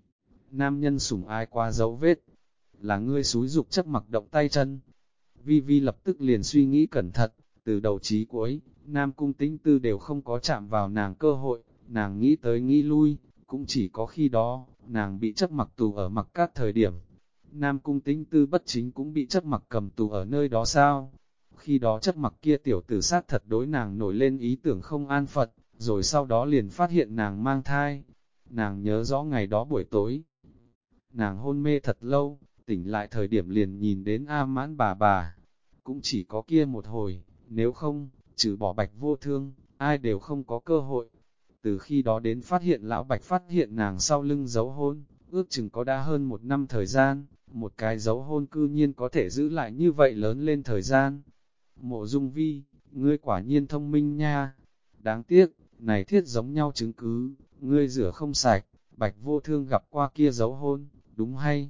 nam nhân sủng ai qua dấu vết, là ngươi xúi dục chấp mặc động tay chân. Vi Vi lập tức liền suy nghĩ cẩn thận, từ đầu chí cuối, Nam Cung Tĩnh Tư đều không có chạm vào nàng cơ hội, nàng nghĩ tới nghĩ lui, cũng chỉ có khi đó, nàng bị chấp mặc tù ở mặc các thời điểm. Nam Cung Tĩnh Tư bất chính cũng bị chấp mặc cầm tù ở nơi đó sao? Khi đó chấp mặc kia tiểu tử sát thật đối nàng nổi lên ý tưởng không an phận, rồi sau đó liền phát hiện nàng mang thai. Nàng nhớ rõ ngày đó buổi tối. Nàng hôn mê thật lâu, tỉnh lại thời điểm liền nhìn đến A Mãn bà. Cũng chỉ có kia một hồi, nếu không, trừ bỏ Bạch Vô Thương, ai đều không có cơ hội. Từ khi đó đến phát hiện lão Bạch phát hiện nàng sau lưng dấu hôn, ước chừng có đã hơn 1 năm thời gian, một cái dấu hôn cư nhiên có thể giữ lại như vậy lớn lên thời gian. Mộ Dung Vi, ngươi quả nhiên thông minh nha. Đáng tiếc, này thiết giống nhau chứng cứ, ngươi rửa không sạch, Bạch Vô Thương gặp qua kia dấu hôn, đúng hay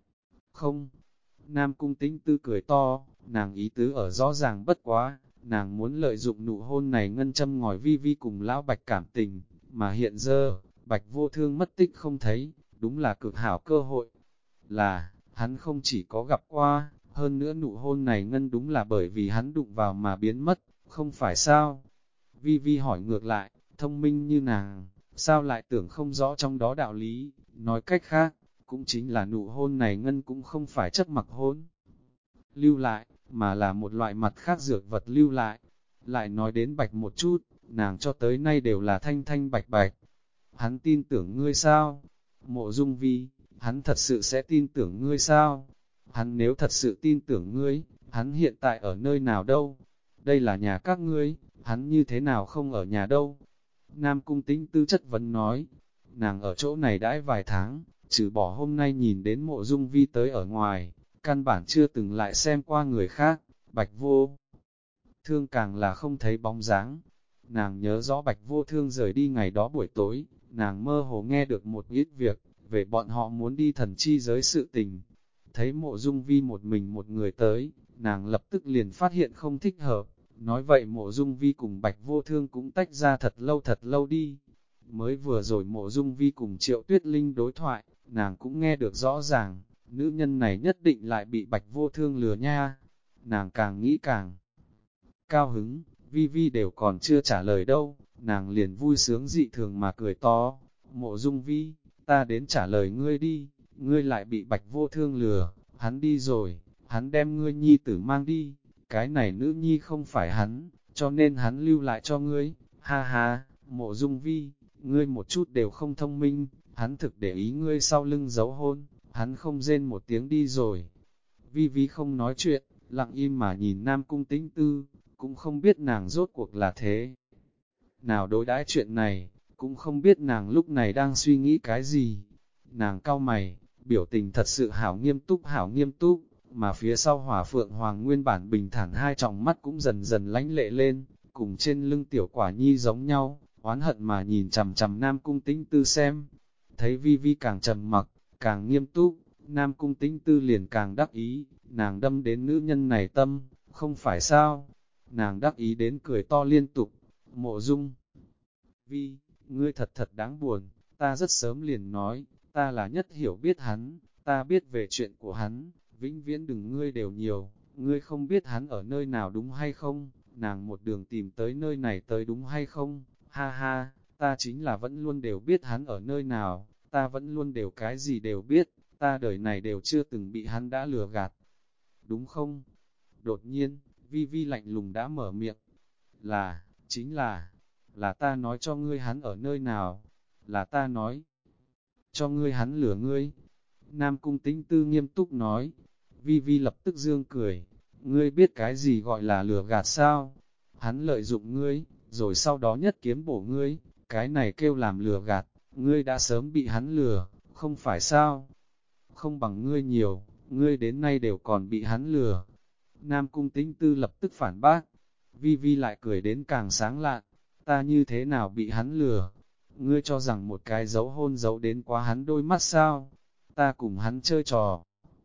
không? Nam Cung Tĩnh Tư cười to, nàng ý tứ ở rõ ràng bất quá, nàng muốn lợi dụng nụ hôn này ngân châm ngòi Vi Vi cùng lão Bạch cảm tình, mà hiện giờ, Bạch Vô Thương mất tích không thấy, đúng là cực hảo cơ hội. Là, hắn không chỉ có gặp qua, hơn nữa nụ hôn này ngân đúng là bởi vì hắn đụng vào mà biến mất, không phải sao? Vi Vi hỏi ngược lại, thông minh như nàng, sao lại tưởng không rõ trong đó đạo lý, nói cách khác, cũng chính là nụ hôn này ngân cũng không phải chấp mặc hôn lưu lại, mà là một loại mặt khác dược vật lưu lại. Lại nói đến Bạch một chút, nàng cho tới nay đều là thanh thanh bạch bạch. Hắn tin tưởng ngươi sao? Mộ Dung Vi, hắn thật sự sẽ tin tưởng ngươi sao? Hắn nếu thật sự tin tưởng ngươi, hắn hiện tại ở nơi nào đâu? Đây là nhà các ngươi, hắn như thế nào không ở nhà đâu? Nam Cung Tĩnh Tư chất vấn nói, nàng ở chỗ này đãi vài tháng, trừ bỏ hôm nay nhìn đến Mộ Dung Vi tới ở ngoài, căn bản chưa từng lại xem qua người khác. Bạch Vô Thương càng là không thấy bóng dáng. Nàng nhớ rõ Bạch Vô Thương rời đi ngày đó buổi tối, nàng mơ hồ nghe được một ít việc, về bọn họ muốn đi thần chi giới sự tình. Thấy Mộ Dung Vi một mình một người tới, nàng lập tức liền phát hiện không thích hợp. Nói vậy Mộ Dung Vi cùng Bạch Vô Thương cũng tách ra thật lâu đi. Mới vừa rồi Mộ Dung Vi cùng Triệu Tuyết Linh đối thoại, nàng cũng nghe được rõ ràng, nữ nhân này nhất định lại bị Bạch Vô Thương lừa nha. Nàng càng nghĩ càng cao hứng, Vi Vi đều còn chưa trả lời đâu, nàng liền vui sướng dị thường mà cười to. Mộ Dung Vi, ta đến trả lời ngươi đi, ngươi lại bị Bạch Vô Thương lừa, hắn đi rồi, hắn đem ngươi nhi tử mang đi, cái này nữ nhi không phải hắn, cho nên hắn lưu lại cho ngươi. Ha ha, Mộ Dung Vi, ngươi một chút đều không thông minh, hắn thực để ý ngươi sau lưng giấu hôn, hắn không rên một tiếng đi rồi. Vi Vi không nói chuyện, lặng im mà nhìn Nam Cung Tĩnh Tư, cũng không biết nàng rốt cuộc là thế nào đối đãi chuyện này, cũng không biết nàng lúc này đang suy nghĩ cái gì. nàng cau mày, biểu tình thật sự hảo nghiêm túc, mà phía sau Hỏa Phượng Hoàng nguyên bản bình thản hai tròng mắt cũng dần dần lánh lệ lên, cùng trên lưng tiểu quả nhi giống nhau, oán hận mà nhìn chằm chằm Nam Cung Tĩnh Tư xem. Thấy Vi Vi càng trầm mặc, càng nghiêm túc, Nam Cung Tĩnh Tư liền càng đắc ý, nàng đâm đến nữ nhân này tâm, không phải sao? Nàng đắc ý đến cười to liên tục, Mộ Dung. Vi, ngươi thật thật đáng buồn, ta rất sớm liền nói, ta là nhất hiểu biết hắn, ta biết về chuyện của hắn, vĩnh viễn đừng ngươi đều nhiều, ngươi không biết hắn ở nơi nào đúng hay không, nàng một đường tìm tới nơi này tới đúng hay không, ha ha, ta chính là vẫn luôn đều biết hắn ở nơi nào, ta vẫn luôn đều cái gì đều biết, ta đời này đều chưa từng bị hắn đã lừa gạt, đúng không? Đột nhiên, Vi Vi lạnh lùng đã mở miệng, chính là ta nói cho ngươi hắn ở nơi nào, là ta nói cho ngươi hắn lừa ngươi. Nam Cung Tĩnh Tư nghiêm túc nói, Vi Vi lập tức dương cười, ngươi biết cái gì gọi là lừa gạt sao? Hắn lợi dụng ngươi, rồi sau đó nhất kiếm bổ ngươi, cái này kêu làm lừa gạt, ngươi đã sớm bị hắn lừa, không phải sao? Không bằng ngươi nhiều, ngươi đến nay đều còn bị hắn lừa. Nam Cung Tĩnh Tư lập tức phản bác, Vi Vi lại cười đến càng sáng lạn, ta như thế nào bị hắn lừa? Ngươi cho rằng một cái dấu hôn giấu đến quá hắn đôi mắt sao? Ta cùng hắn chơi trò.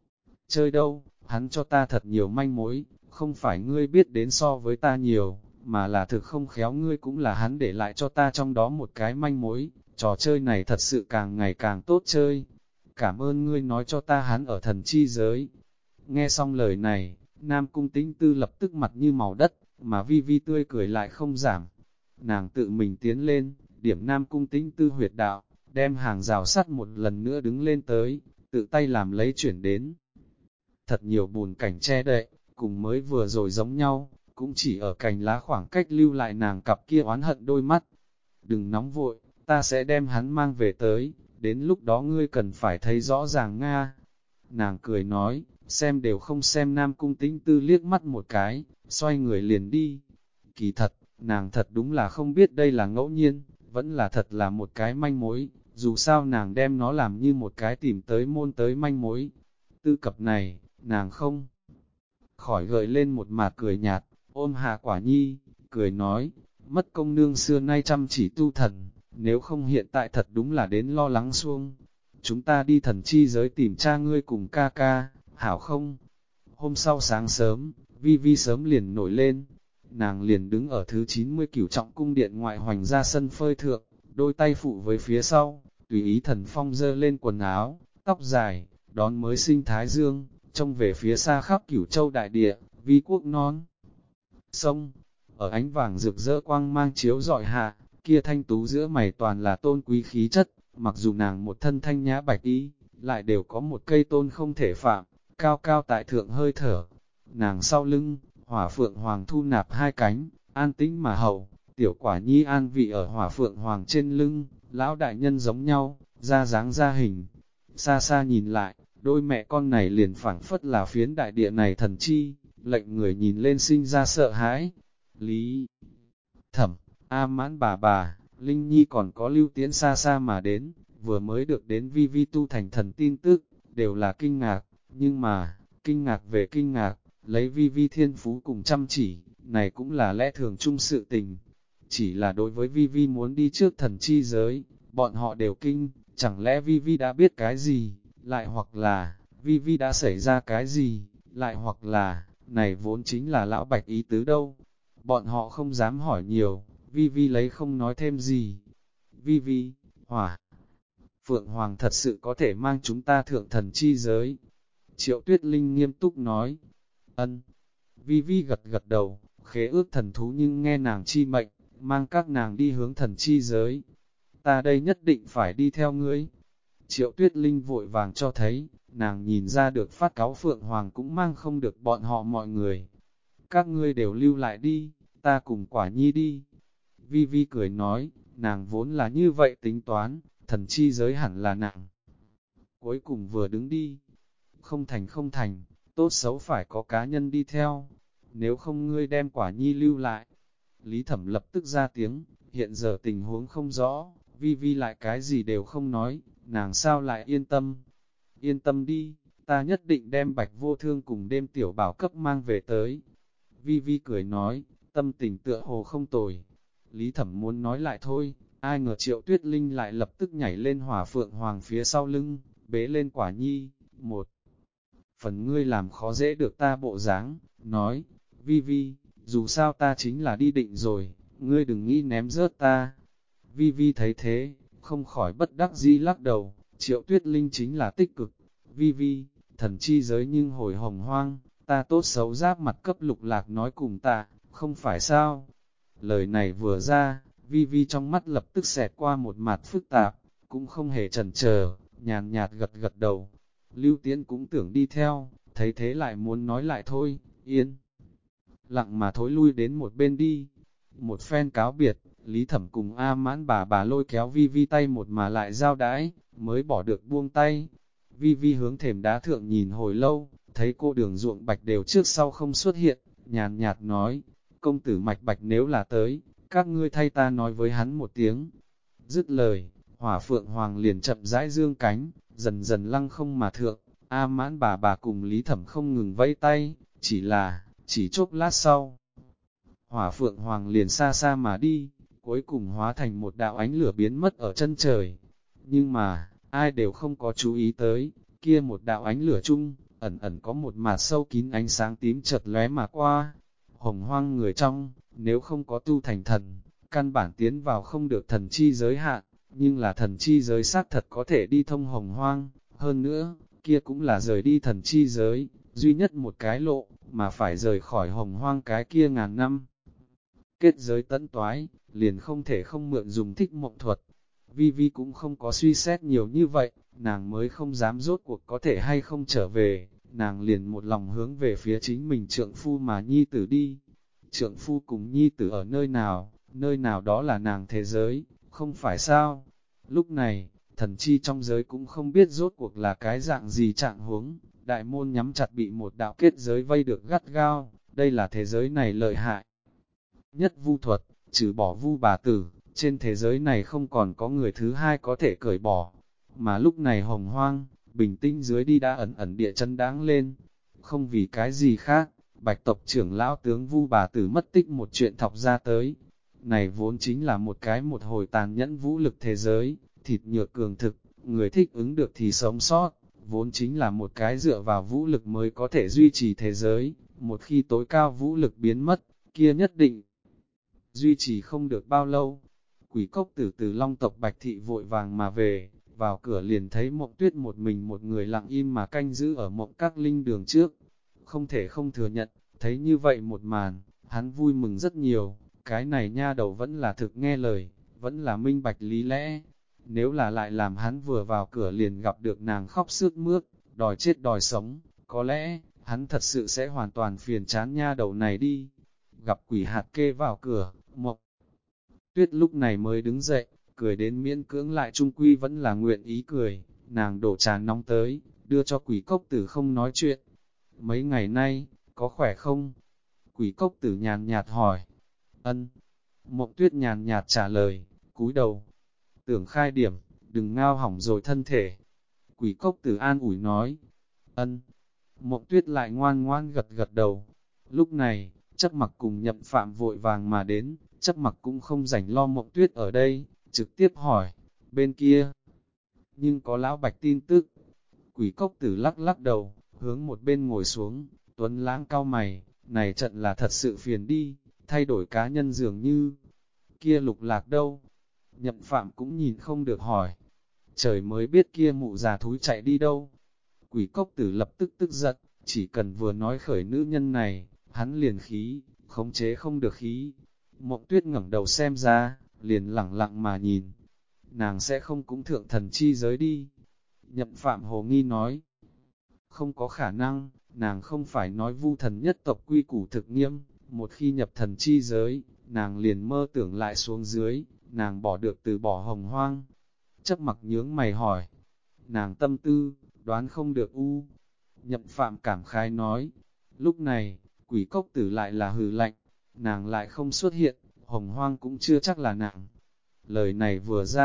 Chơi đâu, hắn cho ta thật nhiều manh mối, không phải ngươi biết đến so với ta nhiều, mà là thực không khéo ngươi cũng là hắn để lại cho ta trong đó một cái manh mối, trò chơi này thật sự càng ngày càng tốt chơi. Cảm ơn ngươi nói cho ta hắn ở thần chi giới. Nghe xong lời này, Nam Cung Tĩnh Tư lập tức mặt như màu đất, mà Vi Vi tươi cười lại không giảm. Nàng tự mình tiến lên, điểm Nam Cung Tĩnh Tư huyệt đạo, đem hàng rào sắt một lần nữa đứng lên tới, tự tay làm lấy chuyển đến. Thật nhiều bùn cảnh che đậy, cùng mới vừa rồi giống nhau, cũng chỉ ở cành lá khoảng cách lưu lại nàng cặp kia oán hận đôi mắt. Đừng nóng vội, ta sẽ đem hắn mang về tới, đến lúc đó ngươi cần phải thấy rõ ràng Nga. Nàng cười nói, xem đều không xem Nam Cung Tĩnh Tư liếc mắt một cái, xoay người liền đi. Kỳ thật, nàng thật đúng là không biết đây là ngẫu nhiên, vẫn là thật là một cái manh mối, dù sao nàng đem nó làm như một cái tìm tới môn tới manh mối. Tư cập này, nàng không khỏi gợi lên một mạt cười nhạt, ôm Hạ Quả Nhi, cười nói, mất công nương xưa nay chăm chỉ tu thần, nếu không hiện tại thật đúng là đến lo lắng xuông. Chúng ta đi thần chi giới tìm cha ngươi cùng ca ca, hảo không? Hôm sau sáng sớm, Vi Vi sớm liền nổi lên, nàng liền đứng ở thứ 90 cửu trọng cung điện ngoại hoành ra sân phơi thượng, đôi tay phụ với phía sau, tùy ý Thần Phong dơ lên quần áo, tóc dài, đón mới sinh thái dương, trông về phía xa khắp Cửu Châu đại địa, vi quốc non. Sông, ở ánh vàng rực rỡ quang mang chiếu rọi hạ, kia thanh tú giữa mày toàn là tôn quý khí chất, mặc dù nàng một thân thanh nhã bạch y, lại đều có một cây tôn không thể phạm, cao cao tại thượng hơi thở. Nàng sau lưng, Hỏa Phượng Hoàng thu nạp hai cánh, an tĩnh mà hậu, tiểu quả nhi an vị ở Hỏa Phượng Hoàng trên lưng, lão đại nhân giống nhau, ra dáng ra hình. Xa xa nhìn lại, đôi mẹ con này liền phảng phất là phiến đại địa này thần chi, lệnh người nhìn lên sinh ra sợ hãi. Lý Thẩm, A Mãn bà, Linh Nhi còn có Lưu Tiễn xa xa mà đến, vừa mới được đến Vi Vi tu thành thần tin tức, đều là kinh ngạc, nhưng mà, kinh ngạc về kinh ngạc, lấy Vi Vi thiên phú cùng chăm chỉ, này cũng là lẽ thường chung sự tình. Chỉ là đối với Vi Vi muốn đi trước thần chi giới, bọn họ đều kinh, chẳng lẽ Vi Vi đã biết cái gì, lại hoặc là, Vi Vi đã xảy ra cái gì, lại hoặc là, này vốn chính là lão bạch ý tứ đâu. Bọn họ không dám hỏi nhiều, Vi Vi lấy không nói thêm gì. Vi Vi, Hỏa Phượng Hoàng thật sự có thể mang chúng ta thượng thần chi giới. Triệu Tuyết Linh nghiêm túc nói. Ân. Vi Vi gật gật đầu, khế ước thần thú nhưng nghe nàng chi mệnh, mang các nàng đi hướng thần chi giới. Ta đây nhất định phải đi theo ngươi. Triệu Tuyết Linh vội vàng cho thấy, nàng nhìn ra được phát cáo Phượng Hoàng cũng mang không được bọn họ mọi người. Các ngươi đều lưu lại đi, ta cùng Quả Nhi đi. Vi Vi cười nói, nàng vốn là như vậy tính toán, thần chi giới hẳn là nàng. Cuối cùng vừa đứng đi, không thành, tốt xấu phải có cá nhân đi theo, nếu không ngươi đem Quả Nhi lưu lại. Lý Thẩm lập tức ra tiếng, hiện giờ tình huống không rõ, Vi Vi lại cái gì đều không nói, nàng sao lại yên tâm? Yên tâm đi, ta nhất định đem Bạch Vô Thương cùng đêm tiểu bảo cấp mang về tới. Vi Vi cười nói, tâm tình tựa hồ không tồi. Lý Thẩm muốn nói lại thôi, ai ngờ Triệu Tuyết Linh lại lập tức nhảy lên Hỏa Phượng Hoàng phía sau lưng, bế lên Quả Nhi, một phần ngươi làm khó dễ được ta bộ dáng, nói, Vi Vi, dù sao ta chính là đi định rồi, ngươi đừng nghĩ ném rớt ta. Vi Vi thấy thế, không khỏi bất đắc dĩ lắc đầu, Triệu Tuyết Linh chính là tích cực. Vi Vi, thần chi giới nhưng hồi hồng hoang, ta tốt xấu giáp mặt cấp Lục Lạc nói cùng ta, không phải sao? Lời này vừa ra, Vi Vi trong mắt lập tức xẹt qua một mặt phức tạp, cũng không hề chần chờ, nhàn nhạt gật gật đầu. Lưu Tiễn cũng tưởng đi theo, thấy thế lại muốn nói lại thôi, yên. Lặng mà thối lui đến một bên đi. Một phen cáo biệt, Lý Thẩm cùng A Mãn bà lôi kéo Vi Vi tay một mà lại giao đãi, mới bỏ được buông tay. Vi Vi hướng thềm đá thượng nhìn hồi lâu, thấy cô đường ruộng bạch đều trước sau không xuất hiện, nhàn nhạt nói, công tử Mạch Bạch nếu là tới, các ngươi thay ta nói với hắn một tiếng. Dứt lời, Hỏa Phượng Hoàng liền chậm rãi dương cánh, dần dần lăng không mà thượng, A Mãn bà cùng Lý Thẩm không ngừng vẫy tay, chỉ chốc lát sau. Hỏa Phượng Hoàng liền xa xa mà đi, cuối cùng hóa thành một đạo ánh lửa biến mất ở chân trời. Nhưng mà, ai đều không có chú ý tới, kia một đạo ánh lửa chung, ẩn ẩn có một mạt sâu kín ánh sáng tím chợt lóe mà qua. Hồng hoang người trong, nếu không có tu thành thần, căn bản tiến vào không được thần chi giới hạn, nhưng là thần chi giới xác thật có thể đi thông hồng hoang, hơn nữa, kia cũng là rời đi thần chi giới, duy nhất một cái lộ, mà phải rời khỏi hồng hoang cái kia ngàn năm. Kết giới tận toái, liền không thể không mượn dùng thích mộng thuật. Vi Vi cũng không có suy xét nhiều như vậy, nàng mới không dám rốt cuộc có thể hay không trở về, nàng liền một lòng hướng về phía chính mình trượng phu mà nhi tử đi. Trượng phu cùng nhi tử ở nơi nào đó là nàng thế giới, không phải sao? Lúc này, thần chi trong giới cũng không biết rốt cuộc là cái dạng gì trạng huống, đại môn nhắm chặt bị một đạo kết giới vây được gắt gao, đây là thế giới này lợi hại nhất vu thuật, trừ bỏ vu bà tử, trên thế giới này không còn có người thứ hai có thể cởi bỏ. Mà lúc này hồng hoang, bình tĩnh dưới đi đã ẩn ẩn địa chân đáng lên. Không vì cái gì khác, bạch tộc trưởng lão tướng vu bà tử mất tích một chuyện thọc ra tới. Này vốn chính là một hồi tàn nhẫn vũ lực thế giới, thịt nhược cường thực, người thích ứng được thì sống sót, vốn chính là một cái dựa vào vũ lực mới có thể duy trì thế giới. Một khi tối cao vũ lực biến mất, kia nhất định duy trì không được bao lâu. Quỷ cốc tử từ Long tộc Bạch Thị vội vàng mà về, vào cửa liền thấy Mộng Tuyết một mình một người lặng im mà canh giữ ở Mộng Các Linh đường trước. Không thể không thừa nhận, thấy như vậy một màn, hắn vui mừng rất nhiều, cái này nha đầu vẫn là thực nghe lời, vẫn là minh bạch lý lẽ. Nếu là lại làm hắn vừa vào cửa liền gặp được nàng khóc sướt mướt, đòi chết đòi sống, có lẽ, hắn thật sự sẽ hoàn toàn phiền chán nha đầu này đi. Gặp quỷ hạt kê vào cửa, Mộng Tuyết lúc này mới đứng dậy, cười đến miễn cưỡng lại trung quy vẫn là nguyện ý cười, nàng đổ trà nóng tới, đưa cho quỷ cốc tử không nói chuyện. Mấy ngày nay, có khỏe không? Quỷ cốc tử nhàn nhạt hỏi. Ân. Mộng Tuyết nhàn nhạt trả lời, cúi đầu. Tưởng khai điểm, đừng ngao hỏng rồi thân thể. Quỷ cốc tử an ủi nói. Ân. Mộng Tuyết lại ngoan ngoan gật gật đầu. Lúc này, Chấp Mặc cùng Nhậm Phạm vội vàng mà đến, Chấp Mặc cũng không rảnh lo Mộng Tuyết ở đây, trực tiếp hỏi, bên kia, nhưng có lão Bạch tin tức. Quỷ cốc tử lắc lắc đầu, hướng một bên ngồi xuống, Tuấn Lãng cau mày, này trận là thật sự phiền đi, thay đổi cá nhân dường như, kia Lục Lạc đâu? Nhậm Phạm cũng nhìn không được hỏi, trời mới biết kia mụ già thúi chạy đi đâu. Quỷ cốc tử lập tức tức giận, chỉ cần vừa nói khởi nữ nhân này, hắn liền khí, khống chế không được khí. Mộng Tuyết ngẩng đầu xem ra, liền lẳng lặng mà nhìn. Nàng sẽ không cũng thượng thần chi giới đi. Nhậm Phạm hồ nghi nói. Không có khả năng, nàng không phải nói vu thần nhất tộc quy củ thực nghiêm. Một khi nhập thần chi giới, nàng liền mơ tưởng lại xuống dưới, nàng bỏ được từ bỏ hồng hoang. Chấp Mặc nhướng mày hỏi. Nàng tâm tư, đoán không được u. Nhậm Phạm cảm khái nói. Lúc này, quỷ cốc tử lại là hừ lạnh, nàng lại không xuất hiện, hồng hoang cũng chưa chắc là nàng. Lời này vừa ra,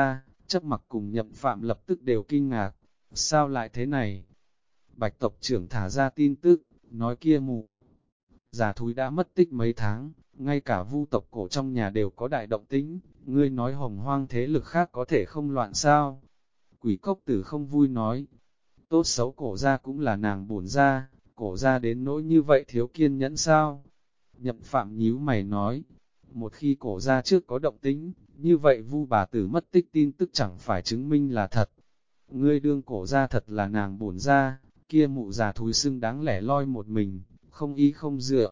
Chấp Mặc cùng Nhậm Phạm lập tức đều kinh ngạc, sao lại thế này? Bạch tộc trưởng thả ra tin tức, nói kia mụ già thúi đã mất tích mấy tháng, ngay cả Vu tộc cổ trong nhà đều có đại động tĩnh, ngươi nói Hồng Hoang thế lực khác có thể không loạn sao? Quỷ Cốc Tử không vui nói, tốt xấu cổ ra cũng là nàng bổn ra, cổ ra đến nỗi như vậy thiếu kiên nhẫn sao? Nhậm Phạm nhíu mày nói, một khi cổ ra trước có động tĩnh, như vậy Vu bà tử mất tích tin tức chẳng phải chứng minh là thật. Ngươi đương cổ ra thật là nàng bổn ra, kia mụ già thúi xưng đáng lẻ loi một mình, không ý không dựa.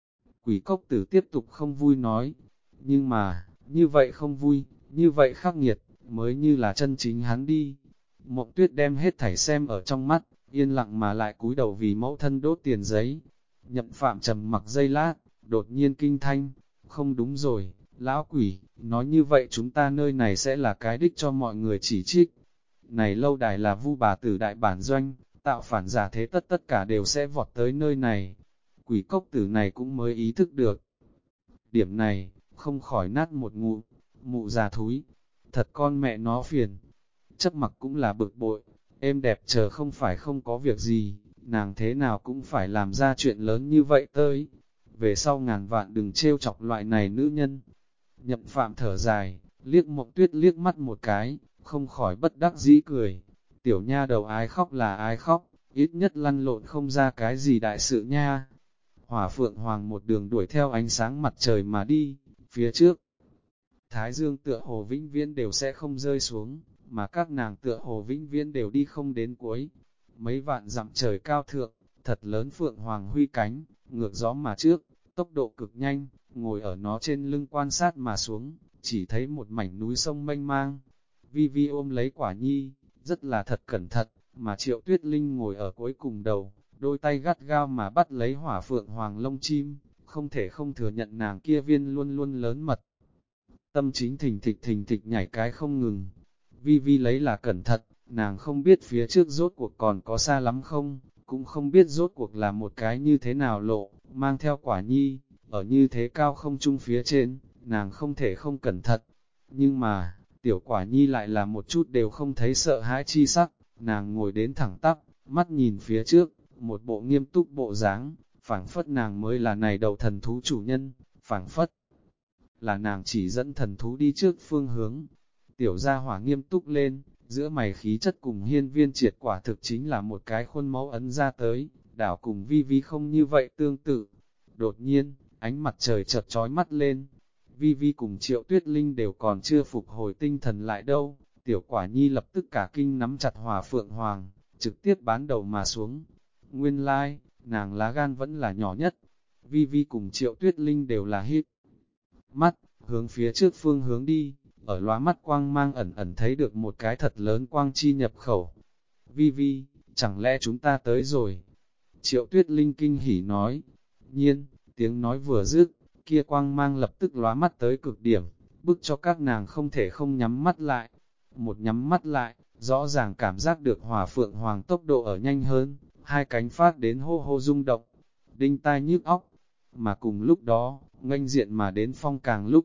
Quỷ Cốc Tử tiếp tục không vui nói, nhưng mà, như vậy không vui, như vậy khắc nghiệt, mới như là chân chính hắn đi. Mộng Tuyết đem hết thảy xem ở trong mắt, yên lặng mà lại cúi đầu vì mẫu thân đốt tiền giấy. Nhậm Phạm trầm mặc giây lát, đột nhiên kinh thanh, không đúng rồi, lão quỷ, nói như vậy chúng ta nơi này sẽ là cái đích cho mọi người chỉ trích. Này lâu đài là Vu bà tử đại bản doanh, tạo phản giả thế tất cả đều sẽ vọt tới nơi này. Quỷ Cốc Tử này cũng mới ý thức được. Điểm này, không khỏi nát một ngụ, mụ già thúi, thật con mẹ nó phiền. Chấp Mặc cũng là bực bội, êm đẹp chờ không phải không có việc gì, nàng thế nào cũng phải làm ra chuyện lớn như vậy tới. Về sau ngàn vạn đừng trêu chọc loại này nữ nhân. Nhậm Phạm thở dài, liếc Mộng Tuyết liếc mắt một cái, không khỏi bất đắc dĩ cười. Tiểu nha đầu ai khóc là ai khóc, ít nhất lăn lộn không ra cái gì đại sự nha. Hỏa Phượng Hoàng một đường đuổi theo ánh sáng mặt trời mà đi, phía trước. Thái Dương tựa hồ vĩnh viễn đều sẽ không rơi xuống, mà các nàng tựa hồ vĩnh viễn đều đi không đến cuối. Mấy vạn dặm trời cao thượng, thật lớn Phượng Hoàng huy cánh, ngược gió mà trước, tốc độ cực nhanh, ngồi ở nó trên lưng quan sát mà xuống, chỉ thấy một mảnh núi sông mênh mang. Vi Vi ôm lấy Quả Nhi, rất là thật cẩn thận, mà Triệu Tuyết Linh ngồi ở cuối cùng đầu, đôi tay gắt gao mà bắt lấy Hỏa Phượng Hoàng lông chim, không thể không thừa nhận nàng kia viên luôn luôn lớn mật. Tâm chính thình thịch nhảy cái không ngừng. Vi Vi lấy là cẩn thận, nàng không biết phía trước rốt cuộc còn có xa lắm không, cũng không biết rốt cuộc là một cái như thế nào lộ, mang theo Quả Nhi, ở như thế cao không trung phía trên, nàng không thể không cẩn thận. Nhưng mà, tiểu Quả Nhi lại là một chút đều không thấy sợ hãi chi sắc, nàng ngồi đến thẳng tắp, mắt nhìn phía trước, một bộ nghiêm túc bộ dáng, phảng phất nàng mới là này đầu thần thú chủ nhân, phảng phất là nàng chỉ dẫn thần thú đi trước phương hướng. Tiểu gia hỏa nghiêm túc lên, giữa mày khí chất cùng Hiên Viên Triệt quả thực chính là một cái khuôn mẫu ấn ra tới, đảo cùng Vi Vi không như vậy tương tự. Đột nhiên, ánh mặt trời chợt chói mắt lên, Vi Vi cùng Triệu Tuyết Linh đều còn chưa phục hồi tinh thần lại đâu, tiểu Quả Nhi lập tức cả kinh nắm chặt Hỏa Phượng Hoàng, trực tiếp bán đầu mà xuống. Nguyên lai, nàng lá gan vẫn là nhỏ nhất. Vi Vi cùng Triệu Tuyết Linh đều là hít mắt, hướng phía trước phương hướng đi, ở lóa mắt quang mang ẩn ẩn thấy được một cái thật lớn quang chi nhập khẩu. Vi Vi, chẳng lẽ chúng ta tới rồi? Triệu Tuyết Linh kinh hỉ nói. Nhiên, tiếng nói vừa dứt, kia quang mang lập tức lóa mắt tới cực điểm, bức cho các nàng không thể không nhắm mắt lại. Một nhắm mắt lại, rõ ràng cảm giác được Hỏa Phượng Hoàng tốc độ ở nhanh hơn, hai cánh phát đến hô hô rung động, đinh tai nhức óc. Mà cùng lúc đó, nghênh diện mà đến phong càng lúc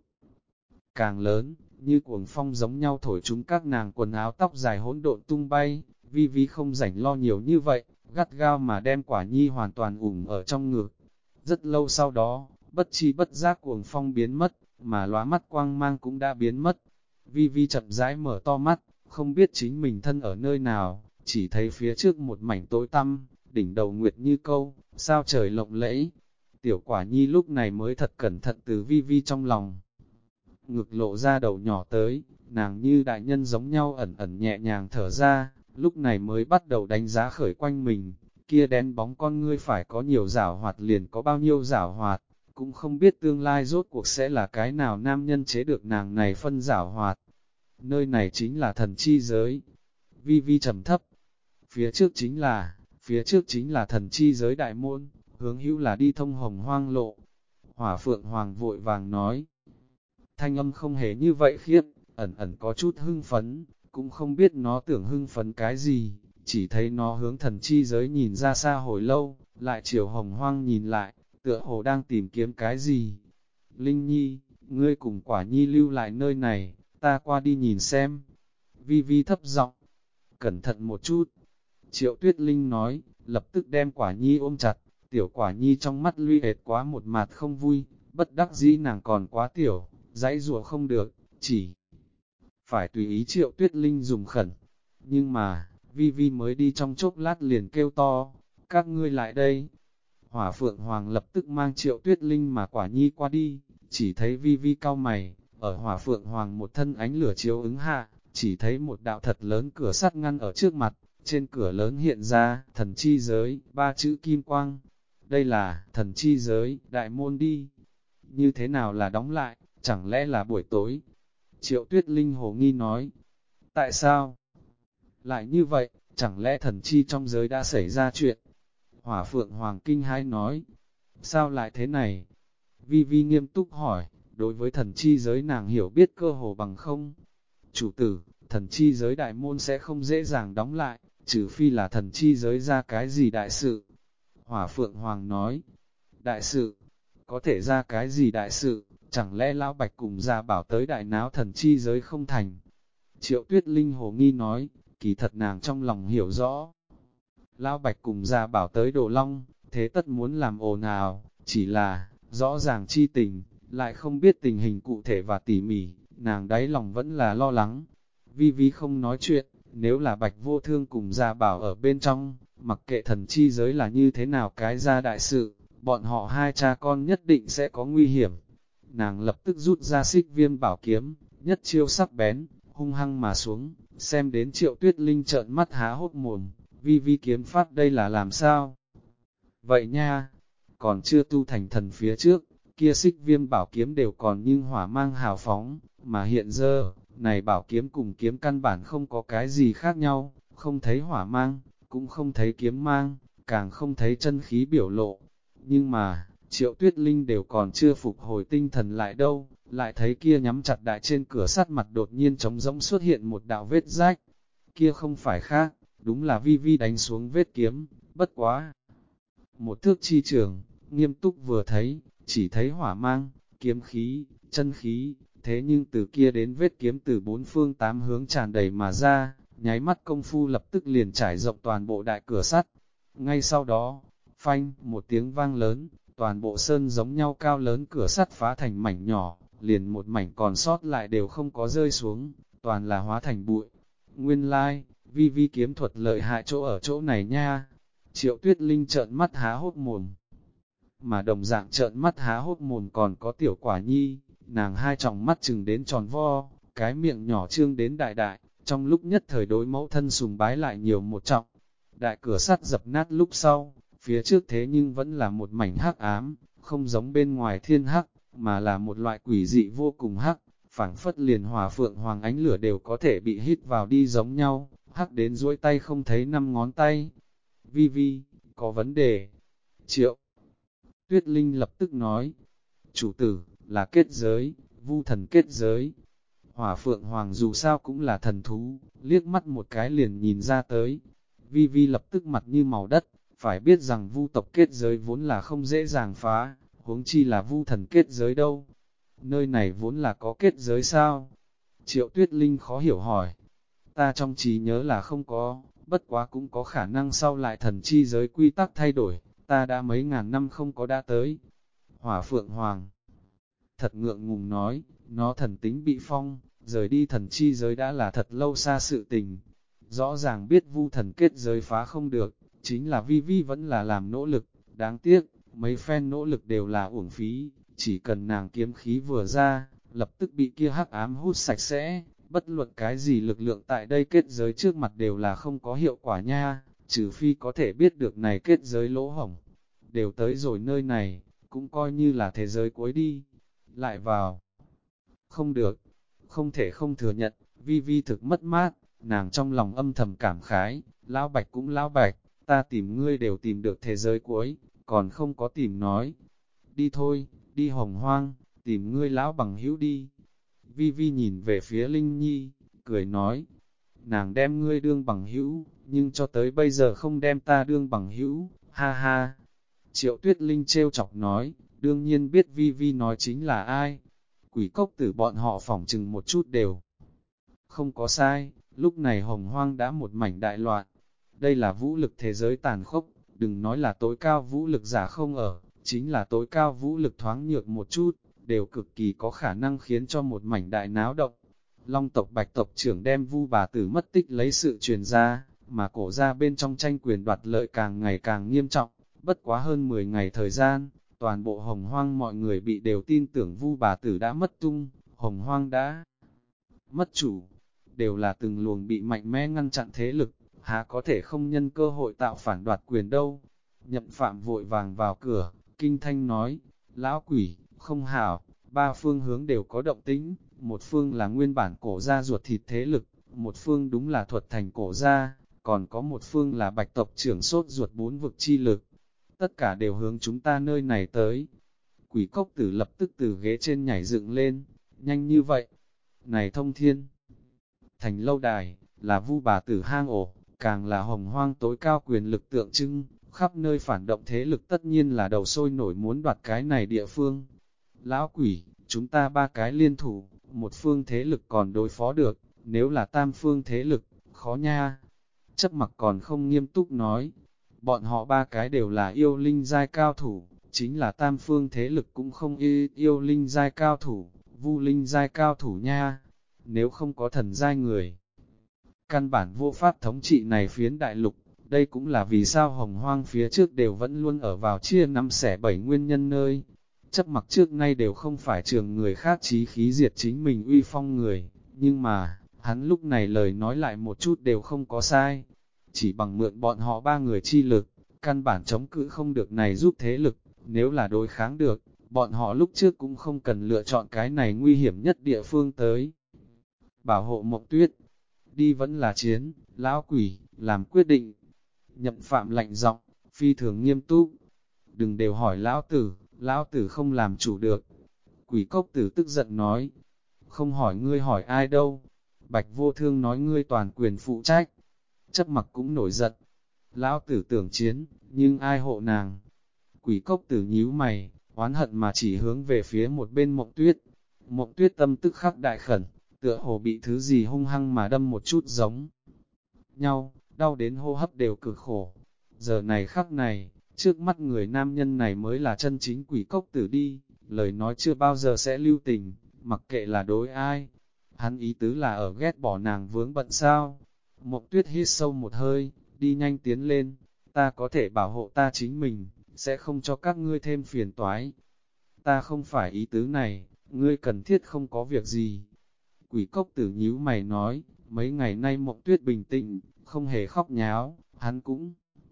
càng lớn, như cuồng phong giống nhau thổi chúng các nàng quần áo tóc dài hỗn độn tung bay. Vi Vi không rảnh lo nhiều như vậy, gắt gao mà đem Quả Nhi hoàn toàn ủng ở trong ngực. Rất lâu sau đó, bất chi bất giác cuồng phong biến mất, mà lóa mắt quang mang cũng đã biến mất. Vi Vi chậm rãi mở to mắt, không biết chính mình thân ở nơi nào, chỉ thấy phía trước một mảnh tối tăm, đỉnh đầu nguyệt như câu, sao trời lộng lẫy. Tiểu Quả Nhi lúc này mới thật cẩn thận từ Vi Vi trong lòng ngực lộ ra đầu nhỏ tới, nàng như đại nhân giống nhau ẩn ẩn nhẹ nhàng thở ra, lúc này mới bắt đầu đánh giá khởi quanh mình, kia đen bóng con ngươi phải có nhiều giảo hoạt liền có bao nhiêu giảo hoạt, cũng không biết tương lai rốt cuộc sẽ là cái nào nam nhân chế được nàng này phân giảo hoạt. Nơi này chính là thần chi giới. Vi Vi trầm thấp, phía trước chính là thần chi giới đại môn, hướng hữu là đi thông Hồng Hoang lộ. Hỏa Phượng Hoàng vội vàng nói, thanh âm không hề như vậy khiếp, ẩn ẩn có chút hưng phấn, cũng không biết nó tưởng hưng phấn cái gì, chỉ thấy nó hướng thần chi giới nhìn ra xa hồi lâu, lại chiều Hồng Hoang nhìn lại, tựa hồ đang tìm kiếm cái gì. Linh Nhi, ngươi cùng Quả Nhi lưu lại nơi này, ta qua đi nhìn xem. Vi Vi thấp giọng, cẩn thận một chút. Triệu Tuyết Linh nói, lập tức đem Quả Nhi ôm chặt, tiểu Quả Nhi trong mắt luy hệt quá một mặt không vui, bất đắc dĩ nàng còn quá tiểu, dãy rùa không được, chỉ phải tùy ý Triệu Tuyết Linh dùng khẩn. Nhưng mà, Vi Vi mới đi trong chốc lát liền kêu to, các ngươi lại đây. Hỏa Phượng Hoàng lập tức mang Triệu Tuyết Linh mà Quả Nhi qua đi, chỉ thấy Vi Vi cau mày, ở Hỏa Phượng Hoàng một thân ánh lửa chiếu ứng hạ, chỉ thấy một đạo thật lớn cửa sắt ngăn ở trước mặt, trên cửa lớn hiện ra, thần chi giới, 3 chữ kim quang. Đây là, thần chi giới, đại môn đi. Như thế nào là đóng lại, chẳng lẽ là buổi tối? Triệu Tuyết Linh hồ nghi nói. Tại sao? Lại như vậy, chẳng lẽ thần chi trong giới đã xảy ra chuyện? Hỏa Phượng Hoàng kinh hãi nói. Sao lại thế này? Vi Vi nghiêm túc hỏi, đối với thần chi giới nàng hiểu biết cơ hồ bằng không? Chủ tử, thần chi giới đại môn sẽ không dễ dàng đóng lại, trừ phi là thần chi giới ra cái gì đại sự. Hỏa Phượng Hoàng nói, đại sự, có thể ra cái gì đại sự, chẳng lẽ Lão Bạch cùng Gia Bảo tới đại náo thần chi giới không thành. Triệu Tuyết Linh hồ nghi nói, kỳ thật nàng trong lòng hiểu rõ. Lão Bạch cùng Gia Bảo tới Đồ Long, thế tất muốn làm ồn ào, chỉ là, rõ ràng chi tình, lại không biết tình hình cụ thể và tỉ mỉ, nàng đáy lòng vẫn là lo lắng. Vi Vi không nói chuyện, nếu là Bạch Vô Thương cùng Gia Bảo ở bên trong, mặc kệ thần chi giới là như thế nào cái ra đại sự, bọn họ hai cha con nhất định sẽ có nguy hiểm. Nàng lập tức rút ra xích viêm bảo kiếm, nhất chiêu sắc bén, hung hăng mà xuống, xem đến Triệu Tuyết Linh trợn mắt há hốc mồm, Vi Vi kiếm pháp đây là làm sao? Vậy nha, còn chưa tu thành thần phía trước, kia xích viêm bảo kiếm đều còn nhưng hỏa mang hào phóng, mà hiện giờ, này bảo kiếm cùng kiếm căn bản không có cái gì khác nhau, không thấy hỏa mang, cũng không thấy kiếm mang, càng không thấy chân khí biểu lộ. Nhưng mà, Triệu Tuyết Linh đều còn chưa phục hồi tinh thần lại đâu, lại thấy kia nhắm chặt đại trên cửa sắt mặt đột nhiên trống rỗng xuất hiện một đạo vết rách. Kia không phải khác, đúng là Vi Vi đánh xuống vết kiếm, bất quá. Một thước chi trường, nghiêm túc vừa thấy, chỉ thấy hỏa mang, kiếm khí, chân khí, thế nhưng từ kia đến vết kiếm từ bốn phương tám hướng tràn đầy mà ra, nháy mắt công phu lập tức liền trải rộng toàn bộ đại cửa sắt. Ngay sau đó, phanh, một tiếng vang lớn, toàn bộ sơn giống nhau cao lớn cửa sắt phá thành mảnh nhỏ, liền một mảnh còn sót lại đều không có rơi xuống, toàn là hóa thành bụi. Nguyên lai, Vi Vi kiếm thuật lợi hại chỗ ở chỗ này nha. Triệu Tuyết Linh trợn mắt há hốt mồm. Mà đồng dạng trợn mắt há hốt mồm còn có tiểu Quả Nhi, nàng hai tròng mắt chừng đến tròn vo, cái miệng nhỏ trương đến đại đại, trong lúc nhất thời đối mẫu thân sùng bái lại nhiều một trọng. Đại cửa sắt dập nát lúc sau, phía trước thế nhưng vẫn là một mảnh hắc ám, không giống bên ngoài thiên hắc, mà là một loại quỷ dị vô cùng hắc, phảng phất liền Hỏa Phượng Hoàng ánh lửa đều có thể bị hít vào đi giống nhau, hắc đến duỗi tay không thấy 5 ngón tay. Vi Vi, có vấn đề. Triệu Tuyết Linh lập tức nói, chủ tử, là kết giới, vu thần kết giới. Hỏa Phượng Hoàng dù sao cũng là thần thú, liếc mắt một cái liền nhìn ra tới. Vi Vi lập tức mặt như màu đất, phải biết rằng vu tộc kết giới vốn là không dễ dàng phá, huống chi là vu thần kết giới đâu. Nơi này vốn là có kết giới sao? Triệu Tuyết Linh khó hiểu hỏi. Ta trong trí nhớ là không có, bất quá cũng có khả năng sau lại thần chi giới quy tắc thay đổi, ta đã mấy ngàn năm không có đã tới. Hỏa Phượng Hoàng thật ngượng ngùng nói, nó thần tính bị phong, rời đi thần chi giới đã là thật lâu xa sự tình. Rõ ràng biết vu thần kết giới phá không được, chính là Vi Vi vẫn là làm nỗ lực, đáng tiếc, mấy phen nỗ lực đều là uổng phí, chỉ cần nàng kiếm khí vừa ra, lập tức bị kia hắc ám hút sạch sẽ, bất luận cái gì lực lượng tại đây kết giới trước mặt đều là không có hiệu quả nha, trừ phi có thể biết được này kết giới lỗ hổng. Đều tới rồi nơi này, cũng coi như là thế giới cuối đi, lại vào. Không được, không thể không thừa nhận, Vi Vi thực mất mát, nàng trong lòng âm thầm cảm khái, Lão Bạch cũng Lão Bạch, ta tìm ngươi đều tìm được thế giới cuối, còn không có tìm nói. Đi thôi, đi Hồng Hoang, tìm ngươi lão bằng hữu đi. Vi Vi nhìn về phía Linh Nhi, cười nói, nàng đem ngươi đương bằng hữu, nhưng cho tới bây giờ không đem ta đương bằng hữu, ha ha. Triệu Tuyết Linh trêu chọc nói, đương nhiên biết Vi Vi nói chính là ai. Quỷ cốc tử bọn họ phỏng chừng một chút đều. Không có sai, Lúc này hồng hoang đã một mảnh đại loạn. Đây là vũ lực thế giới tàn khốc, đừng nói là tối cao vũ lực giả không ở, chính là tối cao vũ lực thoáng nhược một chút, đều cực kỳ có khả năng khiến cho một mảnh đại náo động. Long tộc Bạch tộc trưởng đem Vu bà tử mất tích lấy sự truyền ra, mà cổ ra bên trong tranh quyền đoạt lợi càng ngày càng nghiêm trọng, bất quá hơn 10 ngày thời gian, toàn bộ hồng hoang mọi người bị đều tin tưởng Vu bà tử đã mất tung, hồng hoang đã mất chủ, đều là từng luồng bị mạnh mẽ ngăn chặn thế lực, há có thể không nhân cơ hội tạo phản đoạt quyền đâu. Nhậm Phạm vội vàng vào cửa, kinh thanh nói, lão quỷ, không hảo, ba phương hướng đều có động tĩnh, một phương là nguyên bản cổ gia ruột thịt thế lực, một phương đúng là thuật thành cổ gia, còn có một phương là Bạch tộc trưởng sốt ruột bốn vực chi lực. Tất cả đều hướng chúng ta nơi này tới. Quỷ cốc tử lập tức từ ghế trên nhảy dựng lên, nhanh như vậy. Này thông thiên, thành lâu đài, là Vu bà tử hang ổ, càng là hồng hoang tối cao quyền lực tượng trưng, khắp nơi phản động thế lực tất nhiên là đầu sôi nổi muốn đoạt cái này địa phương. Lão quỷ, chúng ta ba cái liên thủ, một phương thế lực còn đối phó được, nếu là tam phương thế lực, khó nha. Chấp mặc còn không nghiêm túc nói, bọn họ ba cái đều là yêu linh giai cao thủ, chính là tam phương thế lực cũng không yêu linh giai cao thủ, Vu linh giai cao thủ nha. Nếu không có thần giai người, căn bản vô pháp thống trị này phiến đại lục, đây cũng là vì sao hồng hoang phía trước đều vẫn luôn ở vào chia năm xẻ bảy nguyên nhân nơi. Chấp mặc trước nay đều không phải trường người khác chí khí diệt chính mình uy phong người, nhưng mà, hắn lúc này lời nói lại một chút đều không có sai. Chỉ bằng mượn bọn họ ba người chi lực, căn bản chống cự không được này giúp thế lực, nếu là đối kháng được, bọn họ lúc trước cũng không cần lựa chọn cái này nguy hiểm nhất địa phương tới. Bảo hộ Mộng Tuyết, đi vẫn là chiến, lão quỷ, làm quyết định. Nhậm Phạm lạnh giọng, phi thường nghiêm túc. Đừng đều hỏi lão tử không làm chủ được. Quỷ cốc tử tức giận nói, không hỏi ngươi hỏi ai đâu. Bạch Vô Thương nói ngươi toàn quyền phụ trách. Chấp mặc cũng nổi giận. Lão tử tưởng chiến, nhưng ai hộ nàng? Quỷ cốc tử nhíu mày, oán hận mà chỉ hướng về phía một bên Mộng Tuyết. Mộng Tuyết tâm tức khắc đại khẩn, tựa hồ bị thứ gì hung hăng mà đâm một chút giống nhau, đau đến hô hấp đều cực khổ. Giờ này khắc này, trước mắt người nam nhân này mới là chân chính quỷ cốc tử đi, lời nói chưa bao giờ sẽ lưu tình, mặc kệ là đối ai. Hắn ý tứ là ở ghét bỏ nàng vướng bận sao. Mộng Tuyết hít sâu một hơi, đi nhanh tiến lên, ta có thể bảo hộ ta chính mình, sẽ không cho các ngươi thêm phiền toái. Ta không phải ý tứ này, ngươi cần thiết không có việc gì. Quỷ cốc tử nhíu mày nói, mấy ngày nay Mộng Tuyết bình tĩnh, không hề khóc nháo, hắn cũng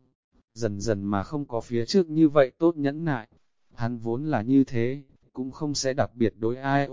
dần dần mà không có phía trước như vậy tốt nhẫn nại. Hắn vốn là như thế, cũng không sẽ đặc biệt đối ai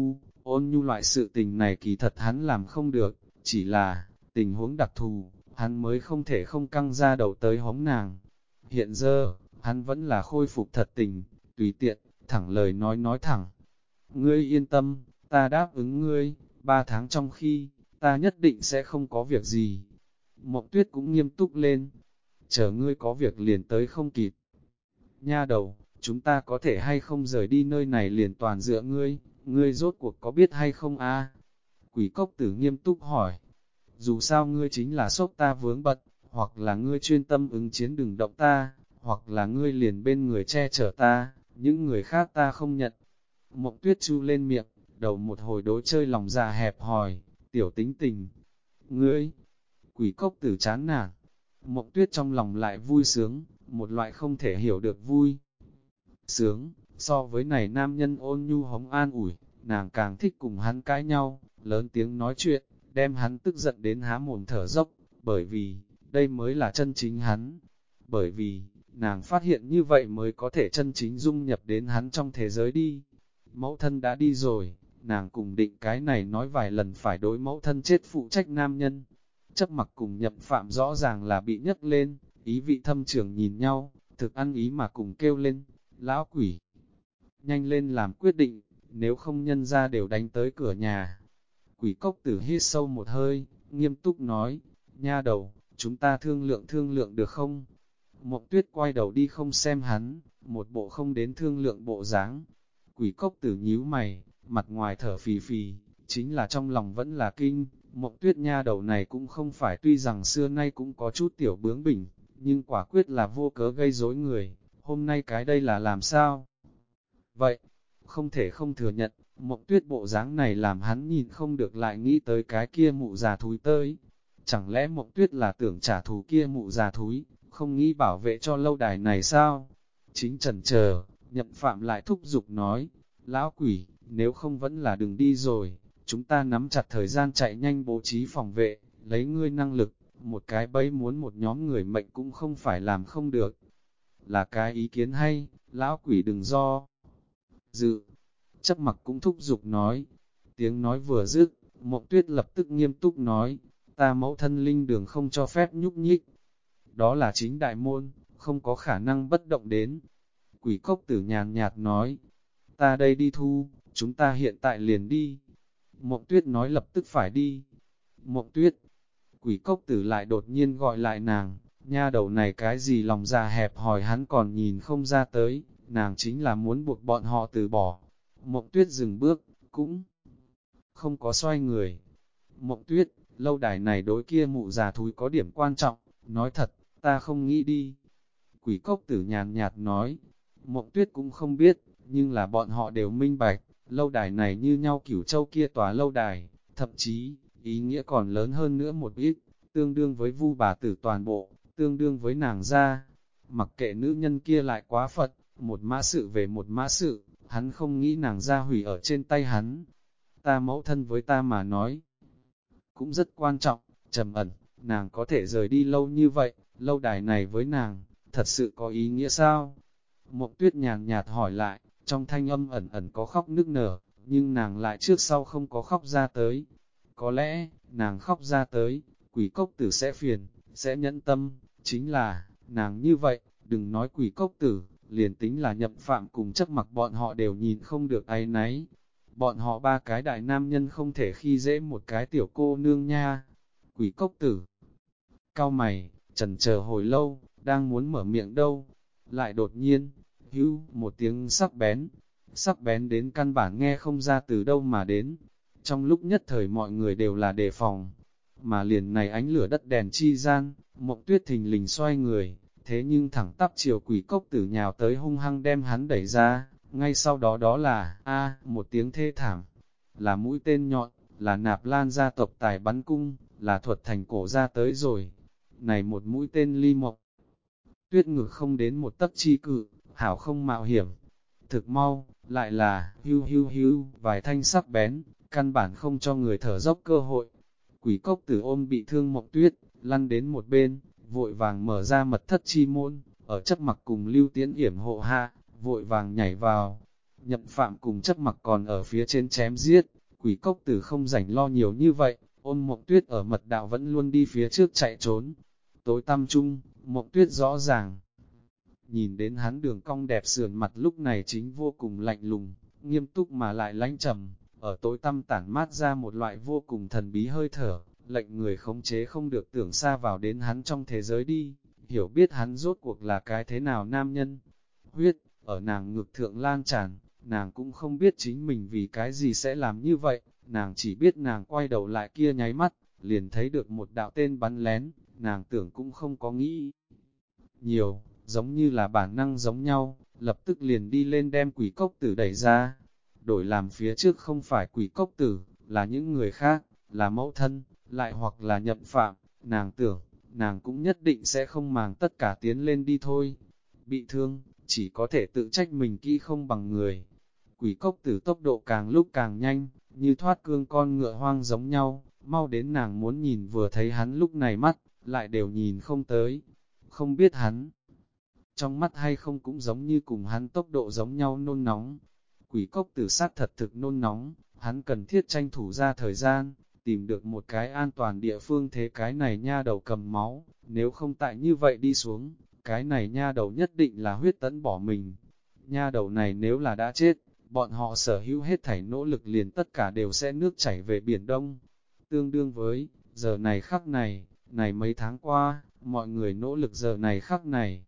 ôn nhu loại sự tình này kỳ thật hắn làm không được, chỉ là tình huống đặc thù, hắn mới không thể không căng ra đầu tới hống nàng. Hiện giờ, hắn vẫn là khôi phục thật tình, tùy tiện, thẳng lời nói thẳng. Ngươi yên tâm, ta đáp ứng ngươi, 3 tháng trong khi, ta nhất định sẽ không có việc gì. Mộng Tuyết cũng nghiêm túc lên, chờ ngươi có việc liền tới không kịp. Nha đầu, chúng ta có thể hay không rời đi nơi này liền toàn dựa ngươi rốt cuộc có biết hay không a? Quỷ cốc tử nghiêm túc hỏi, dù sao ngươi chính là sốc ta vướng bận, hoặc là ngươi chuyên tâm ứng chiến đừng động ta, hoặc là ngươi liền bên người che chở ta, những người khác ta không nhận. Mộng Tuyết chu lên miệng, đầu một hồi đối chơi lòng già hẹp hòi, tiểu tính tình. Ngươi, quỷ cốc tử chán nản. Mộng Tuyết trong lòng lại vui sướng, một loại không thể hiểu được vui sướng, so với này nam nhân ôn nhu hống an ủi, nàng càng thích cùng hắn cãi nhau, lớn tiếng nói chuyện, đem hắn tức giận đến há mồm thở dốc, bởi vì, đây mới là chân chính hắn. Bởi vì, nàng phát hiện như vậy mới có thể chân chính dung nhập đến hắn trong thế giới đi. Mẫu thân đã đi rồi, nàng cùng định cái này nói vài lần phải đối mẫu thân chết phụ trách nam nhân. Chấp mặc cùng Nhậm Phạm rõ ràng là bị nhấc lên, ý vị thâm trường nhìn nhau, thực ăn ý mà cùng kêu lên, lão quỷ. Nhanh lên làm quyết định, nếu không nhân ra đều đánh tới cửa nhà. Quỷ cốc tử hít sâu một hơi, nghiêm túc nói, nha đầu, chúng ta thương lượng được không? Mộng Tuyết quay đầu đi không xem hắn, một bộ không đến thương lượng bộ dáng. Quỷ cốc tử nhíu mày, mặt ngoài thở phì phì, chính là trong lòng vẫn là kinh, Mộng Tuyết nha đầu này cũng không phải, tuy rằng xưa nay cũng có chút tiểu bướng bỉnh, nhưng quả quyết là vô cớ gây rối người, hôm nay cái đây là làm sao? Vậy, không thể không thừa nhận, Mộng Tuyết bộ dáng này làm hắn nhìn không được, lại nghĩ tới cái kia mụ già thúi tới. Chẳng lẽ Mộng Tuyết là tưởng trả thù kia mụ già thúi, không nghĩ bảo vệ cho lâu đài này sao? Chính chần chờ, Nhậm Phạm lại thúc giục nói, lão quỷ, nếu không vẫn là đừng đi rồi, chúng ta nắm chặt thời gian chạy nhanh bố trí phòng vệ, lấy ngươi năng lực, một cái bẫy muốn một nhóm người mệnh cũng không phải làm không được. Là cái ý kiến hay, lão quỷ đừng do dự. Chấp mặc cũng thúc giục nói. Tiếng nói vừa dứt, Mộng Tuyết lập tức nghiêm túc nói, ta mẫu thân linh đường không cho phép nhúc nhích. Đó là chính đại môn, không có khả năng bất động đến. Quỷ cốc tử nhàn nhạt nói, ta đây đi thu, chúng ta hiện tại liền đi. Mộng Tuyết nói lập tức phải đi. Mộng Tuyết, quỷ cốc tử lại đột nhiên gọi lại nàng, nha đầu này cái gì lòng dạ hẹp hòi hắn còn nhìn không ra tới, nàng chính là muốn buộc bọn họ từ bỏ. Mộng Tuyết dừng bước, cũng không có xoay người. Mộng Tuyết, lâu đài này đối kia mụ già thúi có điểm quan trọng, nói thật, ta không nghĩ đi. Quỷ cốc tử nhàn nhạt nói, Mộng Tuyết cũng không biết, nhưng là bọn họ đều minh bạch, lâu đài này như nhau Cửu Châu kia tòa lâu đài, thậm chí, ý nghĩa còn lớn hơn nữa một ít, tương đương với Vu bà tử toàn bộ, tương đương với nàng gia. Mặc kệ nữ nhân kia lại quá phật, một mã sự về một mã sự, hắn không nghĩ nàng gia hủy ở trên tay hắn. Ta mẫu thân với ta mà nói, cũng rất quan trọng, trầm ẩn, nàng có thể rời đi lâu như vậy, lâu đài này với nàng, thật sự có ý nghĩa sao? Mộng Tuyết nhàn nhạt hỏi lại, trong thanh âm ẩn ẩn có khóc nức nở, nhưng nàng lại trước sau không có khóc ra tới. Có lẽ, nàng khóc ra tới, quỷ cốc tử sẽ phiền, sẽ nhẫn tâm, chính là, nàng như vậy, đừng nói quỷ cốc tử, liền tính là Nhậm Phạm cùng chấp mặc bọn họ đều nhìn không được áy náy. Bọn họ ba cái đại nam nhân không thể khi dễ một cái tiểu cô nương nha. Quỷ cốc tử, cao mày, chần chờ hồi lâu, đang muốn mở miệng đâu, lại đột nhiên, hữu, một tiếng sắc bén đến căn bản nghe không ra từ đâu mà đến. Trong lúc nhất thời mọi người đều là đề phòng, mà liền này ánh lửa đất đèn chi gian, Mộng Tuyết thình lình xoay người, thế nhưng thẳng tắp chiều quỷ cốc tử nhào tới hung hăng đem hắn đẩy ra, ngay sau đó đó là, một tiếng thê thảm, là mũi tên nhọn, là Nạp Lan gia tộc tài bắn cung, là Thuật Thành cổ ra tới rồi. Này một mũi tên ly Mộng Tuyết ngực không đến một tấc chi cự, hảo không mạo hiểm. Thực mau, lại là, hưu hưu hưu, vài thanh sắc bén, căn bản không cho người thở dốc cơ hội. Quỷ cốc tử ôm bị thương Mộng Tuyết, lăn đến một bên, vội vàng mở ra mật thất chi môn, ở chấp mặc cùng Lưu Tiễn yểm hộ hạ, vội vàng nhảy vào. Nhậm Phạm cùng chấp mặc còn ở phía trên chém giết, quỷ cốc tử không rảnh lo nhiều như vậy, ôm Mộng Tuyết ở mật đạo vẫn luôn đi phía trước chạy trốn. Tối tăm chung, Mộng Tuyết rõ ràng nhìn đến hắn đường cong đẹp sườn mặt lúc này chính vô cùng lạnh lùng, nghiêm túc mà lại lãnh trầm, ở tối tăm tản mát ra một loại vô cùng thần bí hơi thở, lệnh người khống chế không được tưởng xa vào đến hắn trong thế giới đi, hiểu biết hắn rốt cuộc là cái thế nào nam nhân. Huyết, ở nàng ngực thượng lan tràn, nàng cũng không biết chính mình vì cái gì sẽ làm như vậy, nàng chỉ biết nàng quay đầu lại kia nháy mắt, liền thấy được một đạo tên bắn lén, nàng tưởng cũng không có nghĩ nhiều, giống như là bản năng giống nhau, lập tức liền đi lên đem quỷ cốc tử đẩy ra. Đổi làm phía trước không phải quỷ cốc tử, là những người khác, là mẫu thân, lại hoặc là Nhậm Phạm, nàng tưởng, nàng cũng nhất định sẽ không màng tất cả tiến lên đi thôi. Bị thương, chỉ có thể tự trách mình kỹ không bằng người. Quỷ cốc tử tốc độ càng lúc càng nhanh, như thoát cương con ngựa hoang giống nhau, mau đến nàng muốn nhìn vừa thấy hắn lúc này mắt, lại đều nhìn không tới. Không biết hắn, trong mắt hay không cũng giống như cùng hắn tốc độ giống nhau nôn nóng. Quỷ cốc tử sát thật thực nôn nóng, hắn cần thiết tranh thủ ra thời gian, tìm được một cái an toàn địa phương, thế cái này nha đầu cầm máu, nếu không tại như vậy đi xuống, cái này nha đầu nhất định là huyết tẫn bỏ mình. Nha đầu này nếu là đã chết, bọn họ sở hữu hết thảy nỗ lực liền tất cả đều sẽ nước chảy về Biển Đông. Tương đương với, giờ này khắc này, này mấy tháng qua, mọi người nỗ lực giờ này khắc này.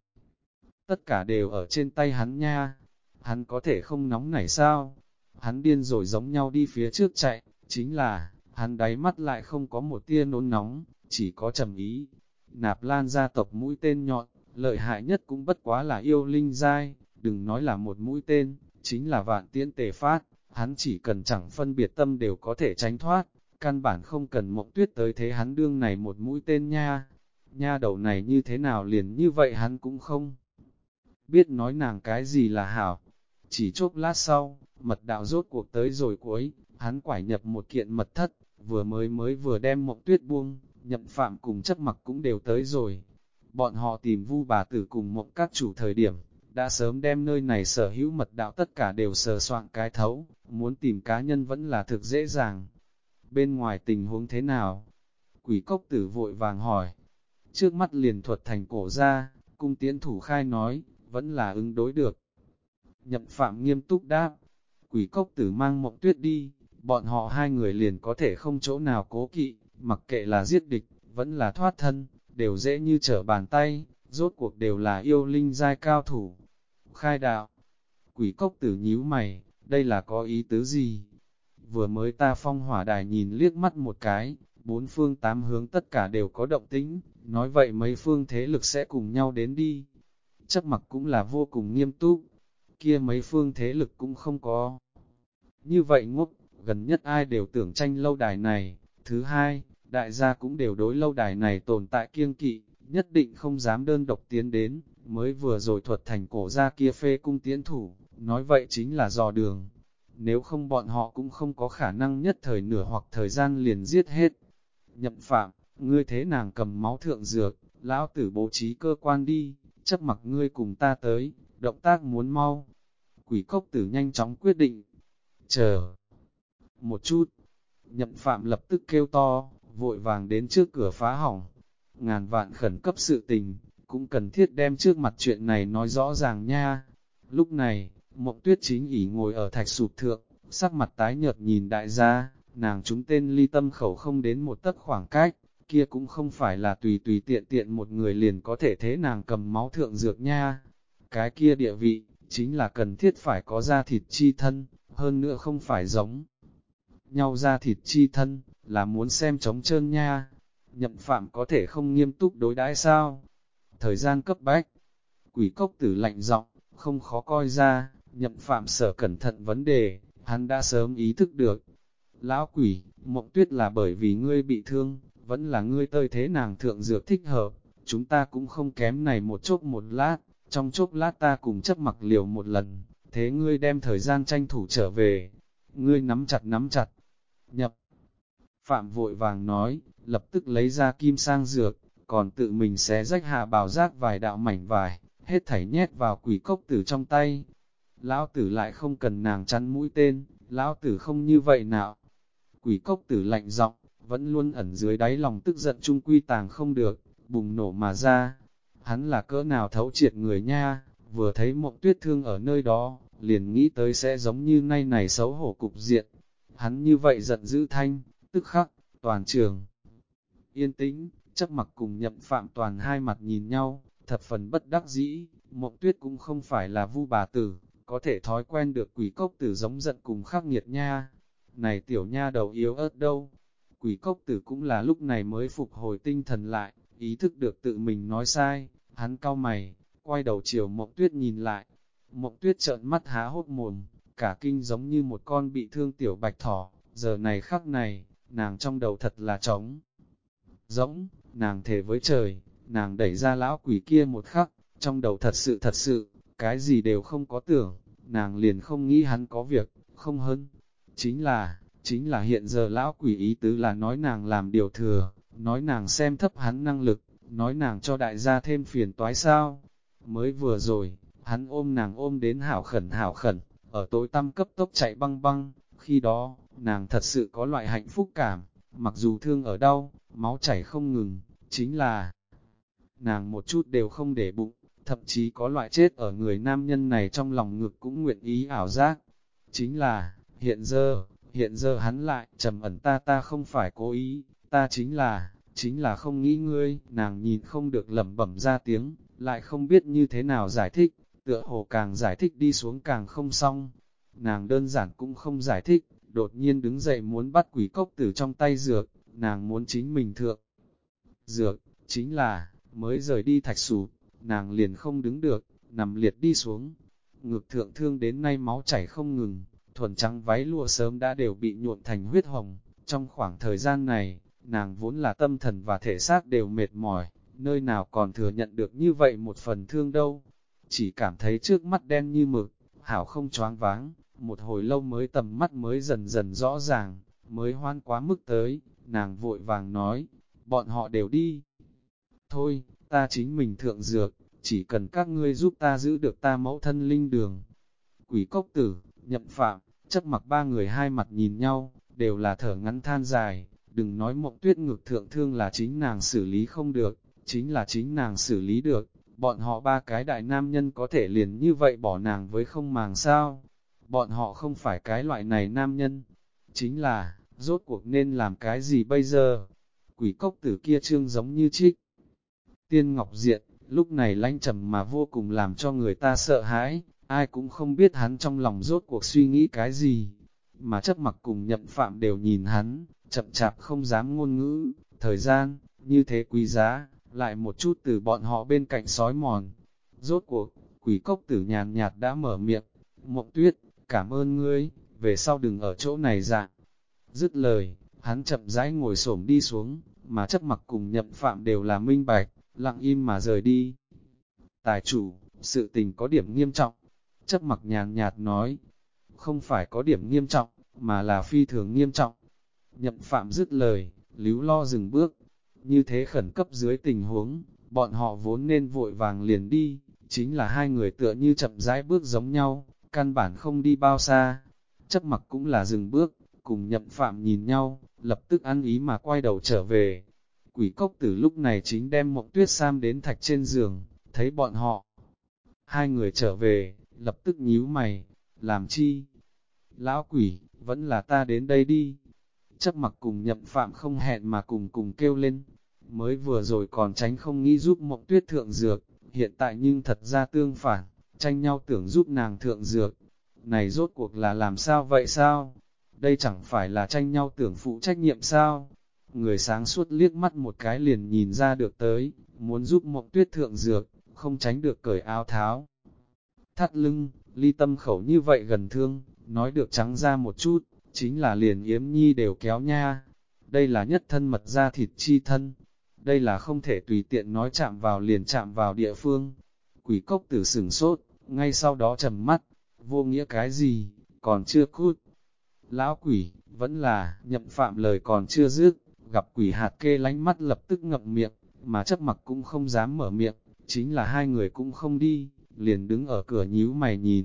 Tất cả đều ở trên tay hắn nha. Hắn có thể không nóng nảy sao? Hắn điên rồi giống nhau đi phía trước chạy, chính là, hắn đáy mắt lại không có một tia nôn nóng, chỉ có trầm ý. Nạp Lan gia tộc mũi tên nhọn, lợi hại nhất cũng bất quá là yêu linh giai, đừng nói là một mũi tên, chính là vạn tiễn tề phát, hắn chỉ cần chẳng phân biệt tâm đều có thể tránh thoát, căn bản không cần Mộng Tuyết tới thế hắn đương này một mũi tên nha. Nha đầu này như thế nào liền như vậy hắn cũng không biết nói nàng cái gì là hảo. Chỉ chốc lát sau, mật đạo rốt cuộc tới rồi cuối, hắn quải nhập một kiện mật thất, vừa vừa đem Mộng Tuyết buông, Nhậm Phạm cùng Chấp Mặc cũng đều tới rồi. Bọn họ tìm Vu bà tử cùng Mộng các chủ thời điểm, đã sớm đem nơi này sở hữu mật đạo tất cả đều sờ soạn cái thấu, muốn tìm cá nhân vẫn là thực dễ dàng. Bên ngoài tình huống thế nào? Quỷ cốc tử vội vàng hỏi. Trước mắt liền thuật thành cổ ra, cung tiễn thủ khai nói, vẫn là ứng đối được. Nhậm Phạm nghiêm túc đáp, quỷ cốc tử mang Mộng Tuyết đi, bọn họ hai người liền có thể không chỗ nào cố kỵ, mặc kệ là giết địch, vẫn là thoát thân, đều dễ như trở bàn tay, rốt cuộc đều là yêu linh giai cao thủ. Khai đạo, quỷ cốc tử nhíu mày, đây là có ý tứ gì? Vừa mới ta phong hỏa đài nhìn liếc mắt một cái, bốn phương tám hướng tất cả đều có động tĩnh, nói vậy mấy phương thế lực sẽ cùng nhau đến đi. Chấp Mặc cũng là vô cùng nghiêm túc, kia mấy phương thế lực cũng không có. Như vậy ngốc, gần nhất ai đều tưởng tranh lâu đài này. Thứ hai, đại gia cũng đều đối lâu đài này tồn tại kiêng kỵ, nhất định không dám đơn độc tiến đến, mới vừa rồi thuật thành cổ ra kia phê cung tiến thủ, nói vậy chính là dò đường. Nếu không bọn họ cũng không có khả năng nhất thời nửa hoặc thời gian liền giết hết. Nhậm Phạm, ngươi thế nàng cầm máu thượng dược, lão tử bố trí cơ quan đi, Chấp Mặc ngươi cùng ta tới, động tác muốn mau. Quỷ cốc tử nhanh chóng quyết định. Chờ một chút, Nhậm Phạm lập tức kêu to, vội vàng đến trước cửa phá hỏng. Ngàn vạn khẩn cấp sự tình, cũng cần thiết đem trước mặt chuyện này nói rõ ràng nha. Lúc này, Mộng Tuyết chính ỉ ngồi ở thạch sụp thượng, sắc mặt tái nhợt nhìn đại gia, nàng trúng tên ly tâm khẩu không đến một tấc khoảng cách, kia cũng không phải là tùy tùy tiện tiện một người liền có thể thế nàng cầm máu thượng dược nha. Cái kia địa vị, chính là cần thiết phải có da thịt chi thân, hơn nữa không phải giống nhau da thịt chi thân, là muốn xem trống trơn nha. Nhậm Phạm có thể không nghiêm túc đối đãi sao? Thời gian cấp bách, quỷ cốc tử lạnh giọng, không khó coi ra, Nhậm Phạm sở cẩn thận vấn đề, hắn đã sớm ý thức được. Lão quỷ, Mộng Tuyết là bởi vì ngươi bị thương, vẫn là ngươi tơi thế nàng thượng dược thích hợp, chúng ta cũng không kém này một chốc một lát, trong chốc lát ta cùng Chấp Mặc liều một lần, thế ngươi đem thời gian tranh thủ trở về, ngươi nắm chặt, Nhậm Phạm vội vàng nói, lập tức lấy ra kim sang dược, còn tự mình xé rách hạ bảo giác vài đạo mảnh vải, hết thảy nhét vào quỷ cốc tử trong tay. Lão tử lại không cần nàng chắn mũi tên, lão tử không như vậy nào. Quỷ cốc tử lạnh giọng, vẫn luôn ẩn dưới đáy lòng tức giận trung quy tàng không được, bùng nổ mà ra. Hắn là cỡ nào thấu triệt người nha, vừa thấy Mộng Tuyết thương ở nơi đó, liền nghĩ tới sẽ giống như nay này xấu hổ cục diện. Hắn như vậy giận dữ thanh, tức khắc, toàn trường yên tĩnh, Chấp Mặc cùng Nhậm Phạm toàn hai mặt nhìn nhau, thập phần bất đắc dĩ. Mộng Tuyết cũng không phải là Vu bà tử, có thể thói quen được quỷ cốc tử giống giận cùng khắc nghiệt nha. Này tiểu nha đầu yếu ớt đâu. Quỷ cốc tử cũng là lúc này mới phục hồi tinh thần lại, ý thức được tự mình nói sai, hắn cau mày, quay đầu chiều Mộng Tuyết nhìn lại. Mộng Tuyết trợn mắt há hốc mồm, cả kinh giống như một con bị thương tiểu bạch thỏ, giờ này khắc này, nàng trong đầu thật là trống rỗng, nàng thề với trời, nàng đẩy ra lão quỷ kia một khắc, trong đầu thật sự, cái gì đều không có tưởng, nàng liền không nghĩ hắn có việc, không hơn. Chính là hiện giờ lão quỷ ý tứ là nói nàng làm điều thừa, nói nàng xem thấp hắn năng lực, nói nàng cho đại gia thêm phiền toái sao. Mới vừa rồi, hắn ôm nàng ôm đến hảo khẩn, ở tối tăm cấp tốc chạy băng băng, khi đó, nàng thật sự có loại hạnh phúc cảm, mặc dù thương ở đau, máu chảy không ngừng, chính là nàng một chút đều không để bụng, thậm chí có loại chết ở người nam nhân này trong lòng ngực cũng nguyện ý ảo giác. Chính là, hiện giờ hắn lại, trầm ẩn ta không phải cố ý, ta chính là không nghĩ ngươi, nàng nhìn không được lẩm bẩm ra tiếng, lại không biết như thế nào giải thích, tựa hồ càng giải thích đi xuống càng không xong. Nàng đơn giản cũng không giải thích, đột nhiên đứng dậy muốn bắt quỷ cốc tử trong tay dược, nàng muốn chính mình thượng. Dược, chính là, mới rời đi thạch sụp, nàng liền không đứng được, nằm liệt đi xuống. Ngực thượng thương đến nay máu chảy không ngừng, thuần trắng váy lụa sớm đã đều bị nhuộm thành huyết hồng. Trong khoảng thời gian này, nàng vốn là tâm thần và thể xác đều mệt mỏi, nơi nào còn thừa nhận được như vậy một phần thương đâu. Chỉ cảm thấy trước mắt đen như mực, hảo không choáng váng, một hồi lâu mới tầm mắt mới dần dần rõ ràng, mới hoan quá mức tới, nàng vội vàng nói, bọn họ đều đi. Thôi, ta chính mình thượng dược, chỉ cần các ngươi giúp ta giữ được ta mẫu thân linh đường. Quỷ cốc tử, Nhậm Phạm, Chấp Mặc ba người hai mặt nhìn nhau, đều là thở ngắn than dài, đừng nói Mộng Tuyết ngực thượng thương là chính nàng xử lý không được, chính là chính nàng xử lý được, bọn họ ba cái đại nam nhân có thể liền như vậy bỏ nàng với không màng sao. Bọn họ không phải cái loại này nam nhân, chính là, rốt cuộc nên làm cái gì bây giờ? Quỷ cốc tử kia trương giống như trích. Tiên Ngọc Diện, lúc này lanh trầm mà vô cùng làm cho người ta sợ hãi, ai cũng không biết hắn trong lòng rốt cuộc suy nghĩ cái gì. Mà Chấp Mặc cùng Nhậm Phạm đều nhìn hắn, chậm chạp không dám ngôn ngữ, thời gian, như thế quý giá, lại một chút từ bọn họ bên cạnh sói mòn. Rốt cuộc, quỷ cốc tử nhàn nhạt đã mở miệng, Mộng Tuyết, cảm ơn ngươi, về sau đừng ở chỗ này dạng. Dứt lời, hắn chậm rãi ngồi xổm đi xuống, mà Chấp Mặc cùng Nhậm Phạm đều là minh bạch, lặng im mà rời đi. Tài chủ, sự tình có điểm nghiêm trọng. Chấp Mặc nhàn nhạt nói, không phải có điểm nghiêm trọng, mà là phi thường nghiêm trọng. Nhậm Phạm dứt lời, líu lo dừng bước. Như thế khẩn cấp dưới tình huống, bọn họ vốn nên vội vàng liền đi, chính là hai người tựa như chậm rãi bước giống nhau, căn bản không đi bao xa. Chấp Mặc cũng là dừng bước, cùng Nhậm Phạm nhìn nhau, lập tức ăn ý mà quay đầu trở về. Quỷ cốc tử lúc này chính đem Mộng Tuyết Sam đến thạch trên giường, thấy bọn họ. Hai người trở về, lập tức nhíu mày, làm chi? Lão quỷ, vẫn là ta đến đây đi. Chấp Mặc cùng Nhậm Phạm không hẹn mà cùng kêu lên. Mới vừa rồi còn tránh không nghĩ giúp Mộng Tuyết thượng dược, hiện tại nhưng thật ra tương phản, tranh nhau tưởng giúp nàng thượng dược. Này rốt cuộc là làm sao vậy sao? Đây chẳng phải là tranh nhau tưởng phụ trách nhiệm sao? Người sáng suốt liếc mắt một cái liền nhìn ra được tới, muốn giúp Mộng Tuyết thượng dược, không tránh được cởi áo tháo. Thắt lưng, ly tâm khẩu như vậy gần thương, nói được trắng ra một chút, chính là liền Yếm Nhi đều kéo nha. Đây là nhất thân mật da thịt chi thân, đây là không thể tùy tiện nói chạm vào liền chạm vào địa phương. Quỷ cốc tử sửng sốt, ngay sau đó trầm mắt, vô nghĩa cái gì, còn chưa cút. Lão quỷ, vẫn là, Nhậm Phạm lời còn chưa dứt, gặp quỷ hạt kê lánh mắt lập tức ngậm miệng, mà Chấp Mặc cũng không dám mở miệng, chính là hai người cũng không đi, liền đứng ở cửa nhíu mày nhìn.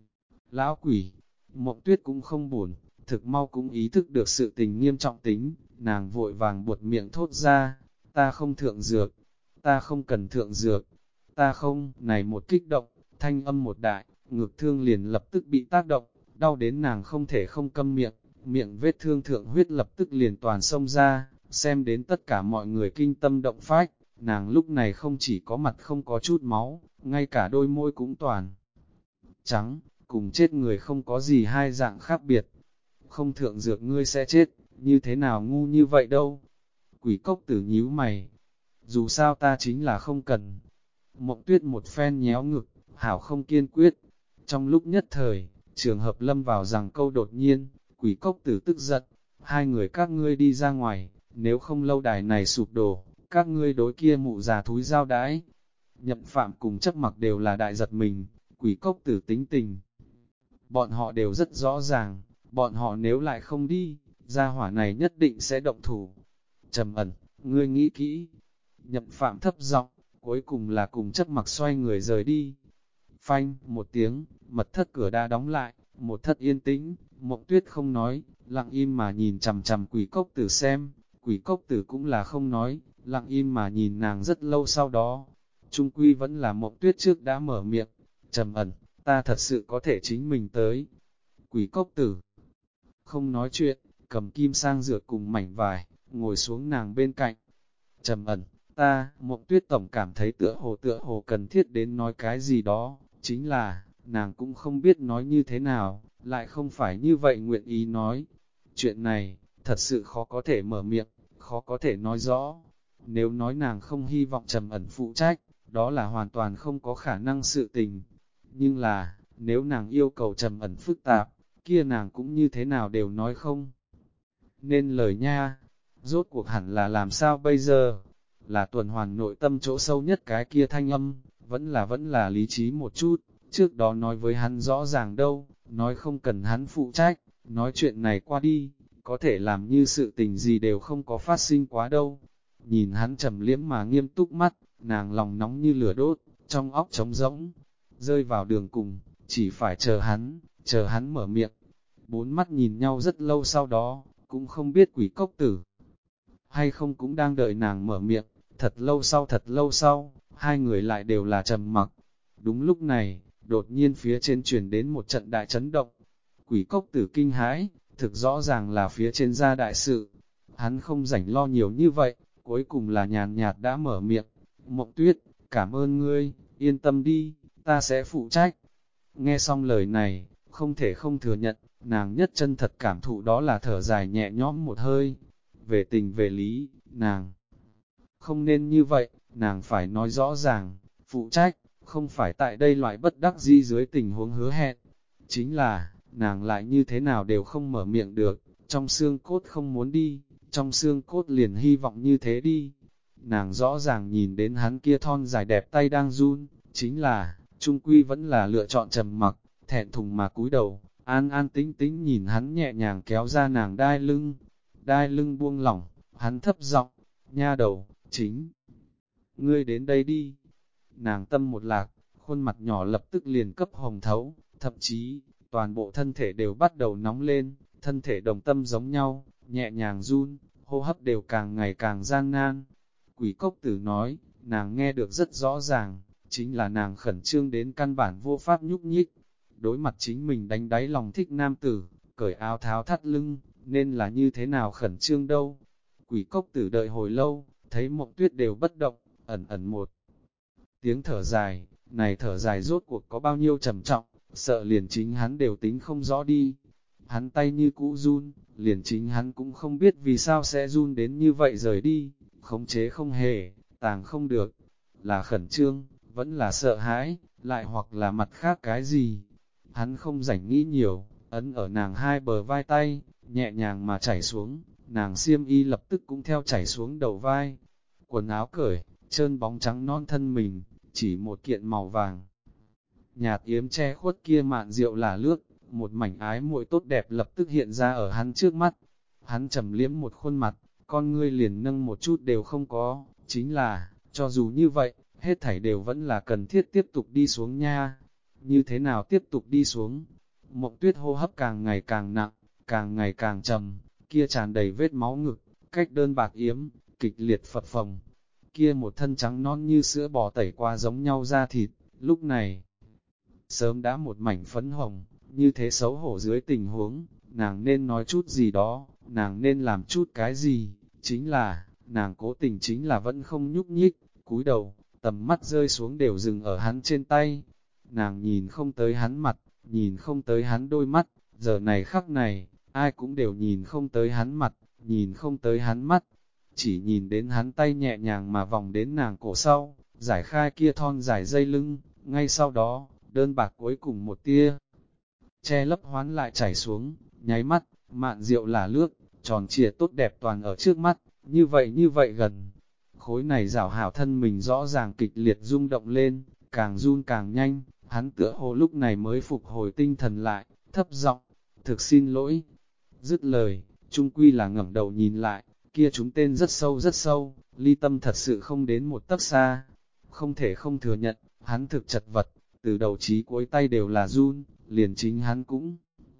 Lão quỷ, Mộng Tuyết cũng không buồn, thực mau cũng ý thức được sự tình nghiêm trọng tính, nàng vội vàng buột miệng thốt ra, ta không thượng dược, ta không cần thượng dược, ta không, này một kích động, thanh âm một đại, ngực thương liền lập tức bị tác động, đau đến nàng không thể không câm miệng, miệng vết thương thượng huyết lập tức liền toàn xông ra, xem đến tất cả mọi người kinh tâm động phách, nàng lúc này không chỉ có mặt không có chút máu, ngay cả đôi môi cũng toàn trắng, cùng chết người không có gì hai dạng khác biệt. Không thượng dược ngươi sẽ chết, như thế nào ngu như vậy đâu. Quỷ cốc tử nhíu mày, dù sao ta chính là không cần. Mộng Tuyết một phen nhéo ngực, hảo không kiên quyết. Trong lúc nhất thời, trường hợp lâm vào rằng câu đột nhiên, quỷ cốc tử tức giận, hai người các ngươi đi ra ngoài, nếu không lâu đài này sụp đổ, các ngươi đối kia mụ già thúi giao đãi. Nhậm Phạm cùng Chấp Mặc đều là đại giật mình, quỷ cốc tử tính tình. Bọn họ đều rất rõ ràng, bọn họ nếu lại không đi, gia hỏa này nhất định sẽ động thủ. Trầm ẩn, ngươi nghĩ kỹ. Nhậm Phạm thấp giọng, cuối cùng là cùng Chấp Mặc xoay người rời đi. Phanh, một tiếng, mật thất cửa đã đóng lại, một thất yên tĩnh, Mộng Tuyết không nói, lặng im mà nhìn chằm chằm quỷ cốc tử xem, quỷ cốc tử cũng là không nói, lặng im mà nhìn nàng rất lâu sau đó. Trung quy vẫn là Mộng Tuyết trước đã mở miệng, Trầm ẩn, ta thật sự có thể chính mình tới. Quỷ cốc tử không nói chuyện, cầm kim sang dược cùng mảnh vải, ngồi xuống nàng bên cạnh. Trầm ẩn, ta, Mộng Tuyết tổng cảm thấy tựa hồ cần thiết đến nói cái gì đó, chính là, nàng cũng không biết nói như thế nào, lại không phải như vậy nguyện ý nói. Chuyện này, thật sự khó có thể mở miệng, khó có thể nói rõ. Nếu nói nàng không hy vọng Trầm Ẩn phụ trách, đó là hoàn toàn không có khả năng sự tình. Nhưng là, nếu nàng yêu cầu Trầm Ẩn phức tạp, kia nàng cũng như thế nào đều nói không nên lời nha. Rốt cuộc hẳn là làm sao bây giờ? Là tuần hoàn nội tâm chỗ sâu nhất cái kia thanh âm, vẫn là lý trí một chút. Trước đó nói với hắn rõ ràng đâu, nói không cần hắn phụ trách, nói chuyện này qua đi, có thể làm như sự tình gì đều không có phát sinh quá đâu. Nhìn hắn trầm liễm mà nghiêm túc mắt, nàng lòng nóng như lửa đốt, trong óc trống rỗng, rơi vào đường cùng, chỉ phải chờ hắn mở miệng. Bốn mắt nhìn nhau rất lâu sau đó, cũng không biết quỷ cốc tử hay không cũng đang đợi nàng mở miệng. Thật lâu sau, hai người lại đều là trầm mặc. Đúng lúc này, đột nhiên phía trên truyền đến một trận đại chấn động. Quỷ cốc tử kinh hãi, thực rõ ràng là phía trên ra đại sự. Hắn không rảnh lo nhiều như vậy, cuối cùng là nhàn nhạt đã mở miệng. Mộng Tuyết, cảm ơn ngươi, yên tâm đi, ta sẽ phụ trách. Nghe xong lời này, không thể không thừa nhận, nàng nhất chân thật cảm thụ đó là thở dài nhẹ nhõm một hơi. Về tình về lý, nàng không nên như vậy, nàng phải nói rõ ràng, phụ trách, không phải tại đây loại bất đắc dĩ dưới tình huống hứa hẹn. Chính là, nàng lại như thế nào đều không mở miệng được, trong xương cốt không muốn đi, trong xương cốt liền hy vọng như thế đi. Nàng rõ ràng nhìn đến hắn kia thon dài đẹp tay đang run, chính là, trung quy vẫn là lựa chọn trầm mặc, thẹn thùng mà cúi đầu, an an tĩnh tĩnh nhìn hắn nhẹ nhàng kéo ra nàng đai lưng buông lỏng, hắn thấp giọng, nha đầu, chính ngươi đến đây đi. Nàng tâm một lạc, khuôn mặt nhỏ lập tức liền cấp hồng thấu, thậm chí, toàn bộ thân thể đều bắt đầu nóng lên, thân thể đồng tâm giống nhau, nhẹ nhàng run, hô hấp đều càng ngày càng gian nan. Quỷ cốc tử nói, nàng nghe được rất rõ ràng, chính là nàng khẩn trương đến căn bản vô pháp nhúc nhích. Đối mặt chính mình đánh đáy lòng thích nam tử, cởi áo tháo thắt lưng, nên là như thế nào khẩn trương đâu. Quỷ cốc tử đợi hồi lâu, thấy Mộng Tuyết đều bất động, ẩn ẩn một tiếng thở dài, này thở dài rốt cuộc có bao nhiêu trầm trọng, sợ liền chính hắn đều tính không rõ đi. Hắn tay như cũ run, liền chính hắn cũng không biết vì sao sẽ run đến như vậy rời đi, khống chế không hề, tàng không được, là khẩn trương, vẫn là sợ hãi, lại hoặc là mặt khác cái gì. Hắn không rảnh nghĩ nhiều, ấn ở nàng hai bờ vai tay, nhẹ nhàng mà chảy xuống, nàng xiêm y lập tức cũng theo chảy xuống đầu vai. Quần áo cởi, trơn bóng trắng non thân mình, chỉ một kiện màu vàng. Nhạt yếm che khuất kia mạn rượu là lướt, một mảnh ái muội tốt đẹp lập tức hiện ra ở hắn trước mắt. Hắn trầm liếm một khuôn mặt, con ngươi liền nâng một chút đều không có, chính là, cho dù như vậy, hết thảy đều vẫn là cần thiết tiếp tục đi xuống nha. Như thế nào tiếp tục đi xuống? Mộng Tuyết hô hấp càng ngày càng nặng, càng ngày càng trầm, kia tràn đầy vết máu ngực, cách đơn bạc yếm, kịch liệt phập phồng. Kia một thân trắng non như sữa bò tẩy qua giống nhau da thịt, lúc này, sớm đã một mảnh phấn hồng, như thế xấu hổ dưới tình huống, nàng nên nói chút gì đó, nàng nên làm chút cái gì, chính là, nàng cố tình chính là vẫn không nhúc nhích, cúi đầu, tầm mắt rơi xuống đều dừng ở hắn trên tay. Nàng nhìn không tới hắn mặt, nhìn không tới hắn đôi mắt, giờ này khắc này, ai cũng đều nhìn không tới hắn mặt, nhìn không tới hắn mắt, chỉ nhìn đến hắn tay nhẹ nhàng mà vòng đến nàng cổ sau, giải khai kia thon dài dây lưng, ngay sau đó, đơn bạc cuối cùng một tia, che lấp hoán lại chảy xuống, nháy mắt, mạn rượu là lướt, tròn trịa tốt đẹp toàn ở trước mắt, như vậy gần. Khối này rảo hảo thân mình rõ ràng kịch liệt rung động lên, càng run càng nhanh, hắn tựa hồ lúc này mới phục hồi tinh thần lại, thấp giọng, thực xin lỗi. Dứt lời, trung quy là ngẩng đầu nhìn lại, kia chúng tên rất sâu, ly tâm thật sự không đến một tấc xa. Không thể không thừa nhận, hắn thực chật vật, từ đầu chí cuối tay đều là run, liền chính hắn cũng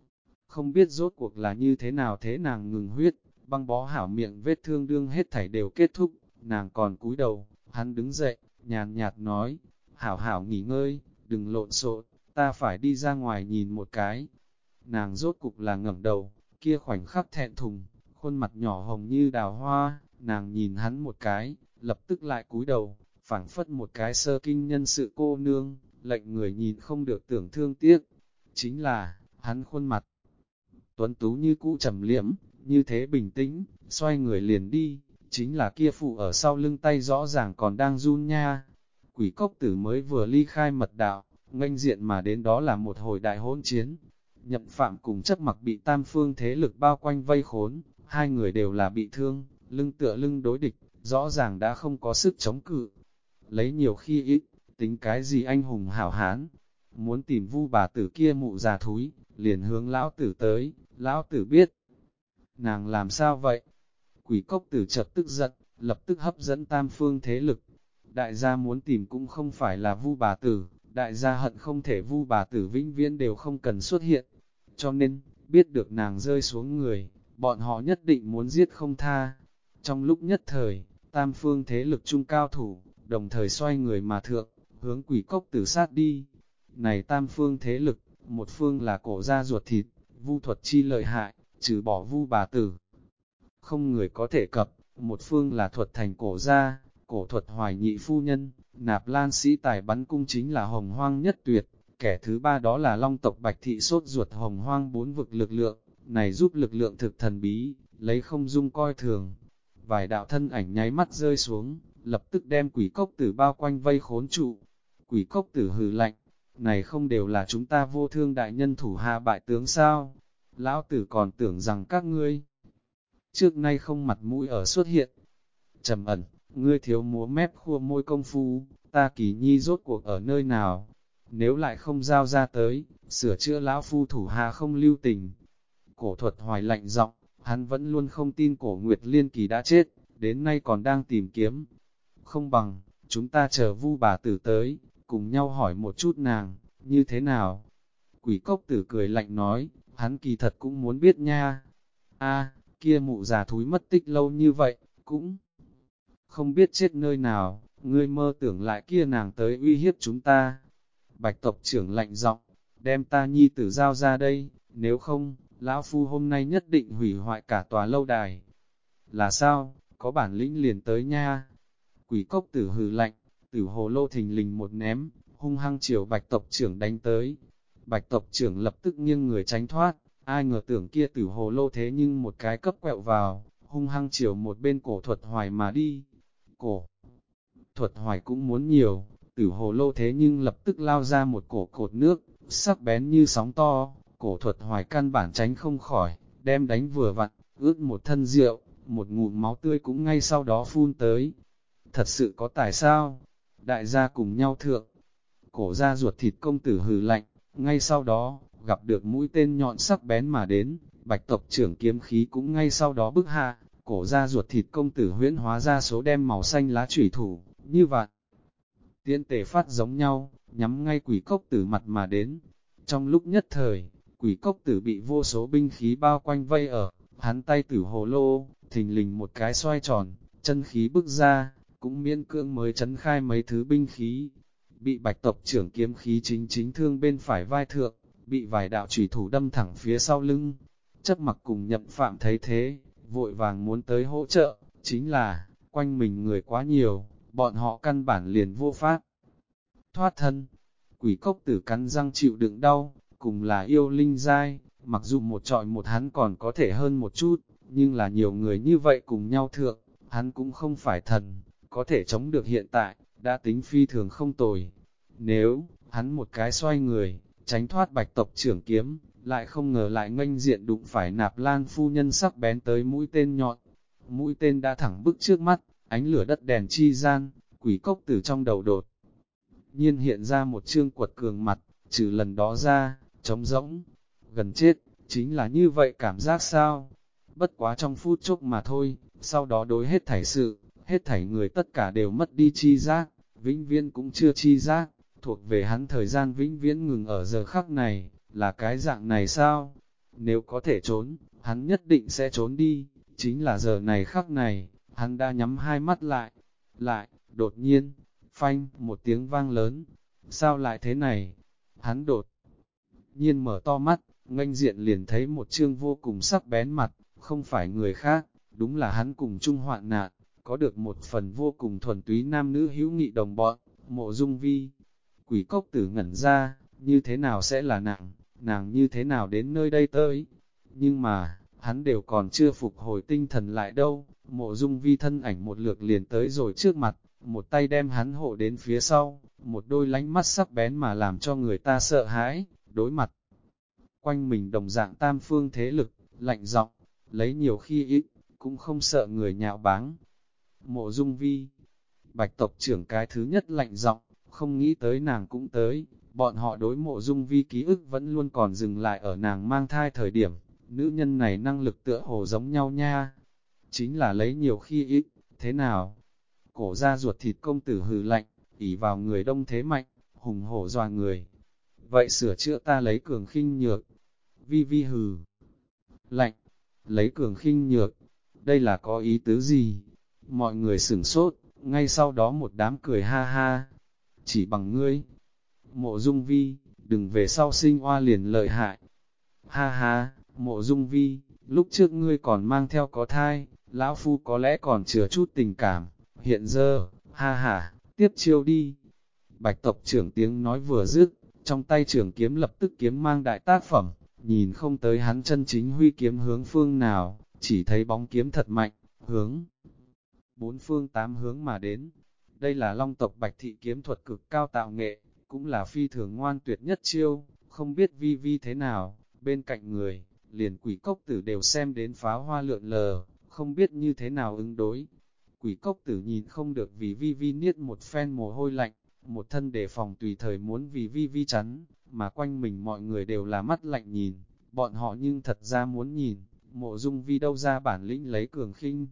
không biết rốt cuộc là như thế nào thế nàng ngừng huyết, băng bó hảo miệng vết thương đương hết thảy đều kết thúc, nàng còn cúi đầu, hắn đứng dậy, nhàn nhạt nói, hảo hảo nghỉ ngơi, đừng lộn xộn, ta phải đi ra ngoài nhìn một cái. Nàng rốt cục là ngẩng đầu, kia khoảnh khắc thẹn thùng, khuôn mặt nhỏ hồng như đào hoa, nàng nhìn hắn một cái, lập tức lại cúi đầu, phảng phất một cái sơ kinh nhân sự cô nương, lệnh người nhìn không được tưởng thương tiếc. Chính là, hắn khuôn mặt tuấn tú như cũ trầm liễm, như thế bình tĩnh, xoay người liền đi, chính là kia phụ ở sau lưng tay rõ ràng còn đang run nha. Quỷ cốc tử mới vừa ly khai mật đạo, nghênh diện mà đến đó là một hồi đại hỗn chiến. Nhậm Phạm cùng Chấp Mặc bị tam phương thế lực bao quanh vây khốn, hai người đều là bị thương, lưng tựa lưng đối địch, rõ ràng đã không có sức chống cự. Lấy nhiều khi ít, tính cái gì anh hùng hảo hán, muốn tìm Vu bà tử kia mụ già thúi, liền hướng lão tử tới, lão tử biết. Nàng làm sao vậy? Quỷ cốc tử chợt tức giận, lập tức hấp dẫn tam phương thế lực. Đại gia muốn tìm cũng không phải là Vu bà tử, đại gia hận không thể Vu bà tử vĩnh viễn đều không cần xuất hiện. Cho nên, biết được nàng rơi xuống người, bọn họ nhất định muốn giết không tha. Trong lúc nhất thời, tam phương thế lực chung cao thủ, đồng thời xoay người mà thượng, hướng quỷ cốc tử sát đi. Này tam phương thế lực, một phương là cổ gia ruột thịt, Vu thuật chi lợi hại, trừ bỏ Vu bà tử. Không người có thể cập, một phương là thuật thành cổ gia, cổ thuật hoài nhị phu nhân, nạp lan sĩ tài bắn cung chính là hồng hoang nhất tuyệt, kẻ thứ ba đó là long tộc bạch thị sốt ruột hồng hoang bốn vực lực lượng, này giúp lực lượng thực thần bí, lấy không dung coi thường. Vài đạo thân ảnh nháy mắt rơi xuống, lập tức đem quỷ cốc tử bao quanh vây khốn trụ. Quỷ cốc tử hừ lạnh, này không đều là chúng ta vô thương đại nhân thủ hạ bại tướng sao? Lão tử còn tưởng rằng các ngươi trước nay không mặt mũi ở xuất hiện. Trầm ẩn, ngươi thiếu múa mép khua môi công phu, ta Kỳ Nhi rốt cuộc ở nơi nào? Nếu lại không giao ra tới, sửa chữa lão phu thủ hạ không lưu tình. Cổ thuật hoài lạnh giọng, hắn vẫn luôn không tin cổ Nguyệt Liên Kỳ đã chết, đến nay còn đang tìm kiếm. Không bằng, chúng ta chờ Vu bà tử tới, cùng nhau hỏi một chút nàng, như thế nào? Quỷ cốc tử cười lạnh nói, hắn kỳ thật cũng muốn biết nha. A, kia mụ già thúi mất tích lâu như vậy, cũng không biết chết nơi nào, ngươi mơ tưởng lại kia nàng tới uy hiếp chúng ta. Bạch tộc trưởng lạnh giọng, đem ta nhi tử giao ra đây, nếu không, lão phu hôm nay nhất định hủy hoại cả tòa lâu đài. Là sao, có bản lĩnh liền tới nha. Quỷ cốc tử hừ lạnh, tử hồ lô thình lình một ném, hung hăng chiều bạch tộc trưởng đánh tới. Bạch tộc trưởng lập tức nghiêng người tránh thoát, ai ngờ tưởng kia tử hồ lô thế nhưng một cái cấp quẹo vào, hung hăng chiều một bên cổ thuật hoài mà đi. Cổ thuật hoài cũng muốn nhiều, tử hồ lô thế nhưng lập tức lao ra một cổ cột nước, sắc bén như sóng to, cổ thuật hoài căn bản tránh không khỏi, đem đánh vừa vặn, ướt một thân rượu, một ngụm máu tươi cũng ngay sau đó phun tới. Thật sự có tài sao? Đại gia cùng nhau thượng. Cổ ra ruột thịt công tử hừ lạnh, ngay sau đó, gặp được mũi tên nhọn sắc bén mà đến, bạch tộc trưởng kiếm khí cũng ngay sau đó bức hạ, cổ ra ruột thịt công tử huyễn hóa ra số đem màu xanh lá chủy thủ, như vậy. Tiễn tề phát giống nhau, nhắm ngay quỷ cốc tử mặt mà đến. Trong lúc nhất thời, quỷ cốc tử bị vô số binh khí bao quanh vây ở, hắn tay tử hồ lô, thình lình một cái xoay tròn, chân khí bức ra, cũng miễn cưỡng mới chấn khai mấy thứ binh khí. Bị bạch tộc trưởng kiếm khí chính thương bên phải vai thượng, bị vài đạo chủy thủ đâm thẳng phía sau lưng. Chấp Mặc cùng Nhậm Phạm thấy thế, vội vàng muốn tới hỗ trợ, chính là, quanh mình người quá nhiều, bọn họ căn bản liền vô pháp thoát thân. Quỷ cốc tử cắn răng chịu đựng đau, cùng là yêu linh giai, mặc dù một trọi một hắn còn có thể hơn một chút, nhưng là nhiều người như vậy cùng nhau thượng, hắn cũng không phải thần, có thể chống được hiện tại, đã tính phi thường không tồi. Nếu, hắn một cái xoay người, tránh thoát bạch tộc trưởng kiếm, lại không ngờ lại nghênh diện đụng phải nạp lan phu nhân sắc bén tới mũi tên nhọn. Mũi tên đã thẳng bức trước mắt, ánh lửa đất đèn chi gian, quỷ cốc tử trong đầu đột. Nhiên hiện ra một chương quật cường mặt, trừ lần đó ra, trống rỗng, gần chết, chính là như vậy cảm giác sao? Bất quá trong phút chốc mà thôi, sau đó đối hết thảy sự, hết thảy người tất cả đều mất đi chi giác, vĩnh viễn cũng chưa chi giác, thuộc về hắn thời gian vĩnh viễn ngừng ở giờ khắc này, là cái dạng này sao? Nếu có thể trốn, hắn nhất định sẽ trốn đi, chính là giờ này khắc này, hắn đã nhắm hai mắt lại, đột nhiên, phanh, một tiếng vang lớn, sao lại thế này? Hắn đột nhiên mở to mắt, nghênh diện liền thấy một chương vô cùng sắc bén mặt, không phải người khác, đúng là hắn cùng chung hoạn nạn, có được một phần vô cùng thuần túy nam nữ hữu nghị đồng bọn, Mộ Dung Vi. Quỷ cốc tử ngẩn ra, như thế nào sẽ là nàng, nàng như thế nào đến nơi đây tới? Nhưng mà, hắn đều còn chưa phục hồi tinh thần lại đâu, Mộ Dung Vi thân ảnh một lượt liền tới rồi trước mặt, một tay đem hắn hộ đến phía sau, một đôi lánh mắt sắc bén mà làm cho người ta sợ hãi, đối mặt. Quanh mình đồng dạng tam phương thế lực, lạnh giọng, lấy nhiều khi ít, cũng không sợ người nhạo báng. Mộ Dung Vi, Bạch tộc trưởng cái thứ nhất lạnh giọng, không nghĩ tới nàng cũng tới, bọn họ đối Mộ Dung Vi ký ức vẫn luôn còn dừng lại ở nàng mang thai thời điểm, nữ nhân này năng lực tựa hồ giống nhau nha, chính là lấy nhiều khi ít, thế nào? Cổ ra ruột thịt công tử hừ lạnh, ỷ vào người đông thế mạnh, hùng hổ dọa người. Vậy sửa chữa ta lấy cường khinh nhược. Vi Vi hừ lạnh, lấy cường khinh nhược, đây là có ý tứ gì? Mọi người sửng sốt, ngay sau đó một đám cười ha ha. Chỉ bằng ngươi, Mộ Dung Vi, đừng về sau sinh oa liền lợi hại. Ha ha, Mộ Dung Vi, lúc trước ngươi còn mang theo có thai, lão phu có lẽ còn chứa chút tình cảm, hiện giờ, ha ha, tiếp chiêu đi. Bạch tộc trưởng tiếng nói vừa dứt, trong tay trưởng kiếm lập tức kiếm mang đại tác phẩm, nhìn không tới hắn chân chính huy kiếm hướng phương nào, chỉ thấy bóng kiếm thật mạnh, hướng bốn phương tám hướng mà đến. Đây là long tộc Bạch thị kiếm thuật cực cao tạo nghệ, cũng là phi thường ngoan tuyệt nhất chiêu, không biết Vi Vi thế nào, bên cạnh người, liền quỷ cốc tử đều xem đến pháo hoa lượn lờ, không biết như thế nào ứng đối. Quỷ cốc tử nhìn không được vì Vi Vi niết một phen mồ hôi lạnh, một thân đề phòng tùy thời muốn vì Vi Vi chắn, mà quanh mình mọi người đều là mắt lạnh nhìn, bọn họ nhưng thật ra muốn nhìn, Mộ Dung Vi đâu ra bản lĩnh lấy cường khinh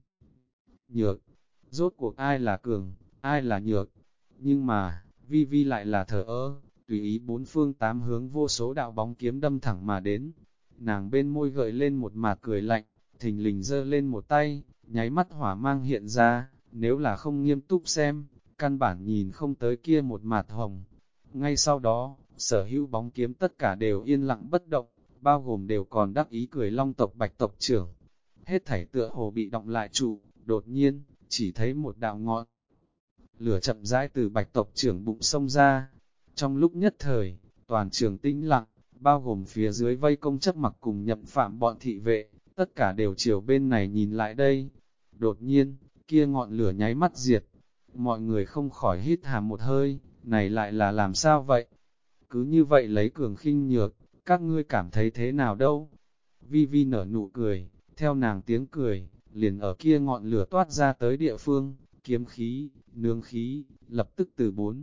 nhược, rốt cuộc ai là cường, ai là nhược, nhưng mà, Vi Vi lại là thờ ơ, tùy ý bốn phương tám hướng vô số đạo bóng kiếm đâm thẳng mà đến, nàng bên môi gợi lên một mạt cười lạnh, thình lình giơ lên một tay, nháy mắt hỏa mang hiện ra, nếu là không nghiêm túc xem, căn bản nhìn không tới kia một mạt hồng. Ngay sau đó, sở hữu bóng kiếm tất cả đều yên lặng bất động, bao gồm đều còn đắc ý cười long tộc Bạch tộc trưởng. Hết thảy tựa hồ bị động lại trụ, đột nhiên, chỉ thấy một đạo ngọn lửa chậm rãi từ Bạch tộc trưởng bụng sông ra. Trong lúc nhất thời, toàn trường tĩnh lặng, bao gồm phía dưới vây công chấp mặc cùng nhậm phạm bọn thị vệ, tất cả đều chiều bên này nhìn lại đây. Đột nhiên, kia ngọn lửa nháy mắt diệt, mọi người không khỏi hít hà một hơi, này lại là làm sao vậy? Cứ như vậy lấy cường khinh nhược, các ngươi cảm thấy thế nào đâu? Vi Vi nở nụ cười, theo nàng tiếng cười, liền ở kia ngọn lửa toát ra tới địa phương, kiếm khí, nương khí, lập tức từ bốn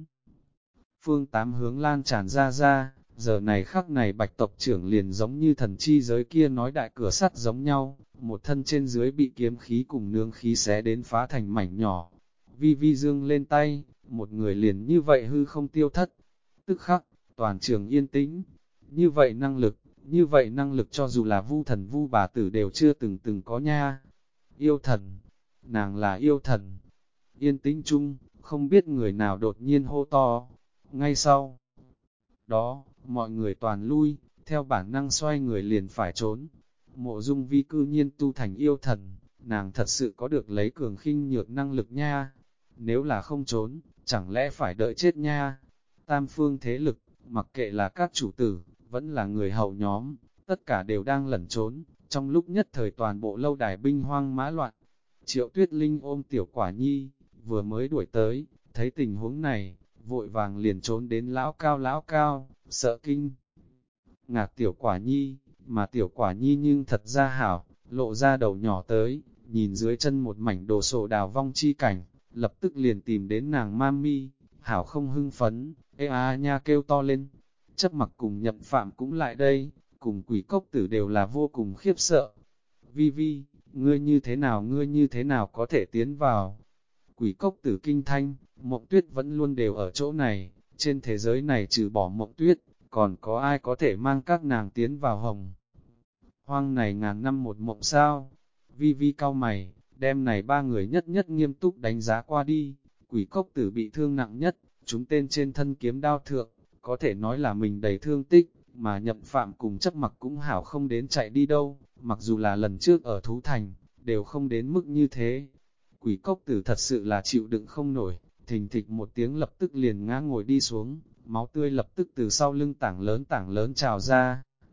phương tám hướng lan tràn ra, giờ này khắc này Bạch tộc trưởng liền giống như thần chi giới kia nói đại cửa sắt giống nhau, một thân trên dưới bị kiếm khí cùng nương khí xé đến phá thành mảnh nhỏ. Vi Vi dương lên tay, một người liền như vậy hư không tiêu thất. Tức khắc, toàn trường yên tĩnh, như vậy năng lực cho dù là vu thần vu bà tử đều chưa từng có nha. Yêu thần, nàng là yêu thần. Yên tĩnh chung, không biết người nào đột nhiên hô to. Ngay sau đó, mọi người toàn lui, theo bản năng xoay người liền phải trốn. Mộ Dung Vi cư nhiên tu thành yêu thần, nàng thật sự có được lấy cường khinh nhược năng lực nha. Nếu là không trốn, chẳng lẽ phải đợi chết nha. Tam phương thế lực, mặc kệ là các chủ tử, vẫn là người hậu nhóm, tất cả đều đang lẩn trốn, trong lúc nhất thời toàn bộ lâu đài binh hoang mã loạn. Triệu Tuyết Linh ôm Tiểu Quả Nhi, vừa mới đuổi tới, thấy tình huống này, vội vàng liền trốn đến lão cao, sợ kinh. Ngạc Tiểu Quả Nhi, mà Tiểu Quả Nhi nhưng thật ra hảo, lộ ra đầu nhỏ tới, nhìn dưới chân một mảnh đồ sộ đào vong chi cảnh, lập tức liền tìm đến nàng mami, hảo không hưng phấn, ê a nha kêu to lên. Chấp mặc cùng nhậm phạm cũng lại đây, cùng quỷ cốc tử đều là vô cùng khiếp sợ. Vi Vi, ngươi như thế nào có thể tiến vào? Quỷ cốc tử kinh thanh, Mộng Tuyết vẫn luôn đều ở chỗ này, trên thế giới này trừ bỏ Mộng Tuyết, còn có ai có thể mang các nàng tiến vào hồng hoang này ngàn năm một mộng sao? Vi Vi cau mày, đem này ba người nhất nhất nghiêm túc đánh giá qua đi, quỷ cốc tử bị thương nặng nhất, chúng tên trên thân kiếm đao thượng, có thể nói là mình đầy thương tích, mà nhậm phạm cùng chấp mặc cũng hảo không đến chạy đi đâu, mặc dù là lần trước ở Thú Thành, đều không đến mức như thế. Quỷ cốc tử thật sự là chịu đựng không nổi, thình thịch một tiếng lập tức liền ngã ngồi đi xuống, máu tươi lập tức từ sau lưng tảng lớn trào ra,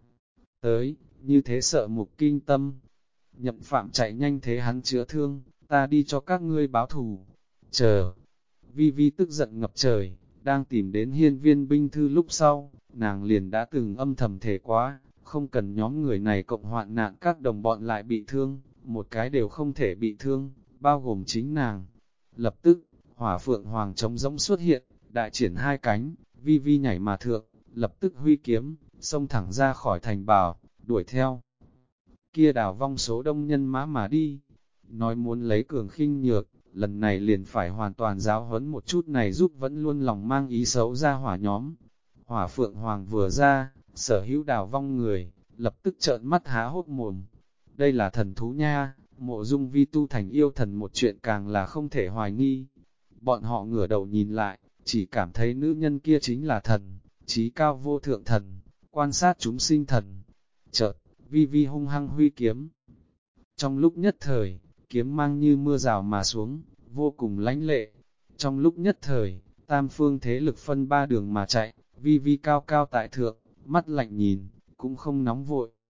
tới, như thế sợ mục kinh tâm. Nhậm Phạm chạy nhanh thế hắn chữa thương, ta đi cho các ngươi báo thù. Chờ, Vi Vi tức giận ngập trời, đang tìm đến hiên viên binh thư lúc sau, nàng liền đã từng âm thầm thể quá, không cần nhóm người này cộng hoạn nạn các đồng bọn lại bị thương, một cái đều không thể bị thương, bao gồm chính nàng. Lập tức, hỏa phượng hoàng trống rỗng xuất hiện, đại triển hai cánh, Vi Vi nhảy mà thượng, lập tức huy kiếm, xông thẳng ra khỏi thành bào, đuổi theo. Kia đảo vong số đông nhân mã mà đi, nói muốn lấy cường khinh nhược, lần này liền phải hoàn toàn giáo huấn một chút này giúp vẫn luôn lòng mang ý xấu ra hỏa nhóm. Hỏa phượng hoàng vừa ra, sở hữu đảo vong người, lập tức trợn mắt há hốc mồm. Đây là thần thú nha, mộ dung vi tu thành yêu thần một chuyện càng là không thể hoài nghi. Bọn họ ngửa đầu nhìn lại, chỉ cảm thấy nữ nhân kia chính là thần, trí cao vô thượng thần, quan sát chúng sinh thần. Chợt, Vi Vi hung hăng huy kiếm. Trong lúc nhất thời, kiếm mang như mưa rào mà xuống, vô cùng lãnh lệ. Trong lúc nhất thời, tam phương thế lực phân ba đường mà chạy, Vi Vi cao cao tại thượng, mắt lạnh nhìn, cũng không nóng vội.